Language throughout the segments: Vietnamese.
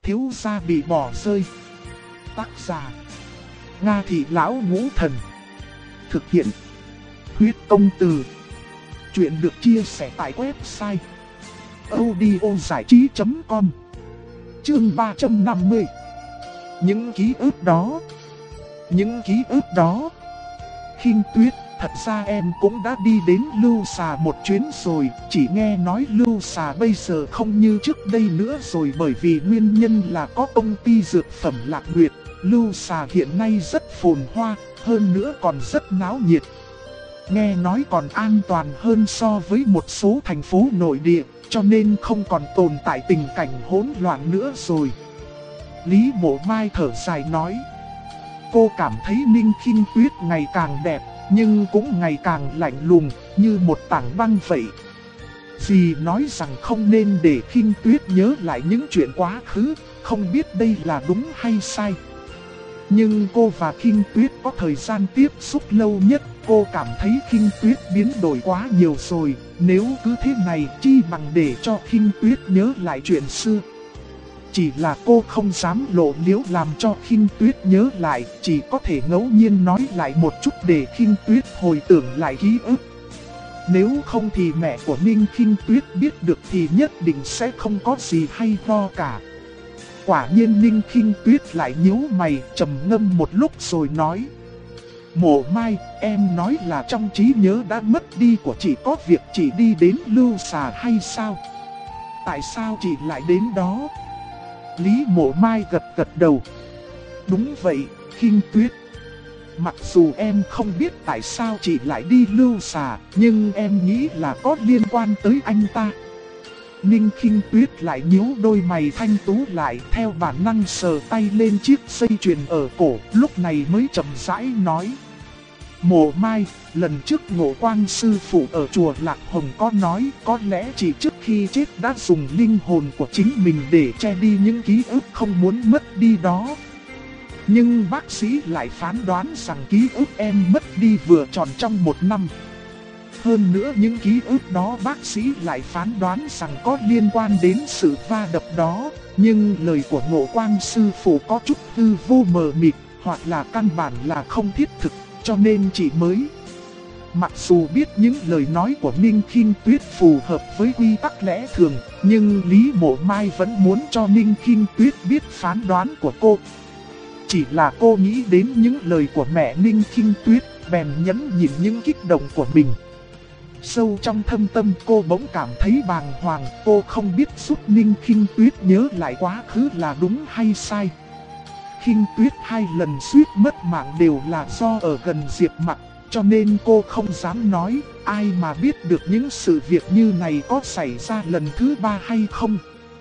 thiếu gia bị bỏ rơi. Tác giả Nga Thị Lão Ngũ Thần. Thực hiện Huyết Công Từ. Chuyện được chia sẻ tại website audiozảichí.com. Chương 350. Những ký ức đó. Khinh Tuyết, thật ra em cũng đã đi đến Lưu Xà một chuyến rồi, chỉ nghe nói Lưu Xà bây giờ không như trước đây nữa rồi, bởi vì nguyên nhân là có công ty dược phẩm Lạc Nguyệt. Lưu Xà hiện nay rất phồn hoa, hơn nữa còn rất náo nhiệt. Nghe nói còn an toàn hơn so với một số thành phố nội địa, cho nên không còn tồn tại tình cảnh hỗn loạn nữa rồi. Lý Mộ Mai thở dài nói. Cô cảm thấy Ninh Khinh Tuyết ngày càng đẹp, nhưng cũng ngày càng lạnh lùng, như một tảng băng vậy. Dì nói rằng không nên để Khinh Tuyết nhớ lại những chuyện quá khứ, không biết đây là đúng hay sai. Nhưng cô và Khinh Tuyết có thời gian tiếp xúc lâu nhất, cô cảm thấy Khinh Tuyết biến đổi quá nhiều rồi. Nếu cứ thế này, chi bằng để cho Khinh Tuyết nhớ lại chuyện xưa. Chỉ là cô không dám lộ liễu làm cho Khinh Tuyết nhớ lại, chỉ có thể ngẫu nhiên nói lại một chút để Khinh Tuyết hồi tưởng lại ký ức. Nếu không thì mẹ của Ninh Khinh Tuyết biết được thì nhất định sẽ không có gì hay ho cả. Quả nhiên Ninh Khinh Tuyết lại nhíu mày, trầm ngâm một lúc rồi nói. Mộ Mai, em nói là trong trí nhớ đã mất đi của chị có việc chị đi đến Lưu Xà hay sao? Tại sao chị lại đến đó? Lý Mộ Mai gật đầu. Đúng vậy, Khinh Tuyết. Mặc dù em không biết tại sao chị lại đi Lưu Xà, nhưng em nghĩ là có liên quan tới anh ta. Ninh Khinh Tuyết lại nhíu đôi mày thanh tú lại, theo bản năng sờ tay lên chiếc dây chuyền ở cổ, lúc này mới chậm rãi nói. Mộ Mai, lần trước Ngộ Quang sư phụ ở chùa Lạc Hồng có nói, có lẽ chỉ trước khi chết đã dùng linh hồn của chính mình để che đi những ký ức không muốn mất đi đó. Nhưng bác sĩ lại phán đoán rằng ký ức em mất đi vừa tròn trong 1 năm. Hơn nữa những ký ức đó bác sĩ lại phán đoán rằng có liên quan đến sự va đập đó. Nhưng lời của Ngộ Quang sư phụ có chút hư vô mờ mịt, hoặc là căn bản là không thiết thực, cho nên chị mới. Mặc dù biết những lời nói của Ninh Khinh Tuyết phù hợp với quy tắc lẽ thường, nhưng Lý Mộ Mai vẫn muốn cho Ninh Khinh Tuyết biết phán đoán của cô. Chỉ là cô nghĩ đến những lời của mẹ Ninh Khinh Tuyết, bèn nhẫn nhịn những kích động của mình. Sâu trong thâm tâm cô bỗng cảm thấy bàng hoàng, cô không biết giúp Ninh Khinh Tuyết nhớ lại quá khứ là đúng hay sai. Khinh Tuyết 2 lần suýt mất mạng đều là do ở gần Diệp Mặc, cho nên cô không dám nói, ai mà biết được những sự việc như này có xảy ra lần thứ 3 hay không.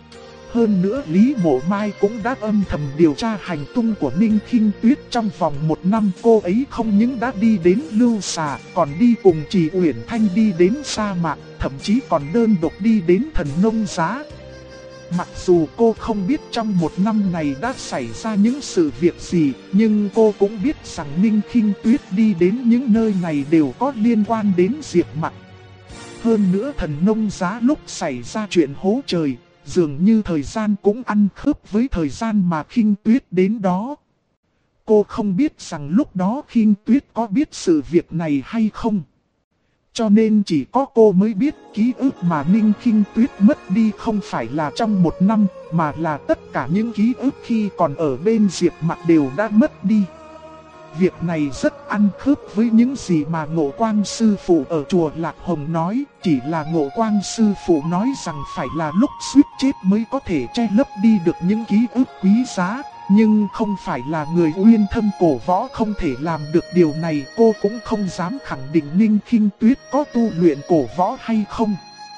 Hơn nữa Lý Mộ Mai cũng đã âm thầm điều tra hành tung của Ninh Khinh Tuyết trong vòng 1 năm. Cô ấy không những đã đi đến Lưu Xà, còn đi cùng Trì Uyển Thanh đi đến sa mạc, thậm chí còn đơn độc đi đến Thần Nông Giá. Mặc dù cô không biết trong 1 năm này đã xảy ra những sự việc gì, nhưng cô cũng biết rằng Ninh Khinh Tuyết đi đến những nơi này đều có liên quan đến Diệp Mặc. Hơn nữa Thần Nông Giá lúc xảy ra chuyện hố trời, dường như thời gian cũng ăn khớp với thời gian mà Khinh Tuyết đến đó. Cô không biết rằng lúc đó Khinh Tuyết có biết sự việc này hay không. Cho nên chỉ có cô mới biết ký ức mà Ninh Khinh Tuyết mất đi không phải là trong 1 năm, mà là tất cả những ký ức khi còn ở bên Diệp Mặc đều đã mất đi. Việc này rất ăn khớp với những gì mà Ngộ Quang sư phụ ở chùa Lạc Hồng nói, chỉ là Ngộ Quang sư phụ nói rằng phải là lúc suýt chết mới có thể che lấp đi được những ký ức quý giá, nhưng không phải là người uyên thâm cổ võ không thể làm được điều này. Cô cũng không dám khẳng định Ninh Khinh Tuyết có tu luyện cổ võ hay không.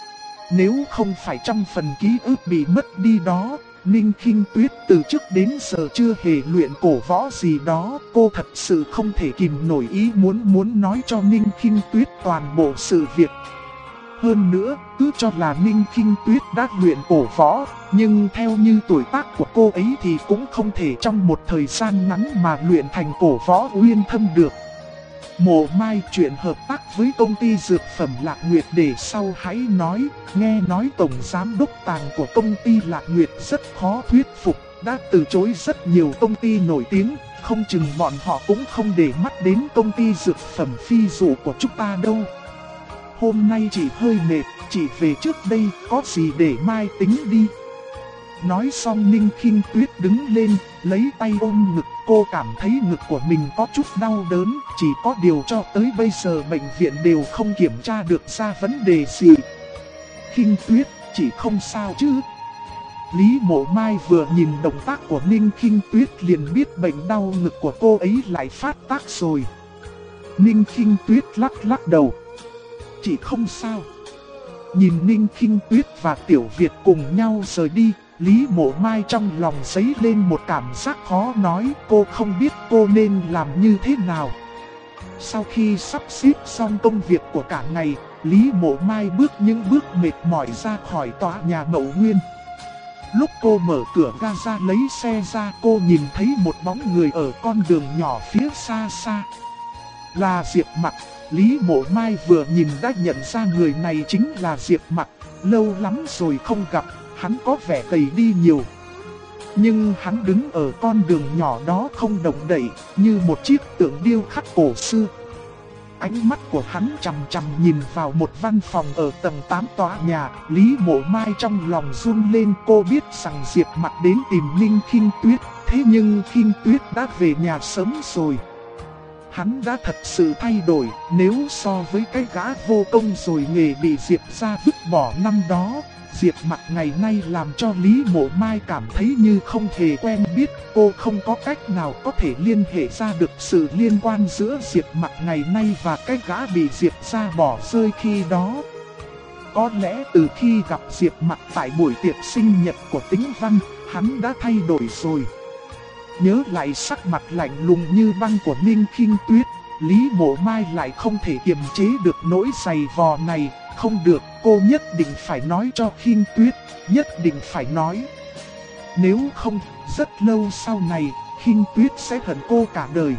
Nếu không phải trong phần ký ức bị mất đi đó, Ninh Khinh Tuyết từ trước đến giờ chưa hề luyện cổ võ gì đó. Cô thật sự không thể kìm nổi ý muốn nói cho Ninh Khinh Tuyết toàn bộ sự việc. Hơn nữa, cứ cho là Ninh Khinh Tuyết đã luyện cổ võ, nhưng theo như tuổi tác của cô ấy thì cũng không thể trong một thời gian ngắn mà luyện thành cổ võ uyên thâm được. Mộ Mai, chuyện hợp tác với công ty dược phẩm Lạc Nguyệt để sau hãy nói. Nghe nói tổng giám đốc tàng của công ty Lạc Nguyệt rất khó thuyết phục, đã từ chối rất nhiều công ty nổi tiếng, không chừng bọn họ cũng không để mắt đến công ty dược phẩm phi dụ của chúng ta đâu. Hôm nay chị hơi mệt, chị về trước đây, có gì để mai tính đi. Nói xong Ninh Khinh Tuyết đứng lên, lấy tay ôm ngực. Cô cảm thấy ngực của mình có chút đau đớn, chỉ có điều cho tới bây giờ bệnh viện đều không kiểm tra được ra vấn đề gì. Khinh Tuyết, chị không sao chứ? Lý Mộ Mai vừa nhìn động tác của Ninh Khinh Tuyết liền biết bệnh đau ngực của cô ấy lại phát tác rồi. Ninh Khinh Tuyết lắc lắc đầu. Chị không sao. Nhìn Ninh Khinh Tuyết và Tiểu Việt cùng nhau rời đi, Lý Mộ Mai trong lòng dấy lên một cảm giác khó nói, cô không biết cô nên làm như thế nào. Sau khi sắp xếp xong công việc của cả ngày, Lý Mộ Mai bước những bước mệt mỏi ra khỏi tòa nhà Mậu Nguyên. Lúc cô mở cửa ga ra lấy xe ra, cô nhìn thấy một bóng người ở con đường nhỏ phía xa xa. Là Diệp Mặc. Lý Mộ Mai vừa nhìn đã nhận ra người này chính là Diệp Mặc. Lâu lắm rồi không gặp, hắn có vẻ gầy đi nhiều. Nhưng hắn đứng ở con đường nhỏ đó không động đậy, như một chiếc tượng điêu khắc cổ xưa. Ánh mắt của hắn chằm chằm nhìn vào một văn phòng ở tầng 8 tòa nhà. Lý Mộ Mai trong lòng run lên, cô biết rằng Diệp Mặc đến tìm Ninh Khinh Tuyết. Thế nhưng Khinh Tuyết đã về nhà sớm rồi. Hắn đã thật sự thay đổi, nếu so với cái gã vô công rồi nghề bị Diệp gia vứt bỏ năm đó, Diệp Mặc ngày nay làm cho Lý Mộ Mai cảm thấy như không hề quen biết. Cô không có cách nào có thể liên hệ ra được sự liên quan giữa Diệp Mặc ngày nay và cái gã bị Diệp gia bỏ rơi khi đó. Có lẽ từ khi gặp Diệp Mặc tại buổi tiệc sinh nhật của Tĩnh Văn, hắn đã thay đổi rồi. Nhớ lại sắc mặt lạnh lùng như băng của Ninh Khinh Tuyết, Lý Mộ Mai lại không thể kiềm chế được nỗi giày vò này. Không được, cô nhất định phải nói cho Khinh Tuyết, nhất định phải nói. Nếu không, rất lâu sau này, Khinh Tuyết sẽ hận cô cả đời.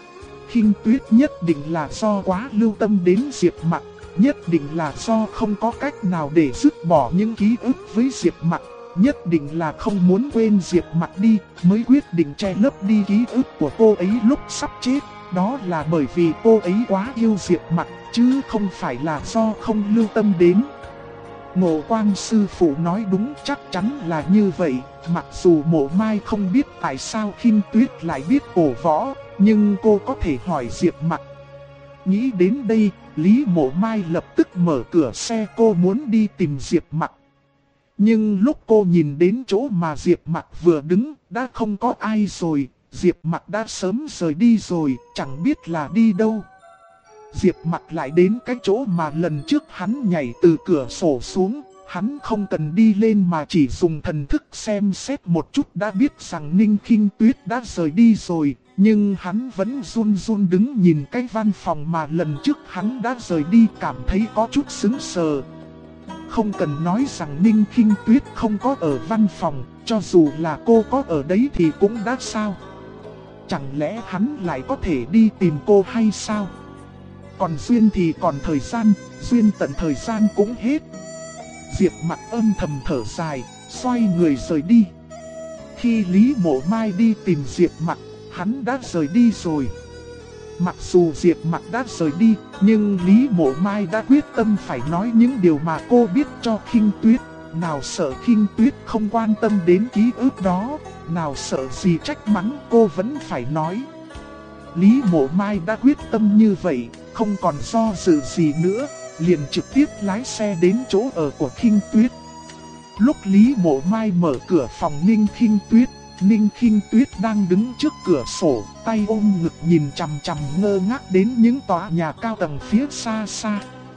Khinh Tuyết nhất định là do quá lưu tâm đến Diệp Mặc, nhất định là do không có cách nào để dứt bỏ những ký ức với Diệp Mặc. Nhất định là không muốn quên Diệp Mặc đi, mới quyết định che lấp đi ký ức của cô ấy lúc sắp chết. Đó là bởi vì cô ấy quá yêu Diệp Mặc, chứ không phải là do không lưu tâm đến. Ngộ Quang sư phụ nói đúng, chắc chắn là như vậy. Mặc dù Mộ Mai không biết tại sao Khinh Tuyết lại biết cổ võ, nhưng cô có thể hỏi Diệp Mặc. Nghĩ đến đây, Lý Mộ Mai lập tức mở cửa xe, cô muốn đi tìm Diệp Mặc. Nhưng lúc cô nhìn đến chỗ mà Diệp Mặc vừa đứng, đã không có ai rồi. Diệp Mặc đã sớm rời đi rồi, chẳng biết là đi đâu. Diệp Mặc lại đến cái chỗ mà lần trước hắn nhảy từ cửa sổ xuống. Hắn không cần đi lên mà chỉ dùng thần thức xem xét một chút đã biết rằng Ninh Khinh Tuyết đã rời đi rồi. Nhưng hắn vẫn run run đứng nhìn cái văn phòng mà lần trước hắn đã rời đi, cảm thấy có chút sững sờ. Không cần nói rằng Ninh Khinh Tuyết không có ở văn phòng, cho dù là cô có ở đấy thì cũng đã sao. Chẳng lẽ hắn lại có thể đi tìm cô hay sao? Còn duyên thì còn thời gian, duyên tận thời gian cũng hết. Diệp Mặc âm thầm thở dài, xoay người rời đi. Khi Lý Mộ Mai đi tìm Diệp Mặc, hắn đã rời đi rồi. Mặc dù Diệp Mặc đã rời đi, nhưng Lý Mộ Mai đã quyết tâm phải nói những điều mà cô biết cho Khinh Tuyết. Nào sợ Khinh Tuyết không quan tâm đến ký ức đó, nào sợ gì trách mắng, cô vẫn phải nói. Lý Mộ Mai đã quyết tâm như vậy, không còn do dự gì nữa, liền trực tiếp lái xe đến chỗ ở của Khinh Tuyết. Lúc Lý Mộ Mai mở cửa phòng Ninh Khinh Tuyết, Ninh Khinh Tuyết đang đứng trước cửa sổ, tay ôm ngực nhìn chằm chằm ngơ ngác đến những tòa nhà cao tầng phía xa xa.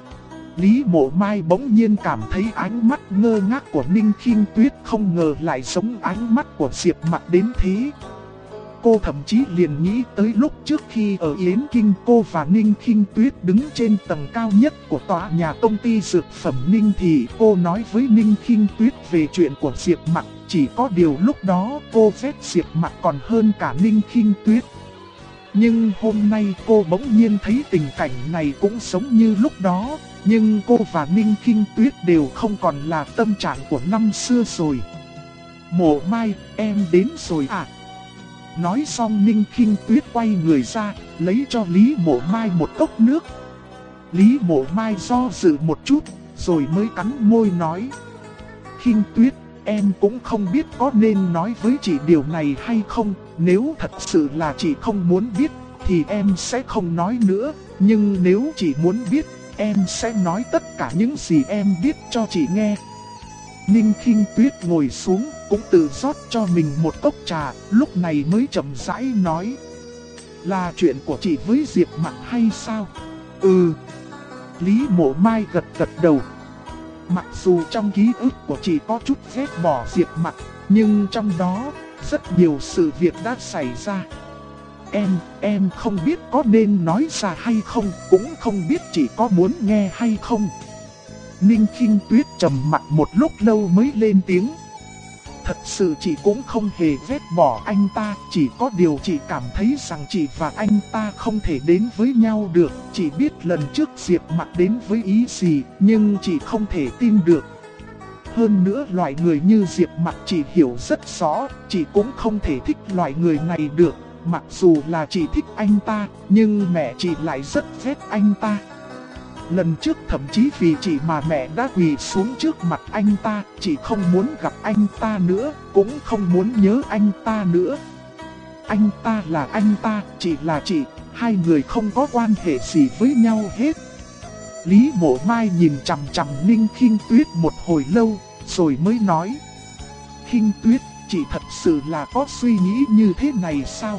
Lý Mộ Mai bỗng nhiên cảm thấy ánh mắt ngơ ngác của Ninh Khinh Tuyết không ngờ lại giống ánh mắt của Diệp Mặc đến thế. Cô thậm chí liền nghĩ tới lúc trước khi ở Yến Kinh, cô và Ninh Khinh Tuyết đứng trên tầng cao nhất của tòa nhà công ty dược phẩm Ninh thì cô nói với Ninh Khinh Tuyết về chuyện của Diệp Mặc. Chỉ có điều lúc đó cô ghét Diệp Mặc còn hơn cả Ninh Khinh Tuyết. Nhưng hôm nay cô bỗng nhiên thấy tình cảnh này cũng giống như lúc đó. Nhưng cô và Ninh Khinh Tuyết đều không còn là tâm trạng của năm xưa rồi. Mộ Mai, em đến rồi à? Nói xong Ninh Khinh Tuyết quay người ra, lấy cho Lý Mộ Mai một cốc nước. Lý Mộ Mai do dự một chút, rồi mới cắn môi nói: Khinh Tuyết, em cũng không biết có nên nói với chị điều này hay không. Nếu thật sự là chị không muốn biết, thì em sẽ không nói nữa. Nhưng nếu chị muốn biết, em sẽ nói tất cả những gì em biết cho chị nghe. Ninh Khinh Tuyết ngồi xuống, cũng tự rót cho mình một cốc trà, lúc này mới chậm rãi nói: Là chuyện của chị với Diệp Mạc hay sao? Ừ. Lý Mộ Mai gật gật đầu. Mặc dù trong ký ức của chị có chút ghét bỏ Diệp Mạc, nhưng trong đó rất nhiều sự việc đã xảy ra. Em không biết có nên nói ra hay không, cũng không biết chị có muốn nghe hay không. Ninh Khinh Tuyết trầm mặc một lúc lâu mới lên tiếng: Thật sự chị cũng không hề ghét bỏ anh ta, chỉ có điều chị cảm thấy rằng chị và anh ta không thể đến với nhau được. Chị biết lần trước Diệp Mạc đến với ý gì, nhưng chị không thể tin được. Hơn nữa loại người như Diệp Mạc chị hiểu rất rõ, chị cũng không thể thích loại người này được. Mặc dù là chị thích anh ta, nhưng mẹ chị lại rất ghét anh ta. Lần trước thậm chí vì chị mà mẹ đã quỳ xuống trước mặt anh ta. Chị không muốn gặp anh ta nữa, cũng không muốn nhớ anh ta nữa. Anh ta là anh ta, chị là chị, hai người không có quan hệ gì với nhau hết. Lý Mộ Mai nhìn chằm chằm Ninh Khinh Tuyết một hồi lâu, rồi mới nói: Khinh Tuyết, chị thật sự là có suy nghĩ như thế này sao?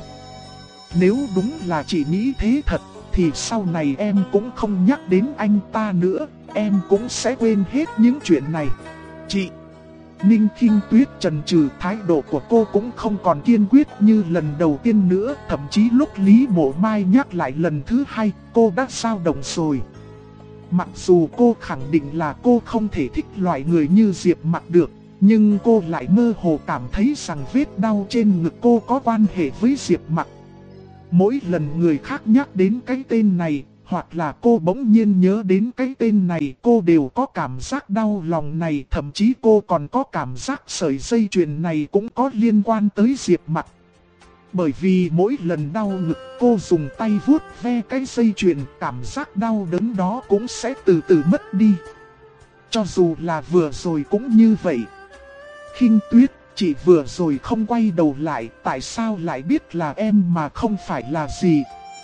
Nếu đúng là chị nghĩ thế thật, thì sau này em cũng không nhắc đến anh ta nữa, em cũng sẽ quên hết những chuyện này. Chị! Ninh Khinh Tuyết chần chừ, thái độ của cô cũng không còn kiên quyết như lần đầu tiên nữa. Thậm chí lúc Lý Mộ Mai nhắc lại lần thứ hai, cô đã dao động rồi. Mặc dù cô khẳng định là cô không thể thích loại người như Diệp Mạc được, nhưng cô lại mơ hồ cảm thấy rằng vết đau trên ngực cô có quan hệ với Diệp Mạc. Mỗi lần người khác nhắc đến cái tên này, hoặc là cô bỗng nhiên nhớ đến cái tên này, cô đều có cảm giác đau lòng này. Thậm chí cô còn có cảm giác sợi dây chuyền này cũng có liên quan tới Diệp Mạc. Bởi vì mỗi lần đau ngực, cô dùng tay vuốt ve cái dây chuyền, cảm giác đau đớn đó cũng sẽ từ từ mất đi. Cho dù là vừa rồi cũng như vậy. Khinh Tuyết, chị vừa rồi không quay đầu lại, tại sao lại biết là em mà không phải là gì?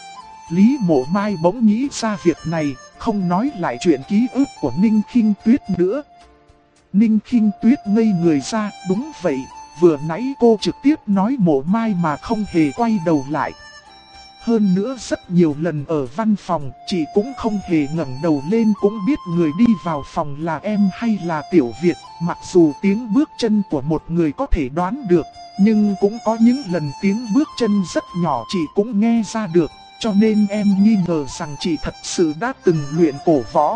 Lý Mộ Mai bỗng nghĩ ra việc này, không nói lại chuyện ký ức của Ninh Khinh Tuyết nữa. Ninh Khinh Tuyết ngây người ra, đúng vậy, vừa nãy cô trực tiếp nói Mộ Mai mà không hề quay đầu lại. Hơn nữa rất nhiều lần ở văn phòng, chị cũng không hề ngẩng đầu lên cũng biết người đi vào phòng là em hay là Tiểu Việt. Mặc dù tiếng bước chân của một người có thể đoán được, nhưng cũng có những lần tiếng bước chân rất nhỏ chị cũng nghe ra được. Cho nên em nghi ngờ rằng chị thật sự đã từng luyện cổ võ.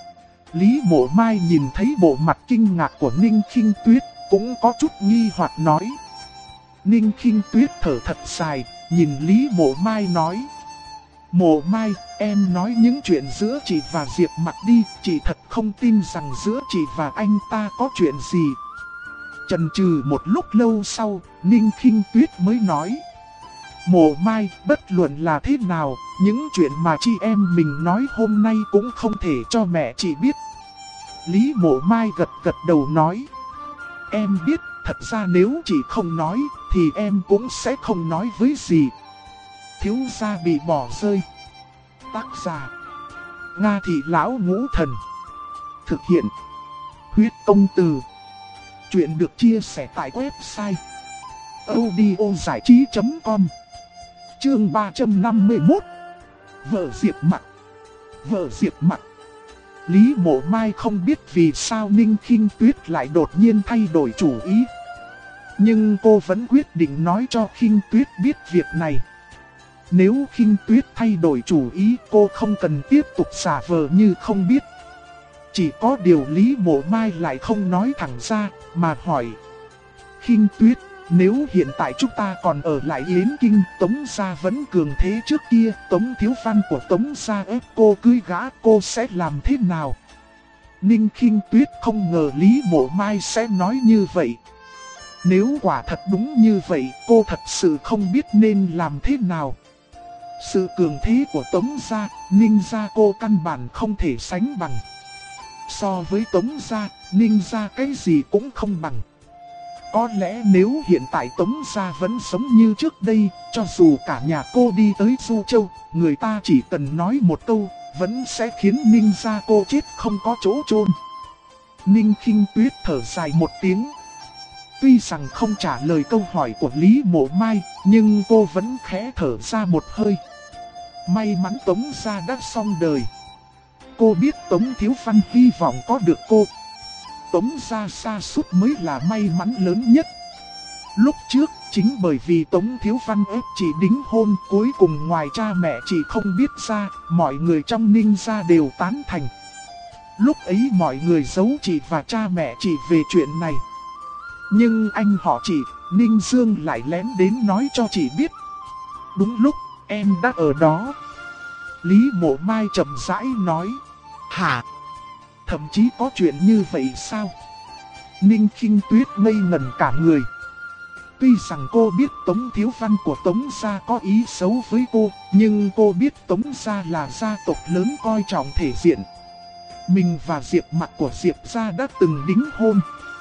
Lý Mộ Mai nhìn thấy bộ mặt kinh ngạc của Ninh Khinh Tuyết, cũng có chút nghi hoặc nói. Ninh Khinh Tuyết thở thật dài, nhìn Lý Mộ Mai nói: Mộ Mai, em nói những chuyện giữa chị và Diệp Mạc đi, chị thật không tin rằng giữa chị và anh ta có chuyện gì. Chần chừ một lúc lâu sau, Ninh Khinh Tuyết mới nói: Mộ Mai, bất luận là thế nào, những chuyện mà chị em mình nói hôm nay cũng không thể cho mẹ chị biết. Lý Mộ Mai gật gật đầu nói: Em biết, thật ra nếu chị không nói, thì em cũng sẽ không nói với gì. Thiếu gia bị bỏ rơi. Tác giả: Nga Thị Lão Ngũ Thần. Thực hiện: Huyết Công Từ. Chuyện được chia sẻ tại website audiozảichí.com. Chương 351. Vợ Diệp Mạc. Vợ Diệp Mạc. Lý Mộ Mai không biết vì sao Ninh Khinh Tuyết lại đột nhiên thay đổi chủ ý. Nhưng cô vẫn quyết định nói cho Khinh Tuyết biết việc này. Nếu Khinh Tuyết thay đổi chủ ý, cô không cần tiếp tục giả vờ như không biết. Chỉ có điều Lý Mộ Mai lại không nói thẳng ra, mà hỏi: Khinh Tuyết, nếu hiện tại chúng ta còn ở lại Yến Kinh, Tống gia vẫn cường thế trước kia, Tống thiếu văn của Tống gia ép cô cưới gã, cô sẽ làm thế nào? Ninh Khinh Tuyết không ngờ Lý Mộ Mai sẽ nói như vậy. Nếu quả thật đúng như vậy, cô thật sự không biết nên làm thế nào. Sự cường thế của Tống gia, Ninh gia cô căn bản không thể sánh bằng. So với Tống gia, Ninh gia cái gì cũng không bằng. Có lẽ nếu hiện tại Tống gia vẫn sống như trước đây, cho dù cả nhà cô đi tới Du Châu, người ta chỉ cần nói một câu, vẫn sẽ khiến Ninh gia cô chết không có chỗ chôn. Ninh Khinh Tuyết thở dài một tiếng. Tuy rằng không trả lời câu hỏi của Lý Mộ Mai, nhưng cô vẫn khẽ thở ra một hơi. May mắn Tống gia đã xong đời. Cô biết Tống Thiếu Văn hy vọng có được cô. Tống gia sa sút mới là may mắn lớn nhất. Lúc trước, chính bởi vì Tống Thiếu Văn ép chị đính hôn, cuối cùng ngoài cha mẹ chị không biết ra, mọi người trong Ninh gia đều tán thành. Lúc ấy mọi người giấu chị và cha mẹ chị về chuyện này. Nhưng anh họ chị, Ninh Dương lại lén đến nói cho chị biết. Đúng lúc, em đã ở đó. Lý Mộ Mai chậm rãi nói. Hả? Thậm chí có chuyện như vậy sao? Ninh Khinh Tuyết ngây ngẩn cả người. Tuy rằng cô biết Tống Thiếu Văn của Tống gia có ý xấu với cô, nhưng cô biết Tống gia là gia tộc lớn coi trọng thể diện. Mình và Diệp Mặc của Diệp gia đã từng đính hôn.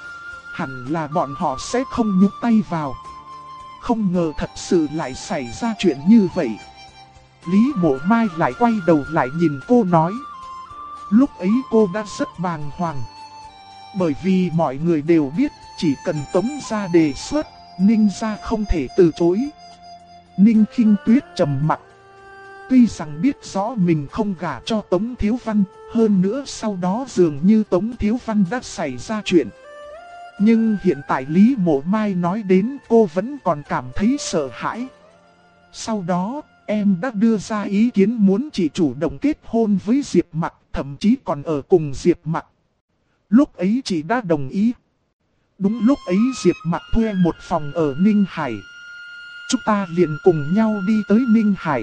Hẳn là bọn họ sẽ không nhúc tay vào. Không ngờ thật sự lại xảy ra chuyện như vậy. Lý Mộ Mai lại quay đầu lại nhìn cô nói. Lúc ấy cô đã rất bàng hoàng. Bởi vì mọi người đều biết, chỉ cần Tống gia đề xuất, Ninh gia không thể từ chối. Ninh Khinh Tuyết trầm mặc. Tuy rằng biết rõ mình không gả cho Tống Thiếu Văn, hơn nữa sau đó dường như Tống Thiếu Văn đã xảy ra chuyện. Nhưng hiện tại Lý Mộ Mai nói đến, cô vẫn còn cảm thấy sợ hãi. Sau đó, em đã đưa ra ý kiến muốn chị chủ động kết hôn với Diệp Mặc, thậm chí còn ở cùng Diệp Mặc. Lúc ấy chị đã đồng ý. Đúng lúc ấy Diệp Mặc thuê một phòng ở Ninh Hải. Chúng ta liền cùng nhau đi tới Ninh Hải.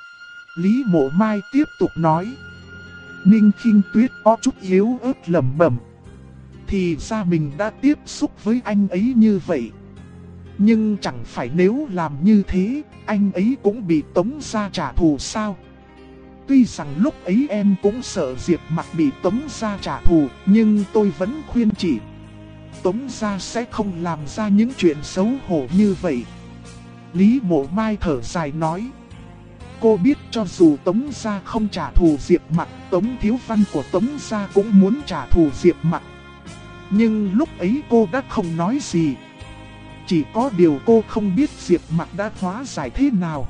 Lý Mộ Mai tiếp tục nói. Ninh Khinh Tuyết có chút yếu ớt lẩm bẩm. Thì ra mình đã tiếp xúc với anh ấy như vậy. Nhưng chẳng phải nếu làm như thế, anh ấy cũng bị Tống gia trả thù sao? Tuy rằng lúc ấy em cũng sợ Diệp Mặc bị Tống gia trả thù, nhưng tôi vẫn khuyên chị. Tống gia sẽ không làm ra những chuyện xấu hổ như vậy. Lý Mộ Mai thở dài nói. Cô biết cho dù Tống gia không trả thù Diệp Mặc, Tống Thiếu Văn của Tống gia cũng muốn trả thù Diệp Mặc. Nhưng lúc ấy cô đã không nói gì. Chỉ có điều cô không biết Diệp Mặc đã hóa giải thế nào.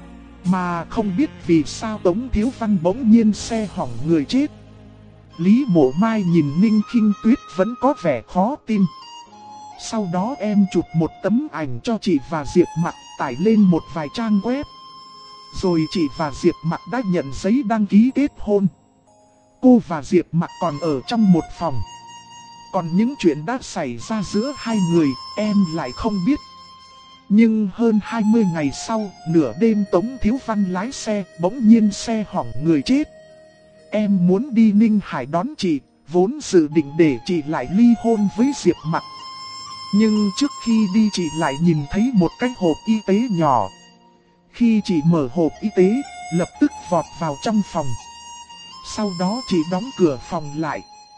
Mà không biết vì sao Tống Thiếu Văn bỗng nhiên xe hỏng người chết. Lý Mộ Mai nhìn Ninh Khinh Tuyết vẫn có vẻ khó tin. Sau đó em chụp một tấm ảnh cho chị và Diệp Mặc tải lên một vài trang web. Rồi chị và Diệp Mặc đã nhận giấy đăng ký kết hôn. Cô và Diệp Mặc còn ở trong một phòng. Còn những chuyện đã xảy ra giữa hai người, em lại không biết. Nhưng hơn 20 ngày sau, nửa đêm Tống Thiếu Văn lái xe, bỗng nhiên xe hỏng người chết. Em muốn đi Ninh Hải đón chị, vốn dự định để chị lại ly hôn với Diệp Mặc. Nhưng trước khi đi chị lại nhìn thấy một cái hộp y tế nhỏ. Khi chị mở hộp y tế, lập tức vọt vào trong phòng. Sau đó chị đóng cửa phòng lại.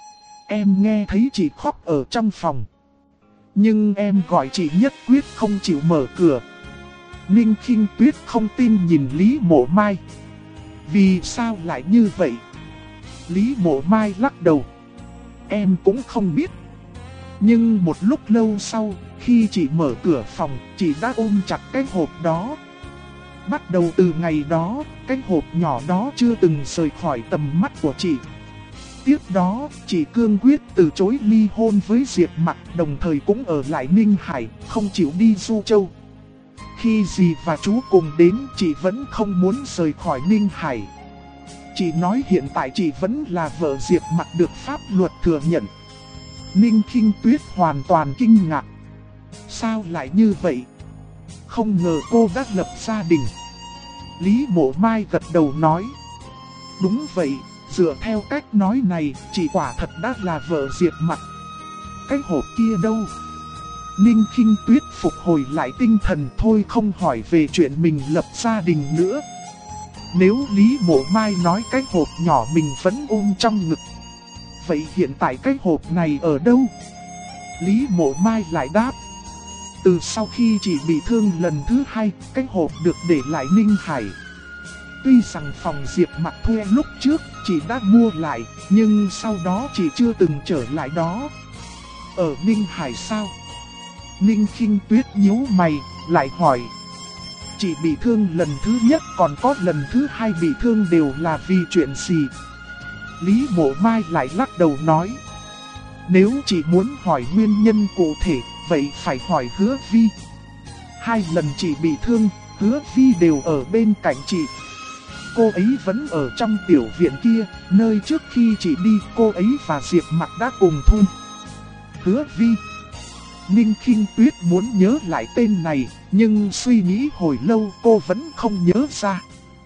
Em nghe thấy chị khóc ở trong phòng. Nhưng em gọi chị nhất quyết không chịu mở cửa. Ninh Khinh Tuyết không tin nhìn Lý Mộ Mai. Vì sao lại như vậy? Lý Mộ Mai lắc đầu. Em cũng không biết. Nhưng một lúc lâu sau, khi chị mở cửa phòng, chị đã ôm chặt cái hộp đó. Bắt đầu từ ngày đó, cái hộp nhỏ đó chưa từng rời khỏi tầm mắt của chị. Tiếp đó, chị cương quyết từ chối ly hôn với Diệp Mặc, đồng thời cũng ở lại Ninh Hải, không chịu đi Du Châu. Khi dì và chú cùng đến, chị vẫn không muốn rời khỏi Ninh Hải. Chị nói hiện tại chị vẫn là vợ Diệp Mặc được pháp luật thừa nhận. Ninh Khinh Tuyết hoàn toàn kinh ngạc. Sao lại như vậy? Không ngờ cô đã lập gia đình. Lý Mộ Mai gật đầu nói. Đúng vậy, dựa theo cách nói này, chị quả thật đã là vợ Diệp Mặc. Cái hộp kia đâu? Ninh Khinh Tuyết phục hồi lại tinh thần thôi không hỏi về chuyện mình lập gia đình nữa. Nếu Lý Mộ Mai nói cái hộp nhỏ mình vẫn ôm trong ngực, vậy hiện tại cái hộp này ở đâu? Lý Mộ Mai lại đáp. Từ sau khi chị bị thương lần thứ 2, cái hộp được để lại Ninh Hải. Tuy rằng phòng Diệp Mặc thuê lúc trước chị đã mua lại, nhưng sau đó chị chưa từng trở lại đó. Ở Ninh Hải sao? Ninh Khinh Tuyết nhíu mày, lại hỏi. Chị bị thương lần thứ nhất còn có lần thứ 2 bị thương đều là vì chuyện gì? Lý Mộ Mai lại lắc đầu nói. Nếu chị muốn hỏi nguyên nhân cụ thể, vậy phải hỏi Hứa Vi. 2 lần chị bị thương, Hứa Vi đều ở bên cạnh chị. Cô ấy vẫn ở trong tiểu viện kia, nơi trước khi chị đi cô ấy và Diệp Mặc đã cùng thôn. Hứa Vi. Ninh Khinh Tuyết muốn nhớ lại tên này, nhưng suy nghĩ hồi lâu cô vẫn không nhớ ra.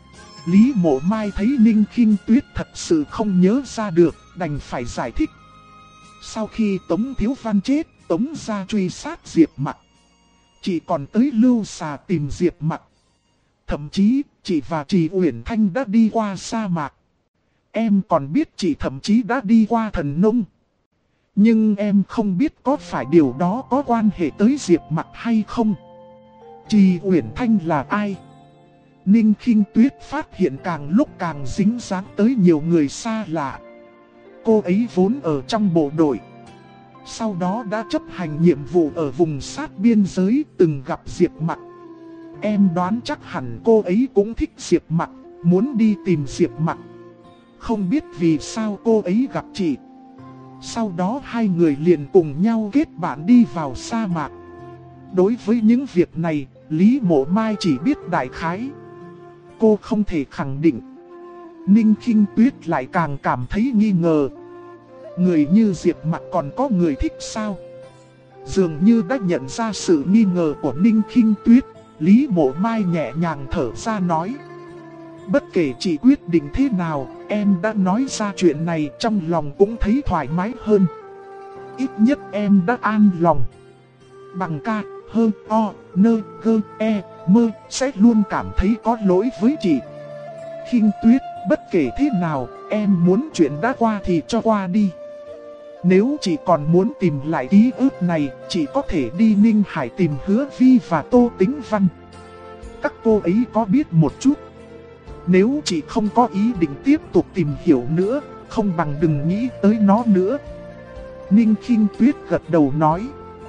Lý Mộ Mai thấy Ninh Khinh Tuyết thật sự không nhớ ra được, đành phải giải thích. Sau khi Tống Thiếu Văn chết, Tống gia truy sát Diệp Mặc. Chị còn tới Lưu Xà tìm Diệp Mặc. Thậm chí, chị và chị Uyển Thanh đã đi qua sa mạc. Em còn biết chị thậm chí đã đi qua Thần Nông. Nhưng em không biết có phải điều đó có quan hệ tới Diệp Mặc hay không. Chị Uyển Thanh là ai? Ninh Khinh Tuyết phát hiện càng lúc càng dính dáng tới nhiều người xa lạ. Cô ấy vốn ở trong bộ đội, sau đó đã chấp hành nhiệm vụ ở vùng sát biên giới, từng gặp Diệp Mặc. Em đoán chắc hẳn cô ấy cũng thích Diệp Mặc, muốn đi tìm Diệp Mặc. Không biết vì sao cô ấy gặp chị. Sau đó hai người liền cùng nhau kết bạn đi vào sa mạc. Đối với những việc này, Lý Mộ Mai chỉ biết đại khái. Cô không thể khẳng định. Ninh Khinh Tuyết lại càng cảm thấy nghi ngờ. Người như Diệp Mặc còn có người thích sao? Dường như đã nhận ra sự nghi ngờ của Ninh Khinh Tuyết, Lý Mộ Mai nhẹ nhàng thở ra nói. Bất kể chị quyết định thế nào, em đã nói ra chuyện này trong lòng cũng thấy thoải mái hơn. Ít nhất em đã an lòng. Bằng ca, hơ, o, nơ, gơ, e, mơ, sẽ luôn cảm thấy có lỗi với chị. Khinh Tuyết, bất kể thế nào, em muốn chuyện đã qua thì cho qua đi. Nếu chị còn muốn tìm lại ký ức này, chị có thể đi Ninh Hải tìm Hứa Vi và Tô Tĩnh Văn. Các cô ấy có biết một chút. Nếu chị không có ý định tiếp tục tìm hiểu nữa, không bằng đừng nghĩ tới nó nữa. Ninh Khinh Tuyết gật đầu nói.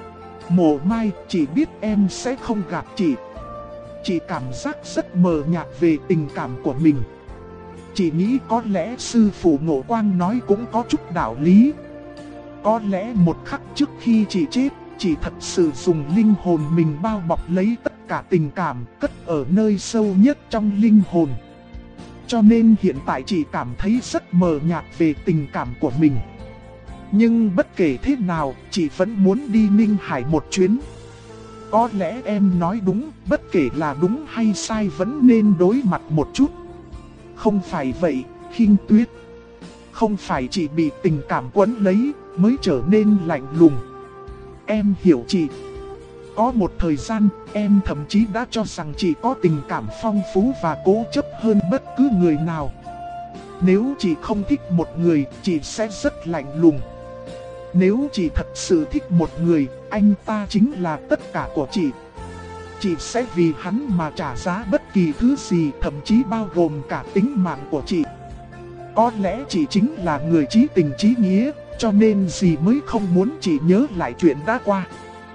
Mộ Mai, chị biết em sẽ không gạt chị. Chị cảm giác rất mờ nhạt về tình cảm của mình. Chị nghĩ có lẽ sư phụ Ngộ Quang nói cũng có chút đạo lý. Có lẽ một khắc trước khi chị chết, chị thật sự dùng linh hồn mình bao bọc lấy tất cả tình cảm, cất ở nơi sâu nhất trong linh hồn. Cho nên hiện tại chị cảm thấy rất mờ nhạt về tình cảm của mình. Nhưng bất kể thế nào, chị vẫn muốn đi Ninh Hải một chuyến. Có lẽ em nói đúng, bất kể là đúng hay sai vẫn nên đối mặt một chút. Không phải vậy, Khinh Tuyết. Không phải chị bị tình cảm quấn lấy, mới trở nên lạnh lùng. Em hiểu chị. Có một thời gian, em thậm chí đã cho rằng chị có tình cảm phong phú và cố chấp hơn bất cứ người nào. Nếu chị không thích một người, chị sẽ rất lạnh lùng. Nếu chị thật sự thích một người, anh ta chính là tất cả của chị. Chị sẽ vì hắn mà trả giá bất kỳ thứ gì, thậm chí bao gồm cả tính mạng của chị. Có lẽ chị chính là người chí tình chí nghĩa, cho nên dì mới không muốn chị nhớ lại chuyện đã qua.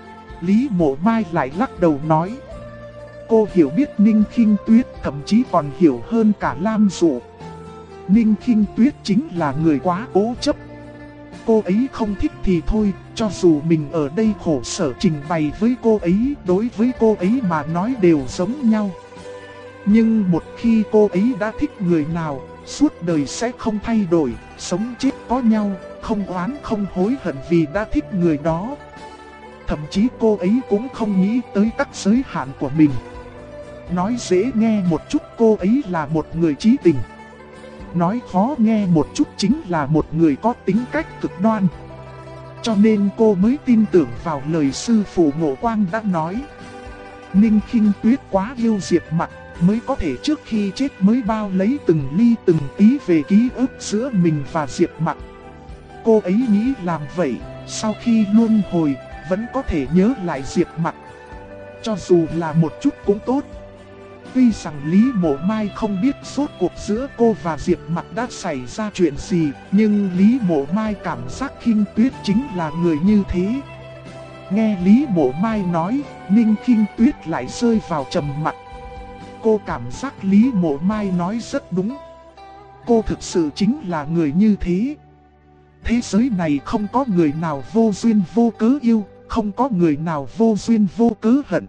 Lý Mộ Mai lại lắc đầu nói. Cô hiểu biết Ninh Khinh Tuyết, thậm chí còn hiểu hơn cả Lam Dụ. Ninh Khinh Tuyết chính là người quá cố chấp. Cô ấy không thích thì thôi, cho dù mình ở đây khổ sở trình bày với cô ấy, đối với cô ấy mà nói đều giống nhau. Nhưng một khi cô ấy đã thích người nào, suốt đời sẽ không thay đổi, sống chết có nhau, không oán không hối hận vì đã thích người đó. Thậm chí cô ấy cũng không nghĩ tới các giới hạn của mình. Nói dễ nghe một chút, cô ấy là một người chí tình. Nói khó nghe một chút, chính là một người có tính cách cực đoan. Cho nên cô mới tin tưởng vào lời sư phụ Ngộ Quang đã nói. Ninh Khinh Tuyết quá yêu Diệp Mặc, mới có thể trước khi chết mới bao lấy từng ly từng tí về ký ức giữa mình và Diệp Mặc. Cô ấy nghĩ làm vậy, sau khi luân hồi, vẫn có thể nhớ lại Diệp Mặc. Cho dù là một chút cũng tốt. Tuy rằng Lý Mộ Mai không biết rốt cuộc giữa cô và Diệp Mặc đã xảy ra chuyện gì, nhưng Lý Mộ Mai cảm giác Khinh Tuyết chính là người như thế. Nghe Lý Mộ Mai nói, Ninh Khinh Tuyết lại rơi vào trầm mặc. Cô cảm giác Lý Mộ Mai nói rất đúng. Cô thực sự chính là người như thế. Thế giới này không có người nào vô duyên vô cớ yêu, không có người nào vô duyên vô cớ hận.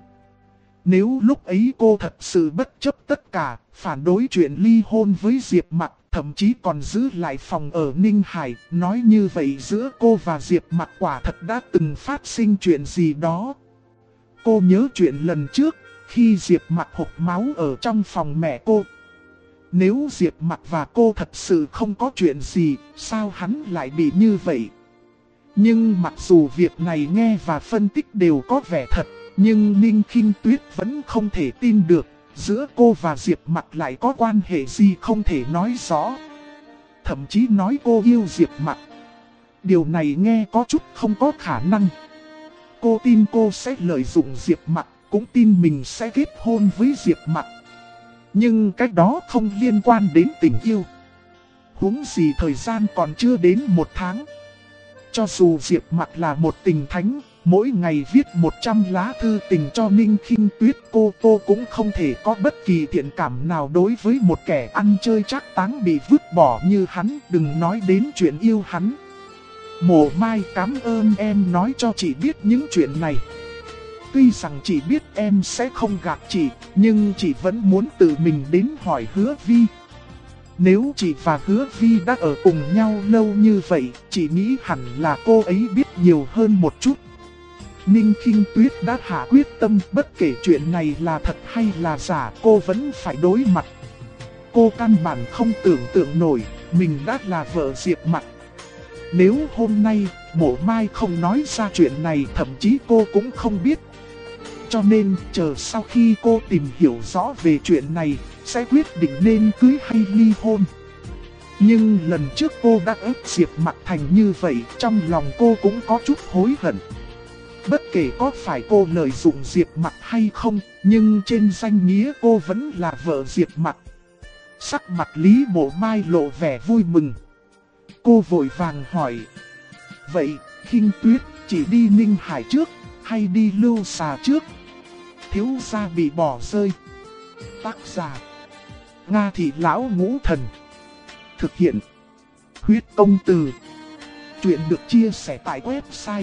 Nếu lúc ấy cô thật sự bất chấp tất cả, phản đối chuyện ly hôn với Diệp Mặc, thậm chí còn giữ lại phòng ở Ninh Hải, nói như vậy giữa cô và Diệp Mặc quả thật đã từng phát sinh chuyện gì đó. Cô nhớ chuyện lần trước, khi Diệp Mặc hộc máu ở trong phòng mẹ cô. Nếu Diệp Mặc và cô thật sự không có chuyện gì, sao hắn lại bị như vậy? Nhưng mặc dù việc này nghe và phân tích đều có vẻ thật, nhưng Ninh Khinh Tuyết vẫn không thể tin được, giữa cô và Diệp Mặc lại có quan hệ gì không thể nói rõ. Thậm chí nói cô yêu Diệp Mặc. Điều này nghe có chút không có khả năng. Cô tin cô sẽ lợi dụng Diệp Mặc, cũng tin mình sẽ kết hôn với Diệp Mặc. Nhưng cái đó không liên quan đến tình yêu. Huống gì thời gian còn chưa đến 1 tháng. Cho dù Diệp Mặc là một tình thánh, mỗi ngày viết 100 lá thư tình cho Ninh Khinh Tuyết, cô cũng không thể có bất kỳ thiện cảm nào đối với một kẻ ăn chơi trác táng bị vứt bỏ như hắn, đừng nói đến chuyện yêu hắn. Mộ Mai cảm ơn em nói cho chị biết những chuyện này. Tuy rằng chị biết em sẽ không gạt chị, nhưng chị vẫn muốn tự mình đến hỏi Hứa Vi. Nếu chị và Hứa Vi đã ở cùng nhau lâu như vậy, chị nghĩ hẳn là cô ấy biết nhiều hơn một chút. Ninh Khinh Tuyết đã hạ quyết tâm, bất kể chuyện này là thật hay là giả, cô vẫn phải đối mặt. Cô căn bản không tưởng tượng nổi, mình đã là vợ Diệp Mặc. Nếu hôm nay, Mộ Mai không nói ra chuyện này, thậm chí cô cũng không biết. Cho nên, chờ sau khi cô tìm hiểu rõ về chuyện này, sẽ quyết định nên cưới hay ly hôn. Nhưng lần trước cô đã ép Diệp Mặc thành như vậy, trong lòng cô cũng có chút hối hận. Bất kể có phải cô lợi dụng Diệp Mặc hay không, nhưng trên danh nghĩa cô vẫn là vợ Diệp Mặc. Sắc mặt Lý Mộ Mai lộ vẻ vui mừng. Cô vội vàng hỏi. Vậy, Khinh Tuyết, chỉ đi Ninh Hải trước, hay đi Lưu Xà trước? Thiếu gia bị bỏ rơi. Tác giả: Nga Thị Lão Ngũ Thần. Thực hiện: Huyết Công Từ. Chuyện được chia sẻ tại website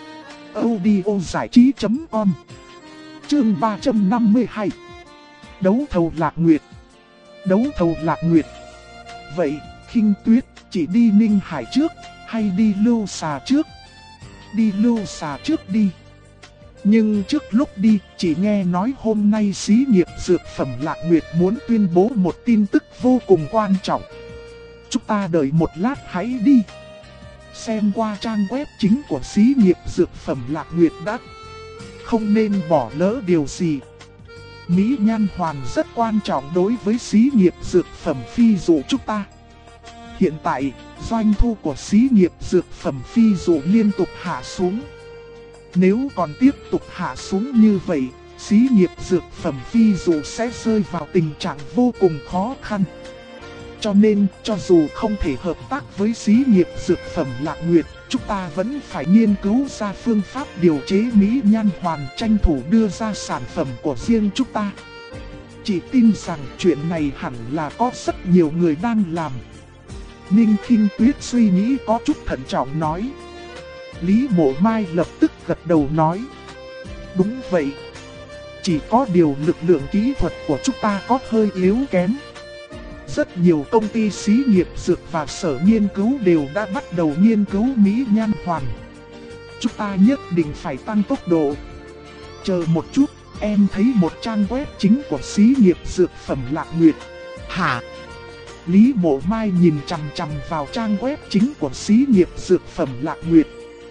audiozảichí.com. Chương 352. Đấu thầu Lạc Nguyệt. Đấu thầu Lạc Nguyệt. Vậy, Khinh Tuyết, chỉ đi Ninh Hải trước, hay đi Lưu Xà trước? Đi Lưu Xà trước đi. Nhưng trước lúc đi, chỉ nghe nói hôm nay xí nghiệp dược phẩm Lạc Nguyệt muốn tuyên bố một tin tức vô cùng quan trọng. Chúng ta đợi một lát hãy đi. Xem qua trang web chính của xí nghiệp dược phẩm Lạc Nguyệt đã. Không nên bỏ lỡ điều gì. Mỹ Nhan Hoàn rất quan trọng đối với xí nghiệp dược phẩm Phi Dụ chúng ta. Hiện tại, doanh thu của xí nghiệp dược phẩm Phi Dụ liên tục hạ xuống. Nếu còn tiếp tục hạ xuống như vậy, xí nghiệp dược phẩm Phi Dụ sẽ rơi vào tình trạng vô cùng khó khăn. Cho nên, cho dù không thể hợp tác với xí nghiệp dược phẩm Lạc Nguyệt, chúng ta vẫn phải nghiên cứu ra phương pháp điều chế Mỹ Nhan Hoàn, tranh thủ đưa ra sản phẩm của riêng chúng ta. Chị tin rằng chuyện này hẳn là có rất nhiều người đang làm. Ninh Khinh Tuyết suy nghĩ có chút thận trọng nói. Lý Mộ Mai lập tức gật đầu nói. Đúng vậy. Chỉ có điều lực lượng kỹ thuật của chúng ta có hơi yếu kém. Rất nhiều công ty xí nghiệp dược và sở nghiên cứu đều đã bắt đầu nghiên cứu Mỹ Nhan Hoàn. Chúng ta nhất định phải tăng tốc độ. Chờ một chút, em thấy một trang web chính của xí nghiệp dược phẩm Lạc Nguyệt. Hả? Lý Mộ Mai nhìn chằm chằm vào trang web chính của xí nghiệp dược phẩm Lạc Nguyệt.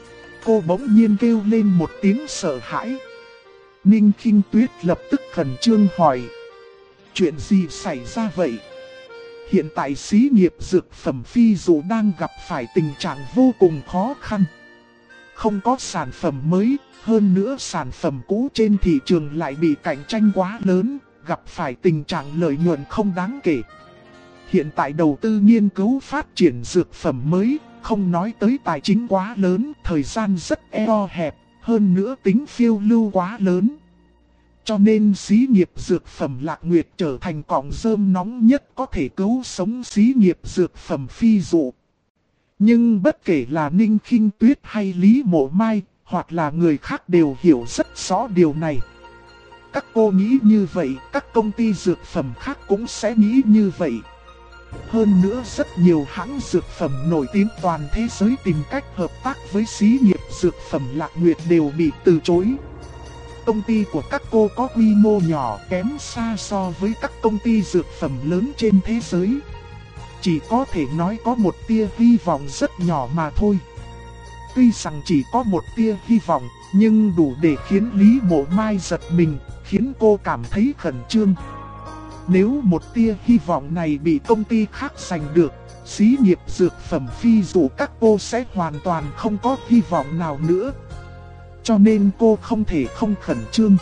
cô bỗng nhiên kêu lên một tiếng sợ hãi. Ninh Khinh Tuyết lập tức khẩn trương hỏi. Chuyện gì xảy ra vậy? Hiện tại xí nghiệp dược phẩm Phi Dụ đang gặp phải tình trạng vô cùng khó khăn. Không có sản phẩm mới, hơn nữa sản phẩm cũ trên thị trường lại bị cạnh tranh quá lớn, gặp phải tình trạng lợi nhuận không đáng kể. Hiện tại đầu tư nghiên cứu phát triển dược phẩm mới, không nói tới tài chính quá lớn, thời gian rất eo hẹp, hơn nữa tính phiêu lưu quá lớn. Cho nên xí nghiệp dược phẩm Lạc Nguyệt trở thành cọng rơm nóng nhất có thể cứu sống xí nghiệp dược phẩm Phi Dụ. Nhưng bất kể là Ninh Khinh Tuyết hay Lý Mộ Mai, hoặc là người khác đều hiểu rất rõ điều này. Các cô nghĩ như vậy, các công ty dược phẩm khác cũng sẽ nghĩ như vậy. Hơn nữa rất nhiều hãng dược phẩm nổi tiếng toàn thế giới tìm cách hợp tác với xí nghiệp dược phẩm Lạc Nguyệt đều bị từ chối. Công ty của các cô có quy mô nhỏ kém xa so với các công ty dược phẩm lớn trên thế giới. Chỉ có thể nói có một tia hy vọng rất nhỏ mà thôi. Tuy rằng chỉ có một tia hy vọng, nhưng đủ để khiến Lý Mộ Mai giật mình, khiến cô cảm thấy khẩn trương. Nếu một tia hy vọng này bị công ty khác giành được, xí nghiệp dược phẩm Phi Dụ các cô sẽ hoàn toàn không có hy vọng nào nữa. Cho nên cô không thể không khẩn trương.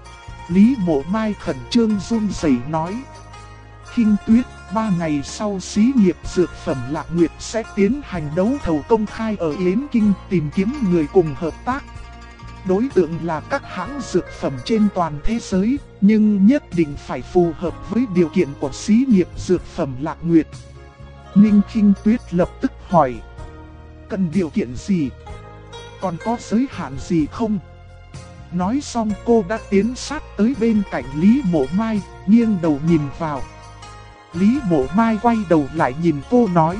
Lý Mộ Mai khẩn trương run rẩy nói. Khinh Tuyết, 3 ngày sau xí nghiệp dược phẩm Lạc Nguyệt sẽ tiến hành đấu thầu công khai ở Yến Kinh tìm kiếm người cùng hợp tác. Đối tượng là các hãng dược phẩm trên toàn thế giới, nhưng nhất định phải phù hợp với điều kiện của xí nghiệp dược phẩm Lạc Nguyệt. Ninh Khinh Tuyết lập tức hỏi. Cần điều kiện gì? Còn có giới hạn gì không? Nói xong cô đã tiến sát tới bên cạnh Lý Mộ Mai, nghiêng đầu nhìn vào. Lý Mộ Mai quay đầu lại nhìn cô nói.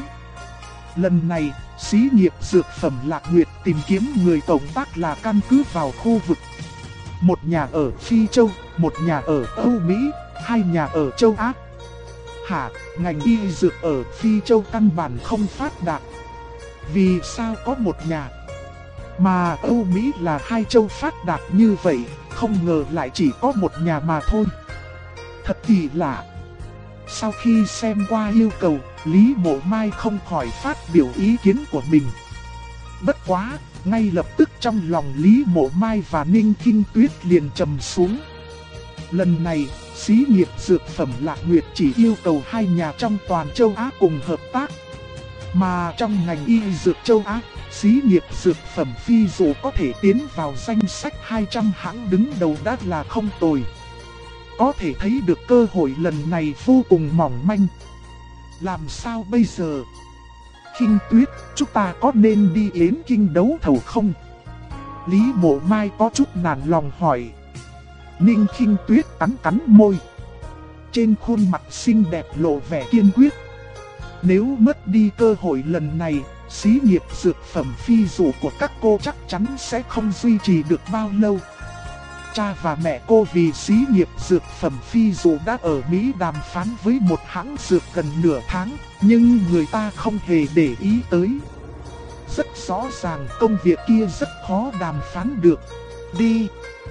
Lần này, xí nghiệp dược phẩm Lạc Nguyệt tìm kiếm người cộng tác là căn cứ vào khu vực. Một nhà ở Phi Châu, một nhà ở Âu Mỹ, 2 nhà ở châu Á. Hả, ngành y dược ở Phi Châu căn bản không phát đạt. Vì sao có một nhà? Mà Âu Mỹ là 2 châu phát đạt như vậy, không ngờ lại chỉ có một nhà mà thôi. Thật kỳ lạ. Sau khi xem qua yêu cầu, Lý Mộ Mai không khỏi phát biểu ý kiến của mình. Bất quá, ngay lập tức trong lòng Lý Mộ Mai và Ninh Khinh Tuyết liền trầm xuống. Lần này, xí nghiệp dược phẩm Lạc Nguyệt chỉ yêu cầu 2 nhà trong toàn châu Á cùng hợp tác. Mà trong ngành y dược châu Á, xí nghiệp dược phẩm Phi Dụ có thể tiến vào danh sách 200 hãng đứng đầu đã là không tồi. Có thể thấy được cơ hội lần này vô cùng mỏng manh. Làm sao bây giờ? Khinh Tuyết, chúng ta có nên đi Yến Kinh đấu thầu không? Lý Mộ Mai có chút nản lòng hỏi. Ninh Khinh Tuyết cắn môi. Trên khuôn mặt xinh đẹp lộ vẻ kiên quyết. Nếu mất đi cơ hội lần này, xí nghiệp dược phẩm Phi Dụ của các cô chắc chắn sẽ không duy trì được bao lâu. Cha và mẹ cô vì xí nghiệp dược phẩm Phi Dụ đã ở Mỹ đàm phán với một hãng dược gần nửa tháng, nhưng người ta không hề để ý tới. Rất rõ ràng công việc kia rất khó đàm phán được. Đi.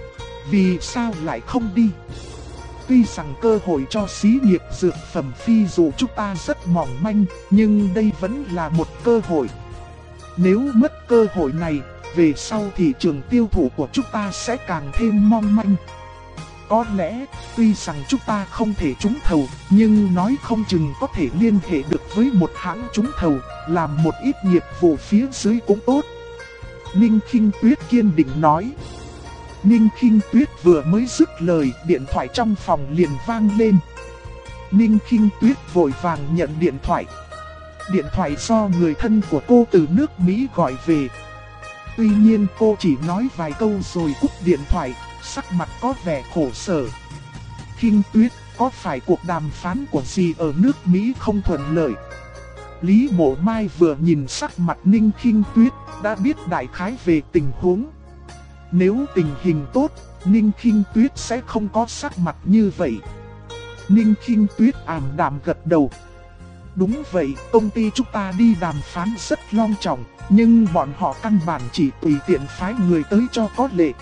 Vì sao lại không đi? Tuy rằng cơ hội cho xí nghiệp dược phẩm Phi Dụ chúng ta rất mỏng manh, nhưng đây vẫn là một cơ hội. Nếu mất cơ hội này, về sau thị trường tiêu thụ của chúng ta sẽ càng thêm mong manh. Có lẽ, tuy rằng chúng ta không thể trúng thầu, nhưng nói không chừng có thể liên hệ được với một hãng trúng thầu, làm một ít nghiệp vụ phía dưới cũng tốt. Ninh Khinh Tuyết kiên định nói. Ninh Khinh Tuyết vừa mới dứt lời, điện thoại trong phòng liền vang lên. Ninh Khinh Tuyết vội vàng nhận điện thoại. Điện thoại do người thân của cô từ nước Mỹ gọi về. Tuy nhiên cô chỉ nói vài câu rồi cúp điện thoại, sắc mặt có vẻ khổ sở. Khinh Tuyết, có phải cuộc đàm phán của dì ở nước Mỹ không thuận lợi? Lý Mộ Mai vừa nhìn sắc mặt Ninh Khinh Tuyết, đã biết đại khái về tình huống. Nếu tình hình tốt, Ninh Khinh Tuyết sẽ không có sắc mặt như vậy. Ninh Khinh Tuyết ảm đạm gật đầu. Đúng vậy, công ty chúng ta đi đàm phán rất long trọng, nhưng bọn họ căn bản chỉ tùy tiện phái người tới cho có lệ.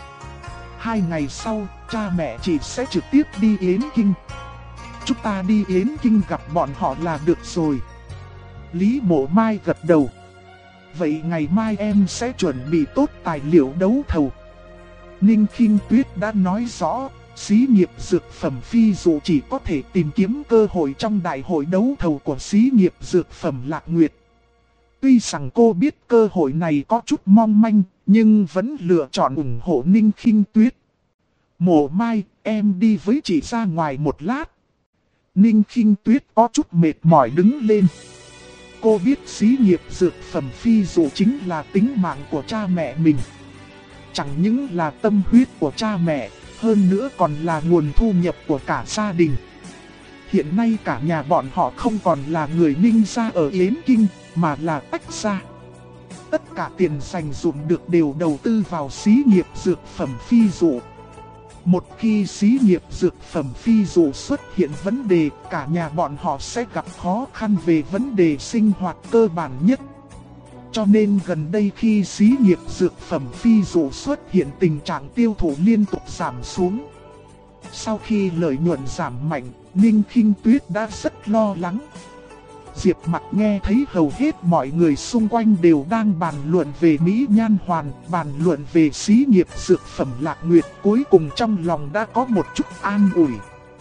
2 ngày sau, cha mẹ chị sẽ trực tiếp đi Yến Kinh. Chúng ta đi Yến Kinh gặp bọn họ là được rồi. Lý Mộ Mai gật đầu. Vậy ngày mai em sẽ chuẩn bị tốt tài liệu đấu thầu. Ninh Khinh Tuyết đã nói rõ, xí nghiệp dược phẩm Phi Dụ chỉ có thể tìm kiếm cơ hội trong đại hội đấu thầu của xí nghiệp dược phẩm Lạc Nguyệt. Tuy rằng cô biết cơ hội này có chút mong manh, nhưng vẫn lựa chọn ủng hộ Ninh Khinh Tuyết. Mộ Mai, em đi với chị ra ngoài một lát. Ninh Khinh Tuyết có chút mệt mỏi đứng lên. Cô biết xí nghiệp dược phẩm Phi Dụ chính là tính mạng của cha mẹ mình. Chẳng những là tâm huyết của cha mẹ, hơn nữa còn là nguồn thu nhập của cả gia đình. Hiện nay cả nhà bọn họ không còn là người Ninh gia ở Yến Kinh, mà là tách gia. Tất cả tiền dành dụm được đều đầu tư vào xí nghiệp dược phẩm Phi Dụ. Một khi xí nghiệp dược phẩm Phi Dụ xuất hiện vấn đề, cả nhà bọn họ sẽ gặp khó khăn về vấn đề sinh hoạt cơ bản nhất. Cho nên gần đây khi xí nghiệp dược phẩm Phi Dụ xuất hiện tình trạng tiêu thụ liên tục giảm xuống. Sau khi lợi nhuận giảm mạnh, Ninh Khinh Tuyết đã rất lo lắng. Diệp Mặc nghe thấy hầu hết mọi người xung quanh đều đang bàn luận về Mỹ Nhan Hoàn, bàn luận về xí nghiệp dược phẩm Lạc Nguyệt, cuối cùng trong lòng đã có một chút an ủi.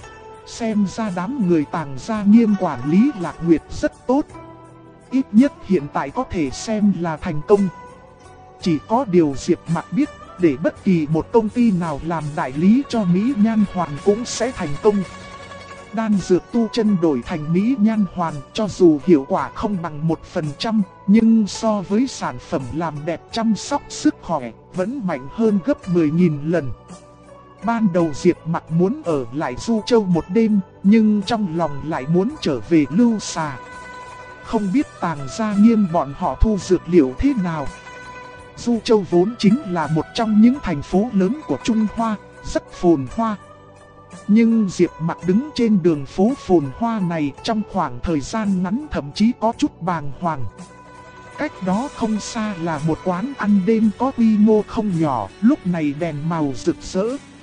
Xem ra đám người Tàng gia Nghiêm quản lý Lạc Nguyệt rất tốt. Ít nhất hiện tại có thể xem là thành công. Chỉ có điều Diệp Mặc biết, để bất kỳ một công ty nào làm đại lý cho Mỹ Nhan Hoàn cũng sẽ thành công. Đan dược tu chân đổi thành Mỹ Nhan Hoàn cho dù hiệu quả không bằng 1%, nhưng so với sản phẩm làm đẹp chăm sóc sức khỏe, vẫn mạnh hơn gấp 10.000 lần. Ban đầu Diệp Mặc muốn ở lại Du Châu một đêm, nhưng trong lòng lại muốn trở về Lưu Xà. Không biết Tàng gia Nghiêm bọn họ thu dược liệu thế nào. Du Châu vốn chính là một trong những thành phố lớn của Trung Hoa, rất phồn hoa. Nhưng Diệp Mặc đứng trên đường phố phồn hoa này trong khoảng thời gian ngắn thậm chí có chút bàng hoàng. Cách đó không xa là một quán ăn đêm có quy mô không nhỏ, lúc này đèn màu rực rỡ.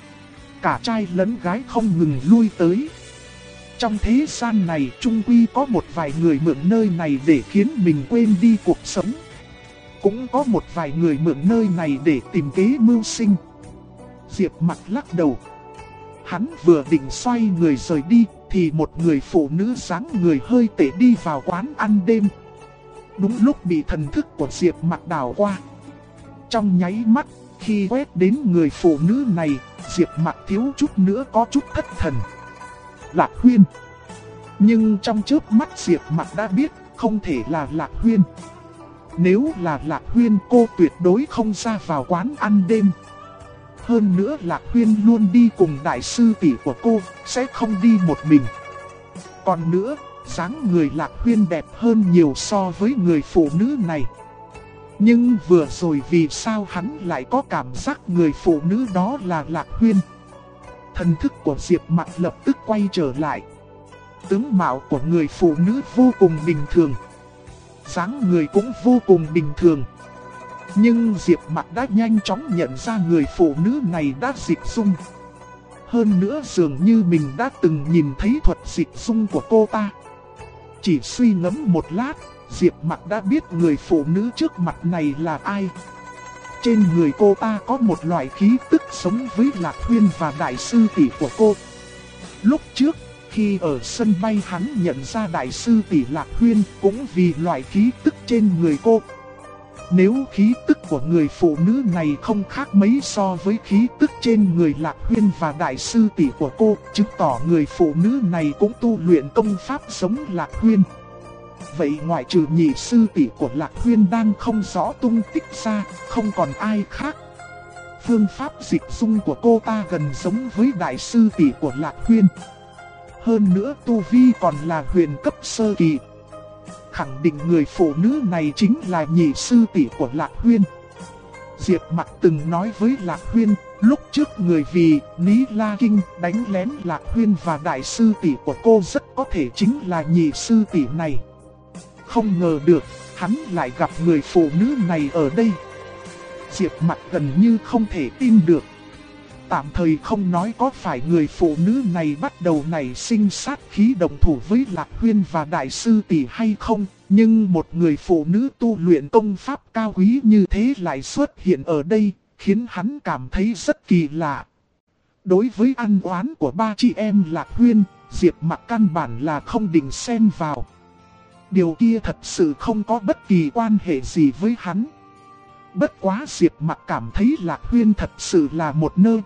Cả trai lẫn gái không ngừng lui tới. Trong thế gian này chung quy có một vài người mượn nơi này để khiến mình quên đi cuộc sống. Cũng có một vài người mượn nơi này để tìm kế mưu sinh. Diệp Mặc lắc đầu. Hắn vừa định xoay người rời đi, thì một người phụ nữ dáng người hơi tệ đi vào quán ăn đêm. Đúng lúc bị thần thức của Diệp Mặc đảo qua. Trong nháy mắt, khi quét đến người phụ nữ này, Diệp Mặc thiếu chút nữa có chút thất thần. Lạc Huyên. Nhưng trong chớp mắt Diệp Mặc đã biết, không thể là Lạc Huyên. Nếu là Lạc Huyên cô tuyệt đối không ra vào quán ăn đêm. Hơn nữa Lạc Huyên luôn đi cùng đại sư tỷ của cô, sẽ không đi một mình. Còn nữa, dáng người Lạc Huyên đẹp hơn nhiều so với người phụ nữ này. Nhưng vừa rồi vì sao hắn lại có cảm giác người phụ nữ đó là Lạc Huyên? Thần thức của Diệp Mặc lập tức quay trở lại. Tướng mạo của người phụ nữ vô cùng bình thường. Dáng người cũng vô cùng bình thường. Nhưng Diệp Mặc đã nhanh chóng nhận ra người phụ nữ này đã dịch dung. Hơn nữa dường như mình đã từng nhìn thấy thuật dịch dung của cô ta. Chỉ suy ngẫm một lát, Diệp Mặc đã biết người phụ nữ trước mặt này là ai. Trên người cô ta có một loại khí tức sống với Lạc Huyên và đại sư tỷ của cô. Lúc trước, khi ở sân bay hắn nhận ra đại sư tỷ Lạc Huyên cũng vì loại khí tức trên người cô. Nếu khí tức của người phụ nữ này không khác mấy so với khí tức trên người Lạc Huyên và đại sư tỷ của cô, chứng tỏ người phụ nữ này cũng tu luyện công pháp giống Lạc Huyên. Vậy ngoại trừ nhị sư tỷ của Lạc Huyên đang không rõ tung tích ra, không còn ai khác. Phương pháp dịch dung của cô ta gần giống với đại sư tỷ của Lạc Huyên. Hơn nữa tu vi còn là huyền cấp sơ kỳ. Khẳng định người phụ nữ này chính là nhị sư tỷ của Lạc Huyên. Diệp Mặc từng nói với Lạc Huyên, lúc trước người vì Ní La Kinh đánh lén Lạc Huyên và đại sư tỷ của cô rất có thể chính là nhị sư tỷ này. Không ngờ được, hắn lại gặp người phụ nữ này ở đây. Diệp Mặc gần như không thể tin được. Tạm thời không nói có phải người phụ nữ này bắt đầu nảy sinh sát khí đồng thủ với Lạc Huyên và Đại sư tỷ hay không, nhưng một người phụ nữ tu luyện công pháp cao quý như thế lại xuất hiện ở đây, khiến hắn cảm thấy rất kỳ lạ. Đối với ăn oán của ba chị em Lạc Huyên, Diệp Mặc căn bản là không định xen vào. Điều kia thật sự không có bất kỳ quan hệ gì với hắn. Bất quá Diệp Mặc cảm thấy Lạc Huyên thật sự là một nơi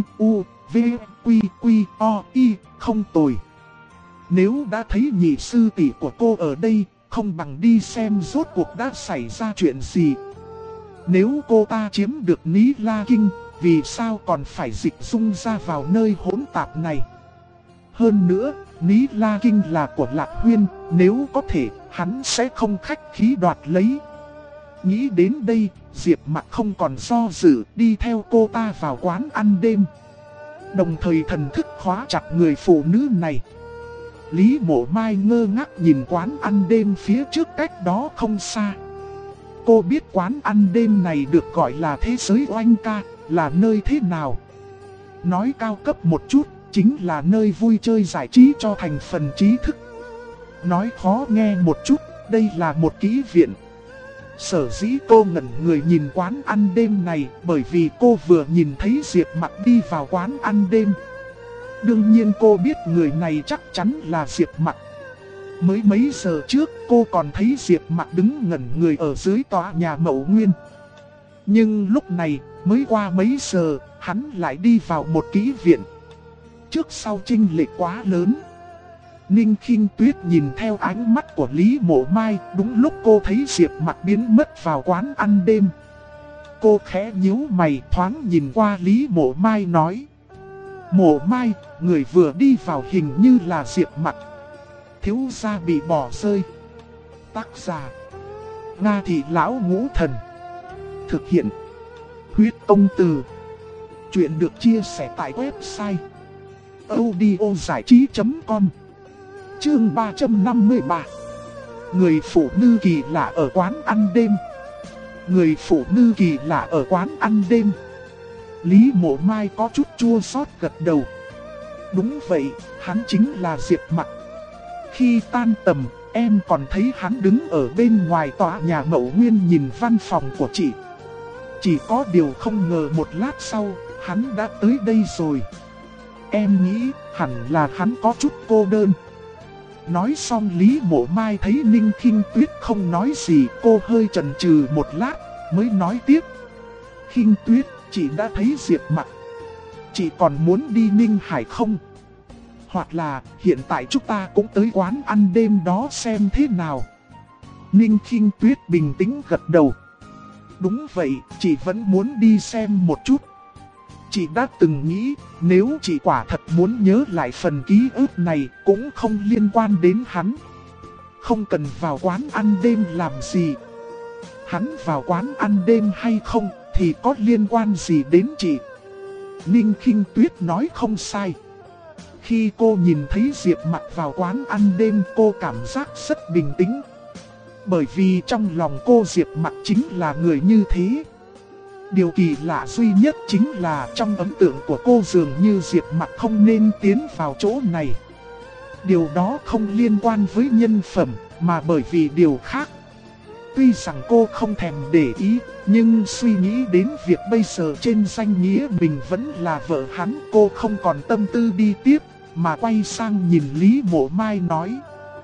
GUVQQOI không tồi. Nếu đã thấy nhị sư tỷ của cô ở đây, không bằng đi xem rốt cuộc đã xảy ra chuyện gì. Nếu cô ta chiếm được Ní La Kinh, vì sao còn phải dịch dung ra vào nơi hỗn tạp này? Hơn nữa, Ní La Kinh là của Lạc Huyên, nếu có thể, hắn sẽ không khách khí đoạt lấy. Nghĩ đến đây, Diệp Mặc không còn do dự, đi theo cô ta vào quán ăn đêm. Đồng thời thần thức khóa chặt người phụ nữ này. Lý Mộ Mai ngơ ngác nhìn quán ăn đêm phía trước cách đó không xa. Cô biết quán ăn đêm này được gọi là thế giới oanh ca, là nơi thế nào? Nói cao cấp một chút, chính là nơi vui chơi giải trí cho thành phần trí thức. Nói khó nghe một chút, đây là một kỹ viện. Sở dĩ cô ngẩn người nhìn quán ăn đêm này bởi vì cô vừa nhìn thấy Diệp Mặc đi vào quán ăn đêm. Đương nhiên cô biết người này chắc chắn là Diệp Mặc. Mới mấy giờ trước cô còn thấy Diệp Mặc đứng ngẩn người ở dưới tòa nhà Mậu Nguyên. Nhưng lúc này mới qua mấy giờ hắn lại đi vào một kỹ viện. Trước sau chênh lệch quá lớn. Ninh Khinh Tuyết nhìn theo ánh mắt của Lý Mộ Mai, đúng lúc cô thấy Diệp Mặc biến mất vào quán ăn đêm. Cô khẽ nhíu mày thoáng nhìn qua Lý Mộ Mai nói: Mộ Mai, người vừa đi vào hình như là Diệp Mặc. Thiếu gia bị bỏ rơi. Tác giả: Nga Thị Lão Ngũ Thần. Thực hiện: Huyết Công Từ. Chuyện được chia sẻ tại website audiozảichí.com. Chương 353. Người phụ nữ kỳ lạ ở quán ăn đêm. Người phụ nữ kỳ lạ ở quán ăn đêm. Lý Mộ Mai có chút chua xót gật đầu. Đúng vậy, hắn chính là Diệp Mặc. Khi tan tầm, em còn thấy hắn đứng ở bên ngoài tòa nhà Mậu Nguyên nhìn văn phòng của chị. Chỉ có điều không ngờ một lát sau, hắn đã tới đây rồi. Em nghĩ hẳn là hắn có chút cô đơn. Nói xong Lý Mộ Mai thấy Ninh Khinh Tuyết không nói gì, cô hơi chần chừ một lát, mới nói tiếp. Khinh Tuyết, chị đã thấy Diệp Mặc. Chị còn muốn đi Ninh Hải không? Hoặc là hiện tại chúng ta cũng tới quán ăn đêm đó xem thế nào. Ninh Khinh Tuyết bình tĩnh gật đầu. Đúng vậy, chị vẫn muốn đi xem một chút. Chị đã từng nghĩ, nếu chị quả thật muốn nhớ lại phần ký ức này cũng không liên quan đến hắn. Không cần vào quán ăn đêm làm gì. Hắn vào quán ăn đêm hay không thì có liên quan gì đến chị. Ninh Khinh Tuyết nói không sai. Khi cô nhìn thấy Diệp Mặc vào quán ăn đêm cô cảm giác rất bình tĩnh. Bởi vì trong lòng cô Diệp Mặc chính là người như thế. Điều kỳ lạ duy nhất chính là trong ấn tượng của cô dường như Diệp Mặc không nên tiến vào chỗ này. Điều đó không liên quan với nhân phẩm mà bởi vì điều khác. Tuy rằng cô không thèm để ý, nhưng suy nghĩ đến việc bây giờ trên danh nghĩa mình vẫn là vợ hắn, cô không còn tâm tư đi tiếp, mà quay sang nhìn Lý Mộ Mai nói.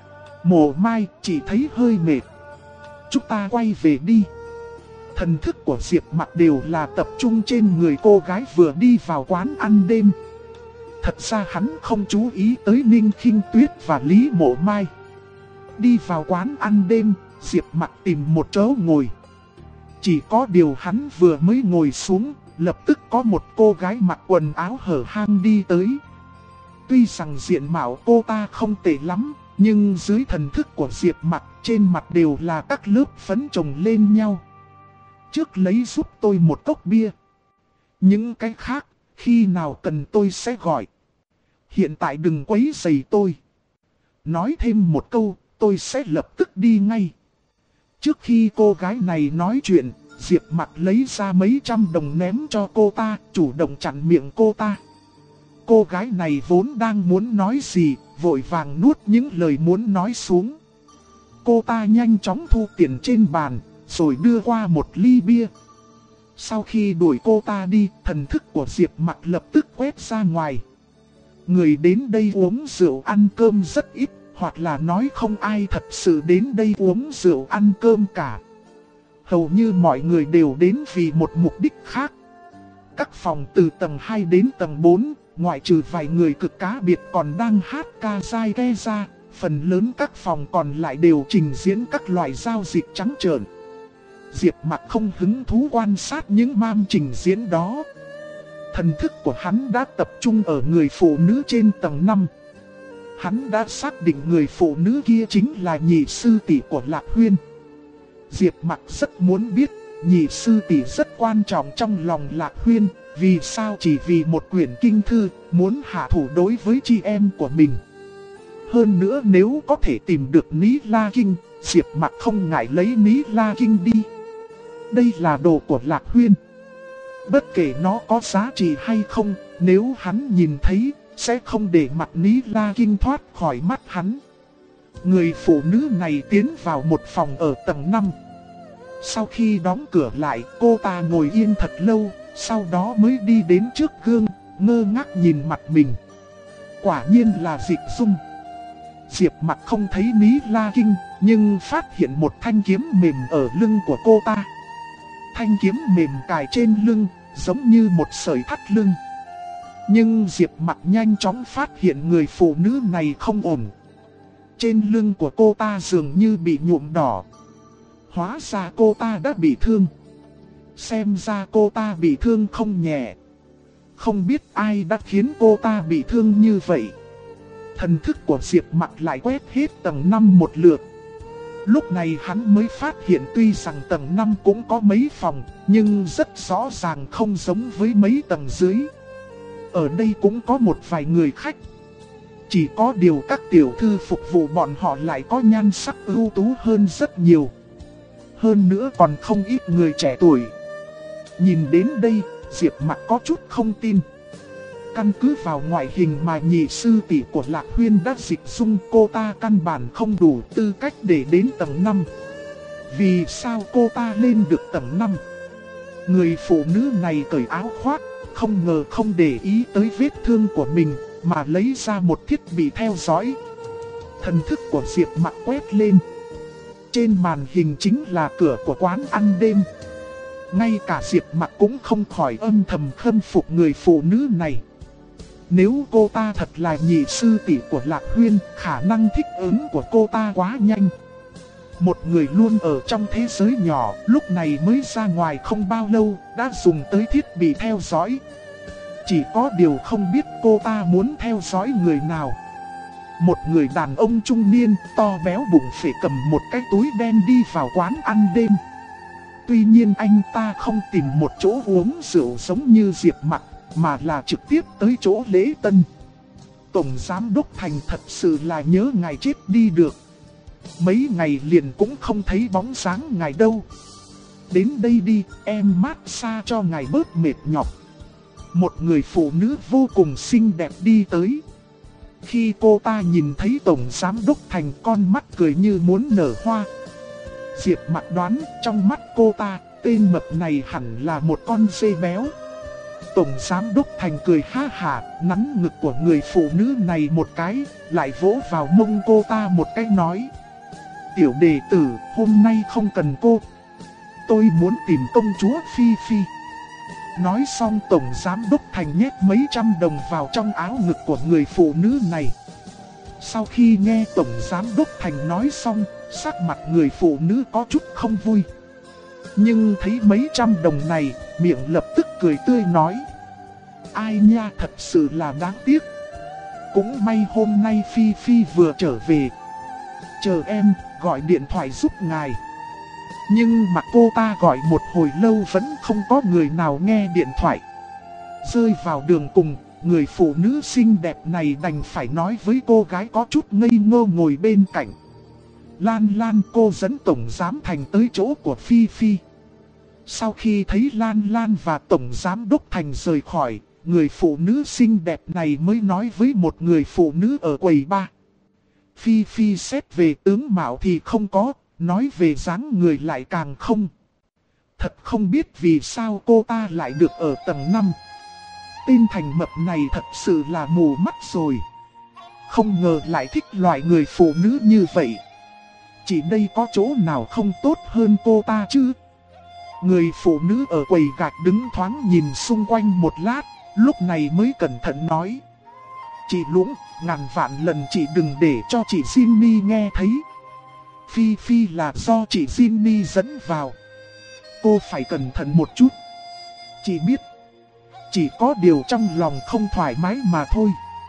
Mộ Mai, chị thấy hơi mệt. Chúng ta quay về đi. Thần thức của Diệp Mặc đều là tập trung trên người cô gái vừa đi vào quán ăn đêm. Thật ra hắn không chú ý tới Ninh Khinh Tuyết và Lý Mộ Mai. Đi vào quán ăn đêm, Diệp Mặc tìm một chỗ ngồi. Chỉ có điều hắn vừa mới ngồi xuống, lập tức có một cô gái mặc quần áo hở hang đi tới. Tuy rằng diện mạo cô ta không tệ lắm, nhưng dưới thần thức của Diệp Mặc trên mặt đều là các lớp phấn chồng lên nhau. Trước lấy giúp tôi một cốc bia. Những cái khác, khi nào cần tôi sẽ gọi. Hiện tại đừng quấy rầy tôi. Nói thêm một câu, tôi sẽ lập tức đi ngay. Trước khi cô gái này nói chuyện, Diệp Mặc lấy ra mấy trăm đồng ném cho cô ta, chủ động chặn miệng cô ta. Cô gái này vốn đang muốn nói gì, vội vàng nuốt những lời muốn nói xuống. Cô ta nhanh chóng thu tiền trên bàn, rồi đưa qua một ly bia. Sau khi đuổi cô ta đi, thần thức của Diệp Mặc lập tức quét ra ngoài. Người đến đây uống rượu ăn cơm rất ít, hoặc là nói không ai thật sự đến đây uống rượu ăn cơm cả. Hầu như mọi người đều đến vì một mục đích khác. Các phòng từ tầng 2 đến tầng 4, ngoại trừ vài người cực cá biệt còn đang hát ca dai ghe ra, phần lớn các phòng còn lại đều trình diễn các loại giao dịch trắng trợn. Diệp Mặc không hứng thú quan sát những màn trình diễn đó. Thần thức của hắn đã tập trung ở người phụ nữ trên tầng 5. Hắn đã xác định người phụ nữ kia chính là nhị sư tỷ của Lạc Huyên. Diệp Mặc rất muốn biết, nhị sư tỷ rất quan trọng trong lòng Lạc Huyên, vì sao chỉ vì một quyển kinh thư muốn hạ thủ đối với chị em của mình. Hơn nữa nếu có thể tìm được Ní La Kinh, Diệp Mặc không ngại lấy Ní La Kinh đi. Đây là đồ của Lạc Huyên. Bất kể nó có giá trị hay không, nếu hắn nhìn thấy, sẽ không để mặt Ní La Kinh thoát khỏi mắt hắn. Người phụ nữ này tiến vào một phòng ở tầng 5. Sau khi đóng cửa lại, cô ta ngồi yên thật lâu, sau đó mới đi đến trước gương, ngơ ngác nhìn mặt mình. Quả nhiên là Dịch Dung. Diệp Mặc không thấy Ní La Kinh, nhưng phát hiện một thanh kiếm mềm ở lưng của cô ta. Thanh kiếm mềm cài trên lưng, giống như một sợi thắt lưng. Nhưng Diệp Mặc nhanh chóng phát hiện người phụ nữ này không ổn. Trên lưng của cô ta dường như bị nhuộm đỏ. Hóa ra cô ta đã bị thương. Xem ra cô ta bị thương không nhẹ. Không biết ai đã khiến cô ta bị thương như vậy. Thần thức của Diệp Mặc lại quét hết tầng 5 một lượt. Lúc này hắn mới phát hiện tuy rằng tầng 5 cũng có mấy phòng, nhưng rất rõ ràng không giống với mấy tầng dưới. Ở đây cũng có một vài người khách. Chỉ có điều các tiểu thư phục vụ bọn họ lại có nhan sắc ưu tú hơn rất nhiều. Hơn nữa còn không ít người trẻ tuổi. Nhìn đến đây, Diệp Mặc có chút không tin. Căn cứ vào ngoại hình mà nhị sư tỷ của Lạc Huyên đã dịch dung, cô ta căn bản không đủ tư cách để đến tầng 5. Vì sao cô ta lên được tầng 5? Người phụ nữ này cởi áo khoác, không ngờ không để ý tới vết thương của mình, mà lấy ra một thiết bị theo dõi. Thần thức của Diệp Mặc quét lên. Trên màn hình chính là cửa của quán ăn đêm. Ngay cả Diệp Mặc cũng không khỏi âm thầm khâm phục người phụ nữ này. Nếu cô ta thật là nhị sư tỷ của Lạc Huyên, khả năng thích ứng của cô ta quá nhanh. Một người luôn ở trong thế giới nhỏ, lúc này mới ra ngoài không bao lâu, đã dùng tới thiết bị theo dõi. Chỉ có điều không biết cô ta muốn theo dõi người nào. Một người đàn ông trung niên, to béo bụng phệ cầm một cái túi đen đi vào quán ăn đêm. Tuy nhiên anh ta không tìm một chỗ uống rượu giống như Diệp Mặc, mà là trực tiếp tới chỗ lễ tân. Tổng giám đốc Thành thật sự là nhớ ngài chết đi được. Mấy ngày liền cũng không thấy bóng dáng ngài đâu. Đến đây đi, em massage cho ngài bớt mệt nhọc. Một người phụ nữ vô cùng xinh đẹp đi tới. Khi cô ta nhìn thấy Tổng Giám Đốc Thành, con mắt cười như muốn nở hoa. Diệp Mặc đoán trong mắt cô ta, tên mập này hẳn là một con dê béo. Tổng Giám Đốc Thành cười ha hả, nắn ngực của người phụ nữ này một cái, lại vỗ vào mông cô ta một cái nói: Tiểu đệ tử, hôm nay không cần cô. Tôi muốn tìm công chúa Phi Phi. Nói xong Tổng Giám Đốc Thành nhét mấy trăm đồng vào trong áo ngực của người phụ nữ này. Sau khi nghe Tổng Giám Đốc Thành nói xong, sắc mặt người phụ nữ có chút không vui. Nhưng thấy mấy trăm đồng này, miệng lập tức cười tươi nói: Ai nha, thật sự là đáng tiếc. Cũng may hôm nay Phi Phi vừa trở về. Chờ em, gọi điện thoại giúp ngài. Nhưng mà cô ta gọi một hồi lâu vẫn không có người nào nghe điện thoại. Rơi vào đường cùng, người phụ nữ xinh đẹp này đành phải nói với cô gái có chút ngây ngô ngồi bên cạnh: Lan Lan, cô dẫn Tổng Giám Thành tới chỗ của Phi Phi. Sau khi thấy Lan Lan và Tổng Giám Đốc Thành rời khỏi, người phụ nữ xinh đẹp này mới nói với một người phụ nữ ở quầy ba. Phi Phi xét về tướng mạo thì không có, nói về dáng người lại càng không. Thật không biết vì sao cô ta lại được ở tầng 5. Tên Thành Mập này thật sự là mù mắt rồi. Không ngờ lại thích loại người phụ nữ như vậy. Chỉ đây có chỗ nào không tốt hơn cô ta chứ? Người phụ nữ ở quầy gạch đứng thoáng nhìn xung quanh một lát, lúc này mới cẩn thận nói. Chị Lũng, ngàn vạn lần chị đừng để cho chị Jinny nghe thấy. Phi Phi là do chị Jinny dẫn vào. Cô phải cẩn thận một chút. Chị biết, chỉ có điều trong lòng không thoải mái mà thôi.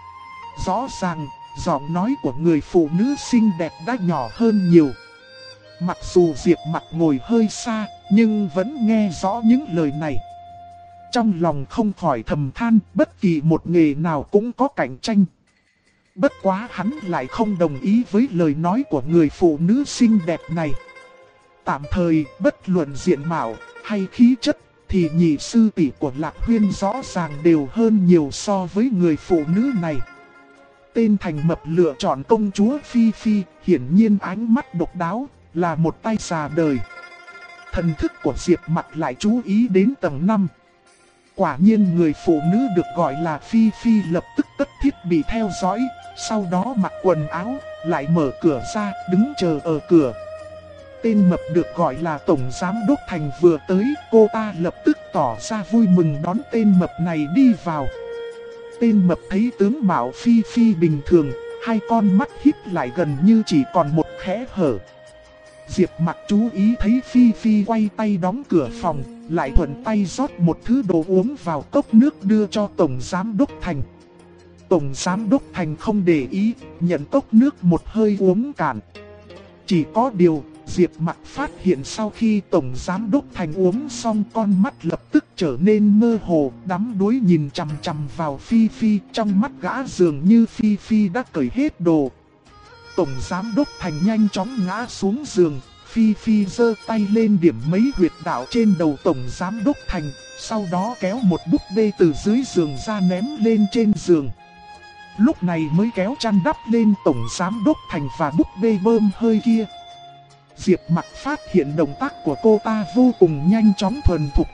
Rõ ràng, giọng nói của người phụ nữ xinh đẹp đã nhỏ hơn nhiều. Mặc dù Diệp Mặc ngồi hơi xa, nhưng vẫn nghe rõ những lời này. Trong lòng không khỏi thầm than, bất kỳ một nghề nào cũng có cạnh tranh. Bất quá hắn lại không đồng ý với lời nói của người phụ nữ xinh đẹp này. Tạm thời, bất luận diện mạo hay khí chất, thì nhị sư tỷ của Lạc Huyên rõ ràng đều hơn nhiều so với người phụ nữ này. Tên Thành Mập lựa chọn công chúa Phi Phi, hiển nhiên ánh mắt độc đáo, là một tay già đời. Thần thức của Diệp Mặc lại chú ý đến tầng 5. Quả nhiên người phụ nữ được gọi là Phi Phi lập tức tất thiết bị theo dõi, sau đó mặc quần áo, lại mở cửa ra, đứng chờ ở cửa. Tên Mập được gọi là Tổng Giám Đốc Thành vừa tới, cô ta lập tức tỏ ra vui mừng đón tên Mập này đi vào. Tên Mập thấy tướng mạo Phi Phi bình thường, hai con mắt híp lại gần như chỉ còn một khẽ hở. Diệp Mặc chú ý thấy Phi Phi quay tay đóng cửa phòng, lại thuận tay rót một thứ đồ uống vào cốc nước đưa cho Tổng Giám Đốc Thành. Tổng Giám Đốc Thành không để ý, nhận cốc nước một hơi uống cạn. Chỉ có điều, Diệp Mặc phát hiện sau khi Tổng Giám Đốc Thành uống xong, con mắt lập tức trở nên mơ hồ, đắm đuối nhìn chằm chằm vào Phi Phi, trong mắt gã dường như Phi Phi đã cởi hết đồ. Tổng Giám Đốc Thành nhanh chóng ngã xuống giường, Phi Phi giơ tay lên điểm mấy huyệt đạo trên đầu Tổng Giám Đốc Thành, sau đó kéo một búp bê từ dưới giường ra ném lên trên giường. Lúc này mới kéo chăn đắp lên Tổng Giám Đốc Thành và búp bê bơm hơi kia. Diệp Mặc phát hiện động tác của cô ta vô cùng nhanh chóng thuần thục.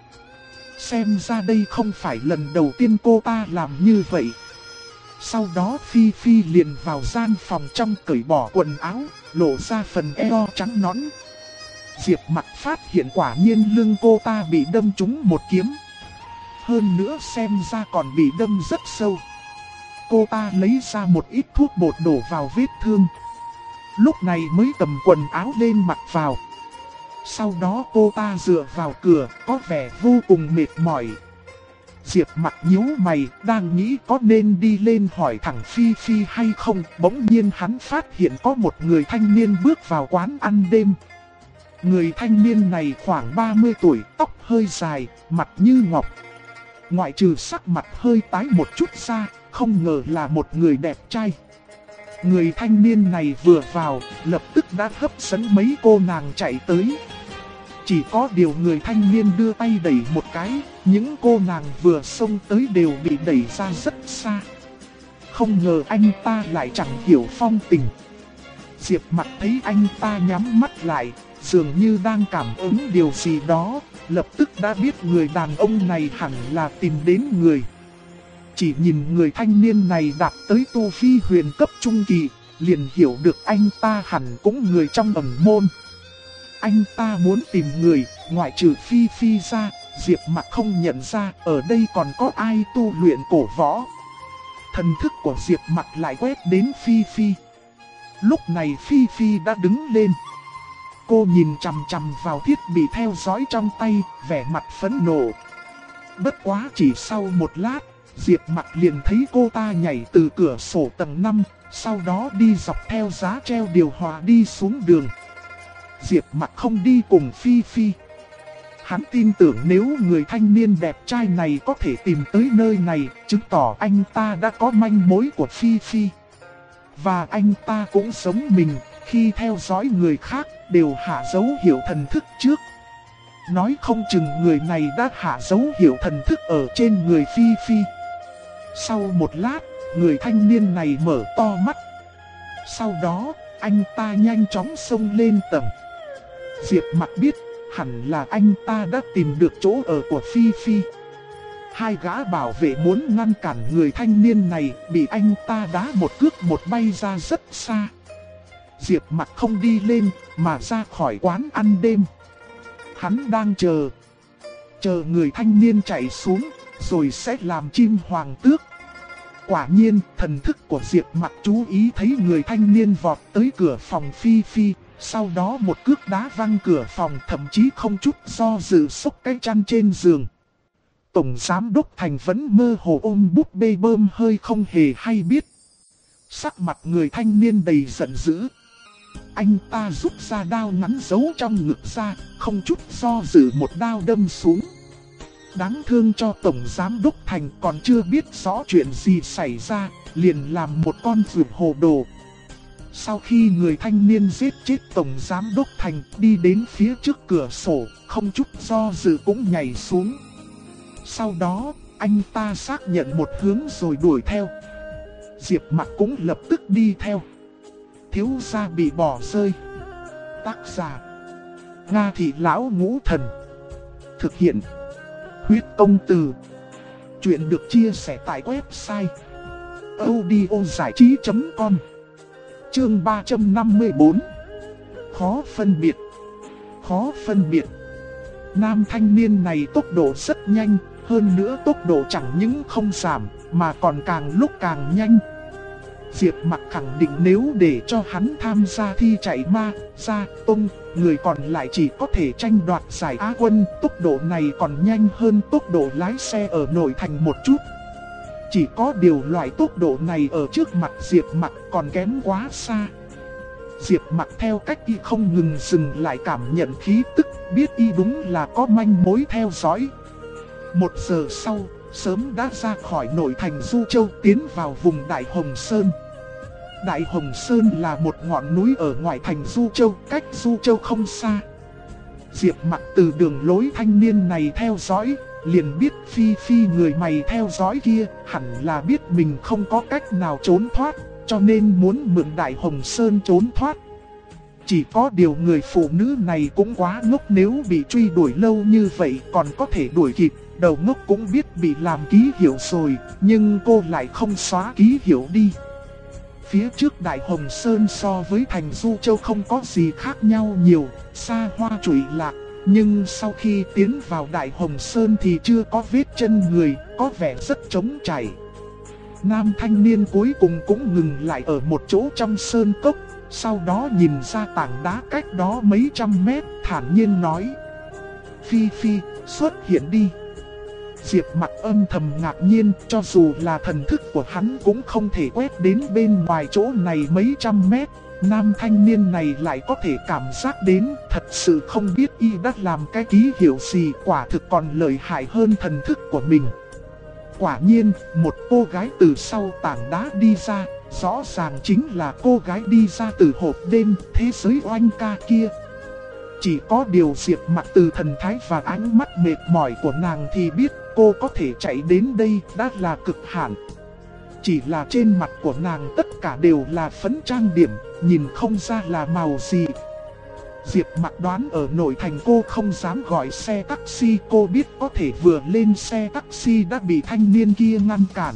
Xem ra đây không phải lần đầu tiên cô ta làm như vậy. Sau đó Phi Phi liền vào gian phòng trong cởi bỏ quần áo, lộ ra phần eo trắng nõn. Diệp Mặc phát hiện quả nhiên lưng cô ta bị đâm trúng một kiếm. Hơn nữa xem ra còn bị đâm rất sâu. Cô ta lấy ra một ít thuốc bột đổ vào vết thương. Lúc này mới cầm quần áo lên mặc vào. Sau đó cô ta dựa vào cửa, có vẻ vô cùng mệt mỏi. Diệp Mặc nhíu mày, đang nghĩ có nên đi lên hỏi thẳng Phi Phi hay không. Bỗng nhiên hắn phát hiện có một người thanh niên bước vào quán ăn đêm. Người thanh niên này khoảng 30 tuổi, tóc hơi dài, mặt như ngọc. Ngoại trừ sắc mặt hơi tái một chút ra, không ngờ là một người đẹp trai. Người thanh niên này vừa vào, lập tức đã hấp dẫn mấy cô nàng chạy tới. Chỉ có điều người thanh niên đưa tay đẩy một cái, những cô nàng vừa xông tới đều bị đẩy ra rất xa. Không ngờ anh ta lại chẳng hiểu phong tình. Diệp Mặc thấy anh ta nhắm mắt lại, dường như đang cảm ứng điều gì đó, lập tức đã biết người đàn ông này hẳn là tìm đến người. Chỉ nhìn người thanh niên này đạt tới tu vi huyền cấp trung kỳ, liền hiểu được anh ta hẳn cũng người trong ẩn môn. Anh ta muốn tìm người, ngoại trừ Phi Phi ra, Diệp Mặc không nhận ra ở đây còn có ai tu luyện cổ võ. Thần thức của Diệp Mặc lại quét đến Phi Phi. Lúc này Phi Phi đã đứng lên. Cô nhìn chằm chằm vào thiết bị theo dõi trong tay, vẻ mặt phẫn nộ. Bất quá chỉ sau một lát, Diệp Mặc liền thấy cô ta nhảy từ cửa sổ tầng 5, sau đó đi dọc theo giá treo điều hòa đi xuống đường. Diệp Mặc không đi cùng Phi Phi. Hắn tin tưởng nếu người thanh niên đẹp trai này có thể tìm tới nơi này, chứng tỏ anh ta đã có manh mối của Phi Phi. Và anh ta cũng giống mình, khi theo dõi người khác đều hạ dấu hiệu thần thức trước. Nói không chừng người này đã hạ dấu hiệu thần thức ở trên người Phi Phi. Sau một lát, người thanh niên này mở to mắt. Sau đó, anh ta nhanh chóng xông lên tầng. Diệp Mặc biết, hẳn là anh ta đã tìm được chỗ ở của Phi Phi. Hai gã bảo vệ muốn ngăn cản người thanh niên này, bị anh ta đá một cước một bay ra rất xa. Diệp Mặc không đi lên, mà ra khỏi quán ăn đêm. Hắn đang chờ người thanh niên chạy xuống, rồi sẽ làm chim hoàng tước. Quả nhiên, thần thức của Diệp Mặc chú ý thấy người thanh niên vọt tới cửa phòng Phi Phi. Sau đó một cước đá văng cửa phòng, thậm chí không chút do dự xốc cái chăn trên giường. Tổng giám đốc Thành vẫn mơ hồ ôm búp bê bơm hơi không hề hay biết. Sắc mặt người thanh niên đầy giận dữ. Anh ta rút ra đao ngắn giấu trong ngực ra, không chút do dự một đao đâm xuống. Đáng thương cho Tổng Giám đốc Thành còn chưa biết rõ chuyện gì xảy ra, liền làm một con vượt hồ đồ. Sau khi người thanh niên giết chết Tổng Giám đốc Thành, đi đến phía trước cửa sổ, không chút do dự cũng nhảy xuống. Sau đó, anh ta xác nhận một hướng rồi đuổi theo. Diệp Mặc cũng lập tức đi theo. Thiếu gia bị bỏ rơi. Tác giả: Nga Thị Lão Ngũ Thần. Thực hiện: Huyết Công Từ. Chuyện được chia sẻ tại website audiozảichí.com. Chương 354. Khó phân biệt. Khó phân biệt. Nam thanh niên này tốc độ rất nhanh, hơn nữa tốc độ chẳng những không giảm, mà còn càng lúc càng nhanh. Diệp Mặc khẳng định nếu để cho hắn tham gia thi chạy ma, ra, tung, người còn lại chỉ có thể tranh đoạt giải Á quân. Tốc độ này còn nhanh hơn tốc độ lái xe ở nội thành một chút. Chỉ có điều loại tốc độ này ở trước mặt Diệp Mặc còn kém quá xa. Diệp Mặc theo cách y không ngừng dừng lại cảm nhận khí tức, biết y đúng là có manh mối theo dõi. 1 giờ sau, sớm đã ra khỏi nội thành Du Châu tiến vào vùng Đại Hồng Sơn. Đại Hồng Sơn là một ngọn núi ở ngoại thành Du Châu, cách Du Châu không xa. Diệp Mặc từ đường lối thanh niên này theo dõi, liền biết Phi Phi người mày theo dõi kia hẳn là biết mình không có cách nào trốn thoát, cho nên muốn mượn Đại Hồng Sơn trốn thoát. Chỉ có điều người phụ nữ này cũng quá ngốc, nếu bị truy đuổi lâu như vậy còn có thể đuổi kịp. Đầu ngốc cũng biết bị làm ký hiệu rồi, nhưng cô lại không xóa ký hiệu đi. Phía trước Đại Hồng Sơn so với thành Du Châu không có gì khác nhau nhiều, xa hoa trụy lạc. Nhưng sau khi tiến vào Đại Hồng Sơn thì chưa có vết chân người, có vẻ rất trống trải. Nam thanh niên cuối cùng cũng ngừng lại ở một chỗ trong sơn cốc, sau đó nhìn ra tảng đá cách đó mấy trăm mét, thản nhiên nói: Phi Phi, xuất hiện đi. Diệp Mặc âm thầm ngạc nhiên, cho dù là thần thức của hắn cũng không thể quét đến bên ngoài chỗ này mấy trăm mét. Nam thanh niên này lại có thể cảm giác đến, thật sự không biết y đã làm cái ký hiệu gì, quả thực còn lợi hại hơn thần thức của mình. Quả nhiên, một cô gái từ sau tảng đá đi ra, rõ ràng chính là cô gái đi ra từ hộp đêm thế giới oanh ca kia. Chỉ có điều Diệp Mặc từ thần thái và ánh mắt mệt mỏi của nàng thì biết cô có thể chạy đến đây đã là cực hạn. Chỉ là trên mặt của nàng tất cả đều là phấn trang điểm, nhìn không ra là màu gì. Diệp Mặc đoán ở nội thành cô không dám gọi xe taxi, cô biết có thể vừa lên xe taxi đã bị thanh niên kia ngăn cản.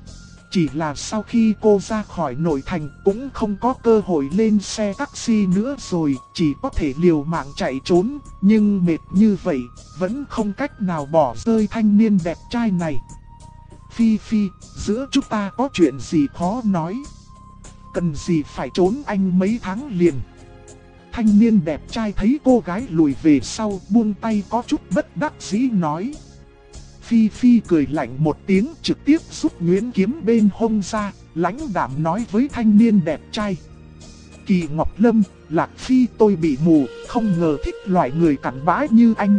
Chỉ là sau khi cô ra khỏi nội thành cũng không có cơ hội lên xe taxi nữa rồi, chỉ có thể liều mạng chạy trốn, nhưng mệt như vậy, vẫn không cách nào bỏ rơi thanh niên đẹp trai này. Phi Phi, giữa chúng ta có chuyện gì khó nói. Cần gì phải trốn anh mấy tháng liền. Thanh niên đẹp trai thấy cô gái lùi về sau, buông tay có chút bất đắc dĩ nói. Phi Phi cười lạnh một tiếng, trực tiếp rút nhuyễn kiếm bên hông ra, lãnh đạm nói với thanh niên đẹp trai: Kỳ Ngọc Lâm, Lạc Phi tôi bị mù, không ngờ thích loại người cặn bã như anh.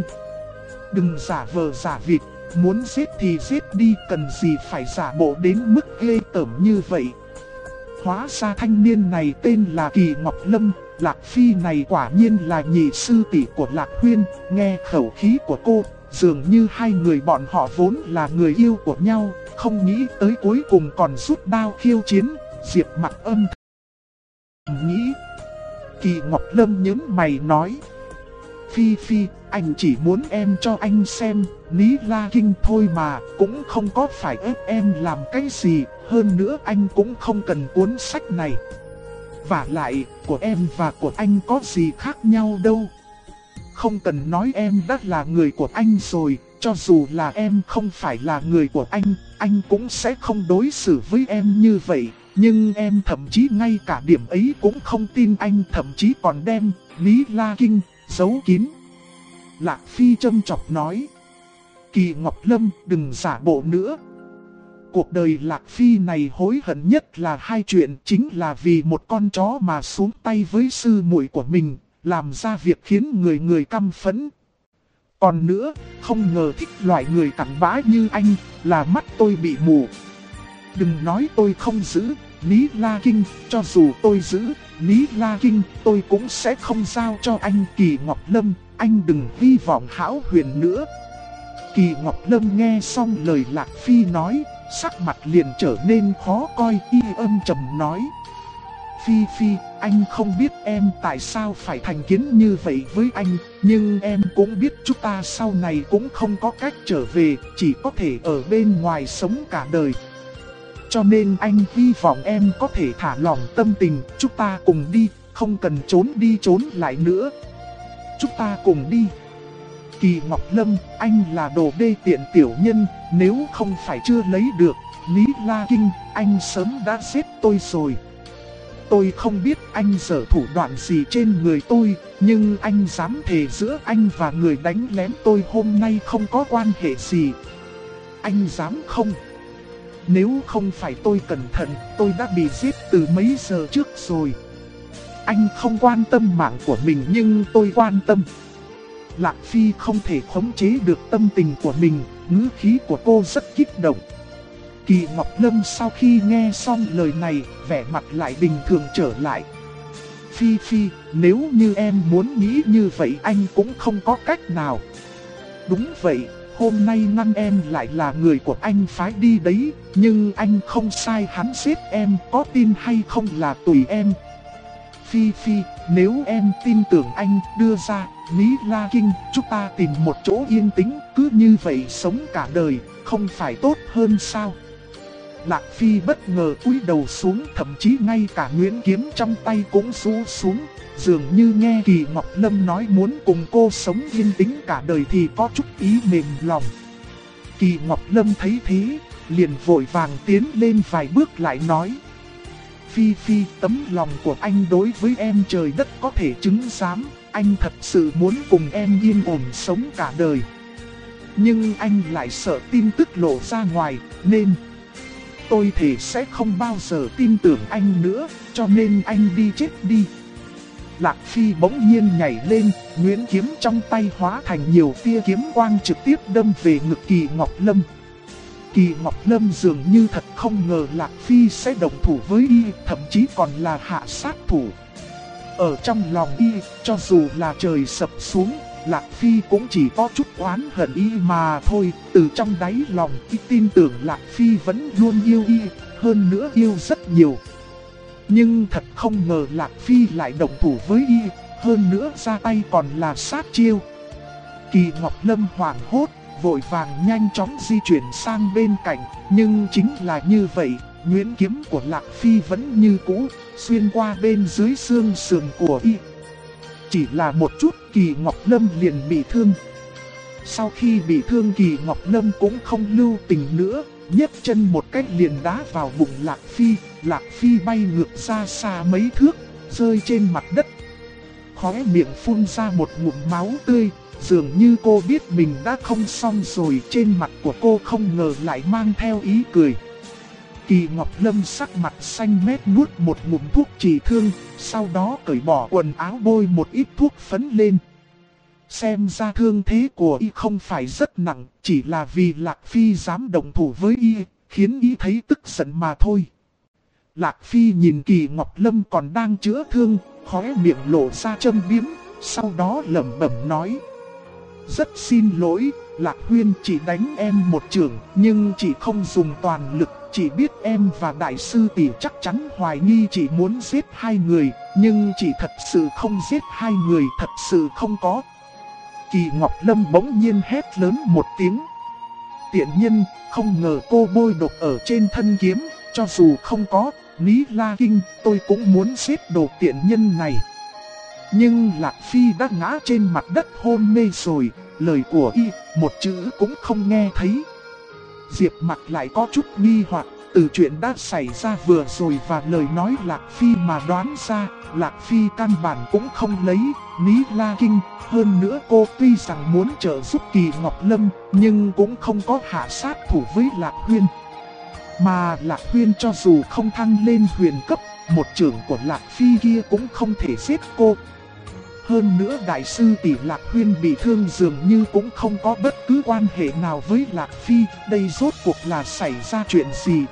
Đừng giả vờ giả vịt, muốn giết thì giết đi, cần gì phải giả bộ đến mức ghê tởm như vậy. Hóa ra thanh niên này tên là Kỳ Ngọc Lâm, Lạc Phi này quả nhiên là nhị sư tỷ của Lạc Huyên. Nghe khẩu khí của cô, dường như hai người bọn họ vốn là người yêu của nhau, không nghĩ tới cuối cùng còn rút đao khiêu chiến. Diệp Mặc âm thầm nghĩ. Kỳ Ngọc Lâm nhướng mày nói: Phi Phi, anh chỉ muốn em cho anh xem Lý La Kinh thôi mà, cũng không có phải ép em làm cái gì. Hơn nữa anh cũng không cần cuốn sách này. Vả lại, của em và của anh có gì khác nhau đâu. Không cần nói em đã là người của anh rồi, cho dù là em không phải là người của anh cũng sẽ không đối xử với em như vậy. Nhưng em thậm chí ngay cả điểm ấy cũng không tin anh, thậm chí còn đem Lý La Kinh giấu kín. Lạc Phi châm chọc nói: Kỳ Ngọc Lâm, đừng giả bộ nữa. Cuộc đời Lạc Phi này hối hận nhất là hai chuyện, chính là vì một con chó mà xuống tay với sư muội của mình, làm ra việc khiến người người căm phẫn. Còn nữa, không ngờ thích loại người cặn bã như anh, là mắt tôi bị mù. Đừng nói tôi không giữ Lý La Kinh, cho dù tôi giữ Lý La Kinh, tôi cũng sẽ không giao cho anh. Kỳ Ngọc Lâm, anh đừng hy vọng hão huyền nữa. Kỳ Ngọc Lâm nghe xong lời Lạc Phi nói, sắc mặt liền trở nên khó coi, y âm trầm nói: Phi Phi, anh không biết em tại sao phải thành kiến như vậy với anh, nhưng em cũng biết chúng ta sau này cũng không có cách trở về, chỉ có thể ở bên ngoài sống cả đời. Cho nên anh hy vọng em có thể thả lỏng tâm tình, chúng ta cùng đi, không cần trốn đi trốn lại nữa. Chúng ta cùng đi. Kỳ Ngọc Lâm, anh là đồ đê tiện tiểu nhân, nếu không phải chưa lấy được Lý La Kinh, anh sớm đã giết tôi rồi. Tôi không biết anh giở thủ đoạn gì trên người tôi, nhưng anh dám thề giữa anh và người đánh lén tôi hôm nay không có quan hệ gì. Anh dám không? Nếu không phải tôi cẩn thận, tôi đã bị giết từ mấy giờ trước rồi. Anh không quan tâm mạng của mình nhưng tôi quan tâm. Lạc Phi không thể khống chế được tâm tình của mình, ngữ khí của cô rất kích động. Kỳ Ngọc Lâm sau khi nghe xong lời này, vẻ mặt lại bình thường trở lại. Phi Phi, nếu như em muốn nghĩ như vậy anh cũng không có cách nào. Đúng vậy, hôm nay ngăn em lại là người của anh phái đi đấy, nhưng anh không sai, hắn giết em, có tin hay không là tùy em. Phi Phi, nếu em tin tưởng anh, đưa ra Lý La Kinh, chúng ta tìm một chỗ yên tĩnh, cứ như vậy sống cả đời, không phải tốt hơn sao? Lạc Phi bất ngờ cúi đầu xuống, thậm chí ngay cả nguyễn kiếm trong tay cũng rũ xuống, dường như nghe Kỳ Ngọc Lâm nói muốn cùng cô sống yên tĩnh cả đời thì có chút ý mềm lòng. Kỳ Ngọc Lâm thấy thế, liền vội vàng tiến lên vài bước lại nói: Phi Phi, tấm lòng của anh đối với em trời đất có thể chứng giám, anh thật sự muốn cùng em yên ổn sống cả đời. Nhưng anh lại sợ tin tức lộ ra ngoài, nên tôi thề sẽ không bao giờ tin tưởng anh nữa, cho nên anh đi chết đi. Lạc Phi bỗng nhiên nhảy lên, nguyễn kiếm trong tay hóa thành nhiều tia kiếm quang trực tiếp đâm về ngực Kỳ Ngọc Lâm. Kỳ Ngọc Lâm dường như thật không ngờ Lạc Phi sẽ đồng thủ với y, thậm chí còn là hạ sát thủ. Ở trong lòng y, cho dù là trời sập xuống, Lạc Phi cũng chỉ có chút oán hận y mà thôi. Từ trong đáy lòng y tin tưởng Lạc Phi vẫn luôn yêu y, hơn nữa yêu rất nhiều. Nhưng thật không ngờ Lạc Phi lại đồng thủ với y, hơn nữa ra tay còn là sát chiêu. Kỳ Ngọc Lâm hoảng hốt, vội vàng nhanh chóng di chuyển sang bên cạnh, nhưng chính là như vậy, nguyễn kiếm của Lạc Phi vẫn như cũ, xuyên qua bên dưới xương sườn của y. Chỉ là một chút, Kỳ Ngọc Lâm liền bị thương. Sau khi bị thương, Kỳ Ngọc Lâm cũng không lưu tình nữa, nhấc chân một cách liền đá vào bụng Lạc Phi. Lạc Phi bay ngược ra xa mấy thước, rơi trên mặt đất. Khóe miệng phun ra một ngụm máu tươi, dường như cô biết mình đã không xong rồi. Trên mặt của cô không ngờ lại mang theo ý cười. Kỳ Ngọc Lâm sắc mặt xanh mét nuốt một ngụm thuốc trị thương, sau đó cởi bỏ quần áo bôi một ít thuốc phấn lên. Xem ra thương thế của y không phải rất nặng, chỉ là vì Lạc Phi dám đồng thủ với y, khiến y thấy tức giận mà thôi. Lạc Phi nhìn Kỳ Ngọc Lâm còn đang chữa thương, khóe miệng lộ ra châm biếm, sau đó lẩm bẩm nói. Rất xin lỗi, Lạc Huyên chỉ đánh em một chưởng, nhưng chị không dùng toàn lực. Chị biết em và đại sư tỷ chắc chắn hoài nghi chị muốn giết hai người, nhưng chị thật sự không giết hai người, thật sự không có. Kỳ Ngọc Lâm bỗng nhiên hét lớn một tiếng. Tiện nhân, không ngờ cô bôi độc ở trên thân kiếm, cho dù không có, Lý La Kinh, tôi cũng muốn giết đồ tiện nhân này. Nhưng Lạc Phi đã ngã trên mặt đất hôn mê rồi, lời của y, một chữ cũng không nghe thấy. Diệp Mặc lại có chút nghi hoặc, từ chuyện đã xảy ra vừa rồi và lời nói Lạc Phi mà đoán ra, Lạc Phi căn bản cũng không lấy Lý La Kinh. Hơn nữa cô tuy rằng muốn trợ giúp Kỳ Ngọc Lâm, nhưng cũng không có hạ sát thủ với Lạc Huyên. Mà Lạc Huyên cho dù không thăng lên huyền cấp, một chưởng của Lạc Phi kia cũng không thể giết cô. Hơn nữa đại sư tỷ Lạc Huyên bị thương dường như cũng không có bất cứ quan hệ nào với Lạc Phi, đây rốt cuộc là xảy ra chuyện gì?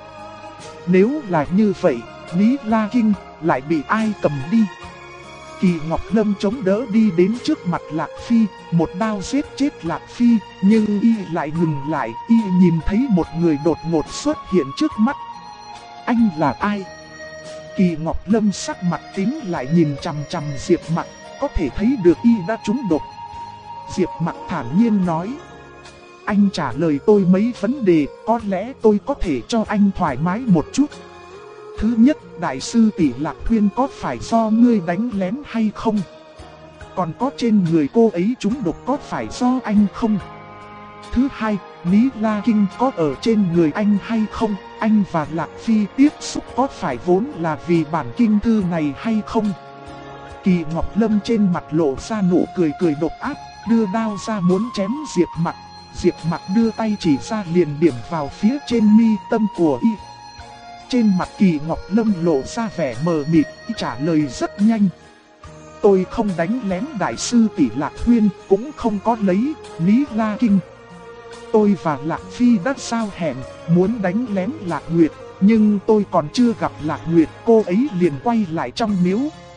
Nếu là như vậy, Lý La Kinh lại bị ai cầm đi? Kỳ Ngọc Lâm chống đỡ đi đến trước mặt Lạc Phi, một đao giết chết Lạc Phi, nhưng y lại ngừng lại, y nhìn thấy một người đột ngột xuất hiện trước mắt. Anh là ai? Kỳ Ngọc Lâm sắc mặt tím lại nhìn chằm chằm Diệp Mặc, có thể thấy được y đã trúng độc. Diệp Mặc thản nhiên nói. Anh trả lời tôi mấy vấn đề, có lẽ tôi có thể cho anh thoải mái một chút. Thứ nhất, đại sư tỷ Lạc Huyên có phải do ngươi đánh lén hay không? Còn có trên người cô ấy trúng độc có phải do anh không? Thứ hai, Lý La Kinh có ở trên người anh hay không? Anh và Lạc Phi tiếp xúc có phải vốn là vì bản kinh thư này hay không? Kỳ Ngọc Lâm trên mặt lộ ra nụ cười cười độc ác, đưa đao ra muốn chém Diệp Mặc. Diệp Mặc đưa tay chỉ ra liền điểm vào phía trên mi tâm của y. Trên mặt Kỳ Ngọc Lâm lộ ra vẻ mờ mịt, trả lời rất nhanh. Tôi không đánh lén đại sư tỷ Lạc Huyên, cũng không có lấy Lý La Kinh. Tôi và Lạc Phi đã giao hẹn, muốn đánh lén Lạc Nguyệt, nhưng tôi còn chưa gặp Lạc Nguyệt, cô ấy liền quay lại trong miếu.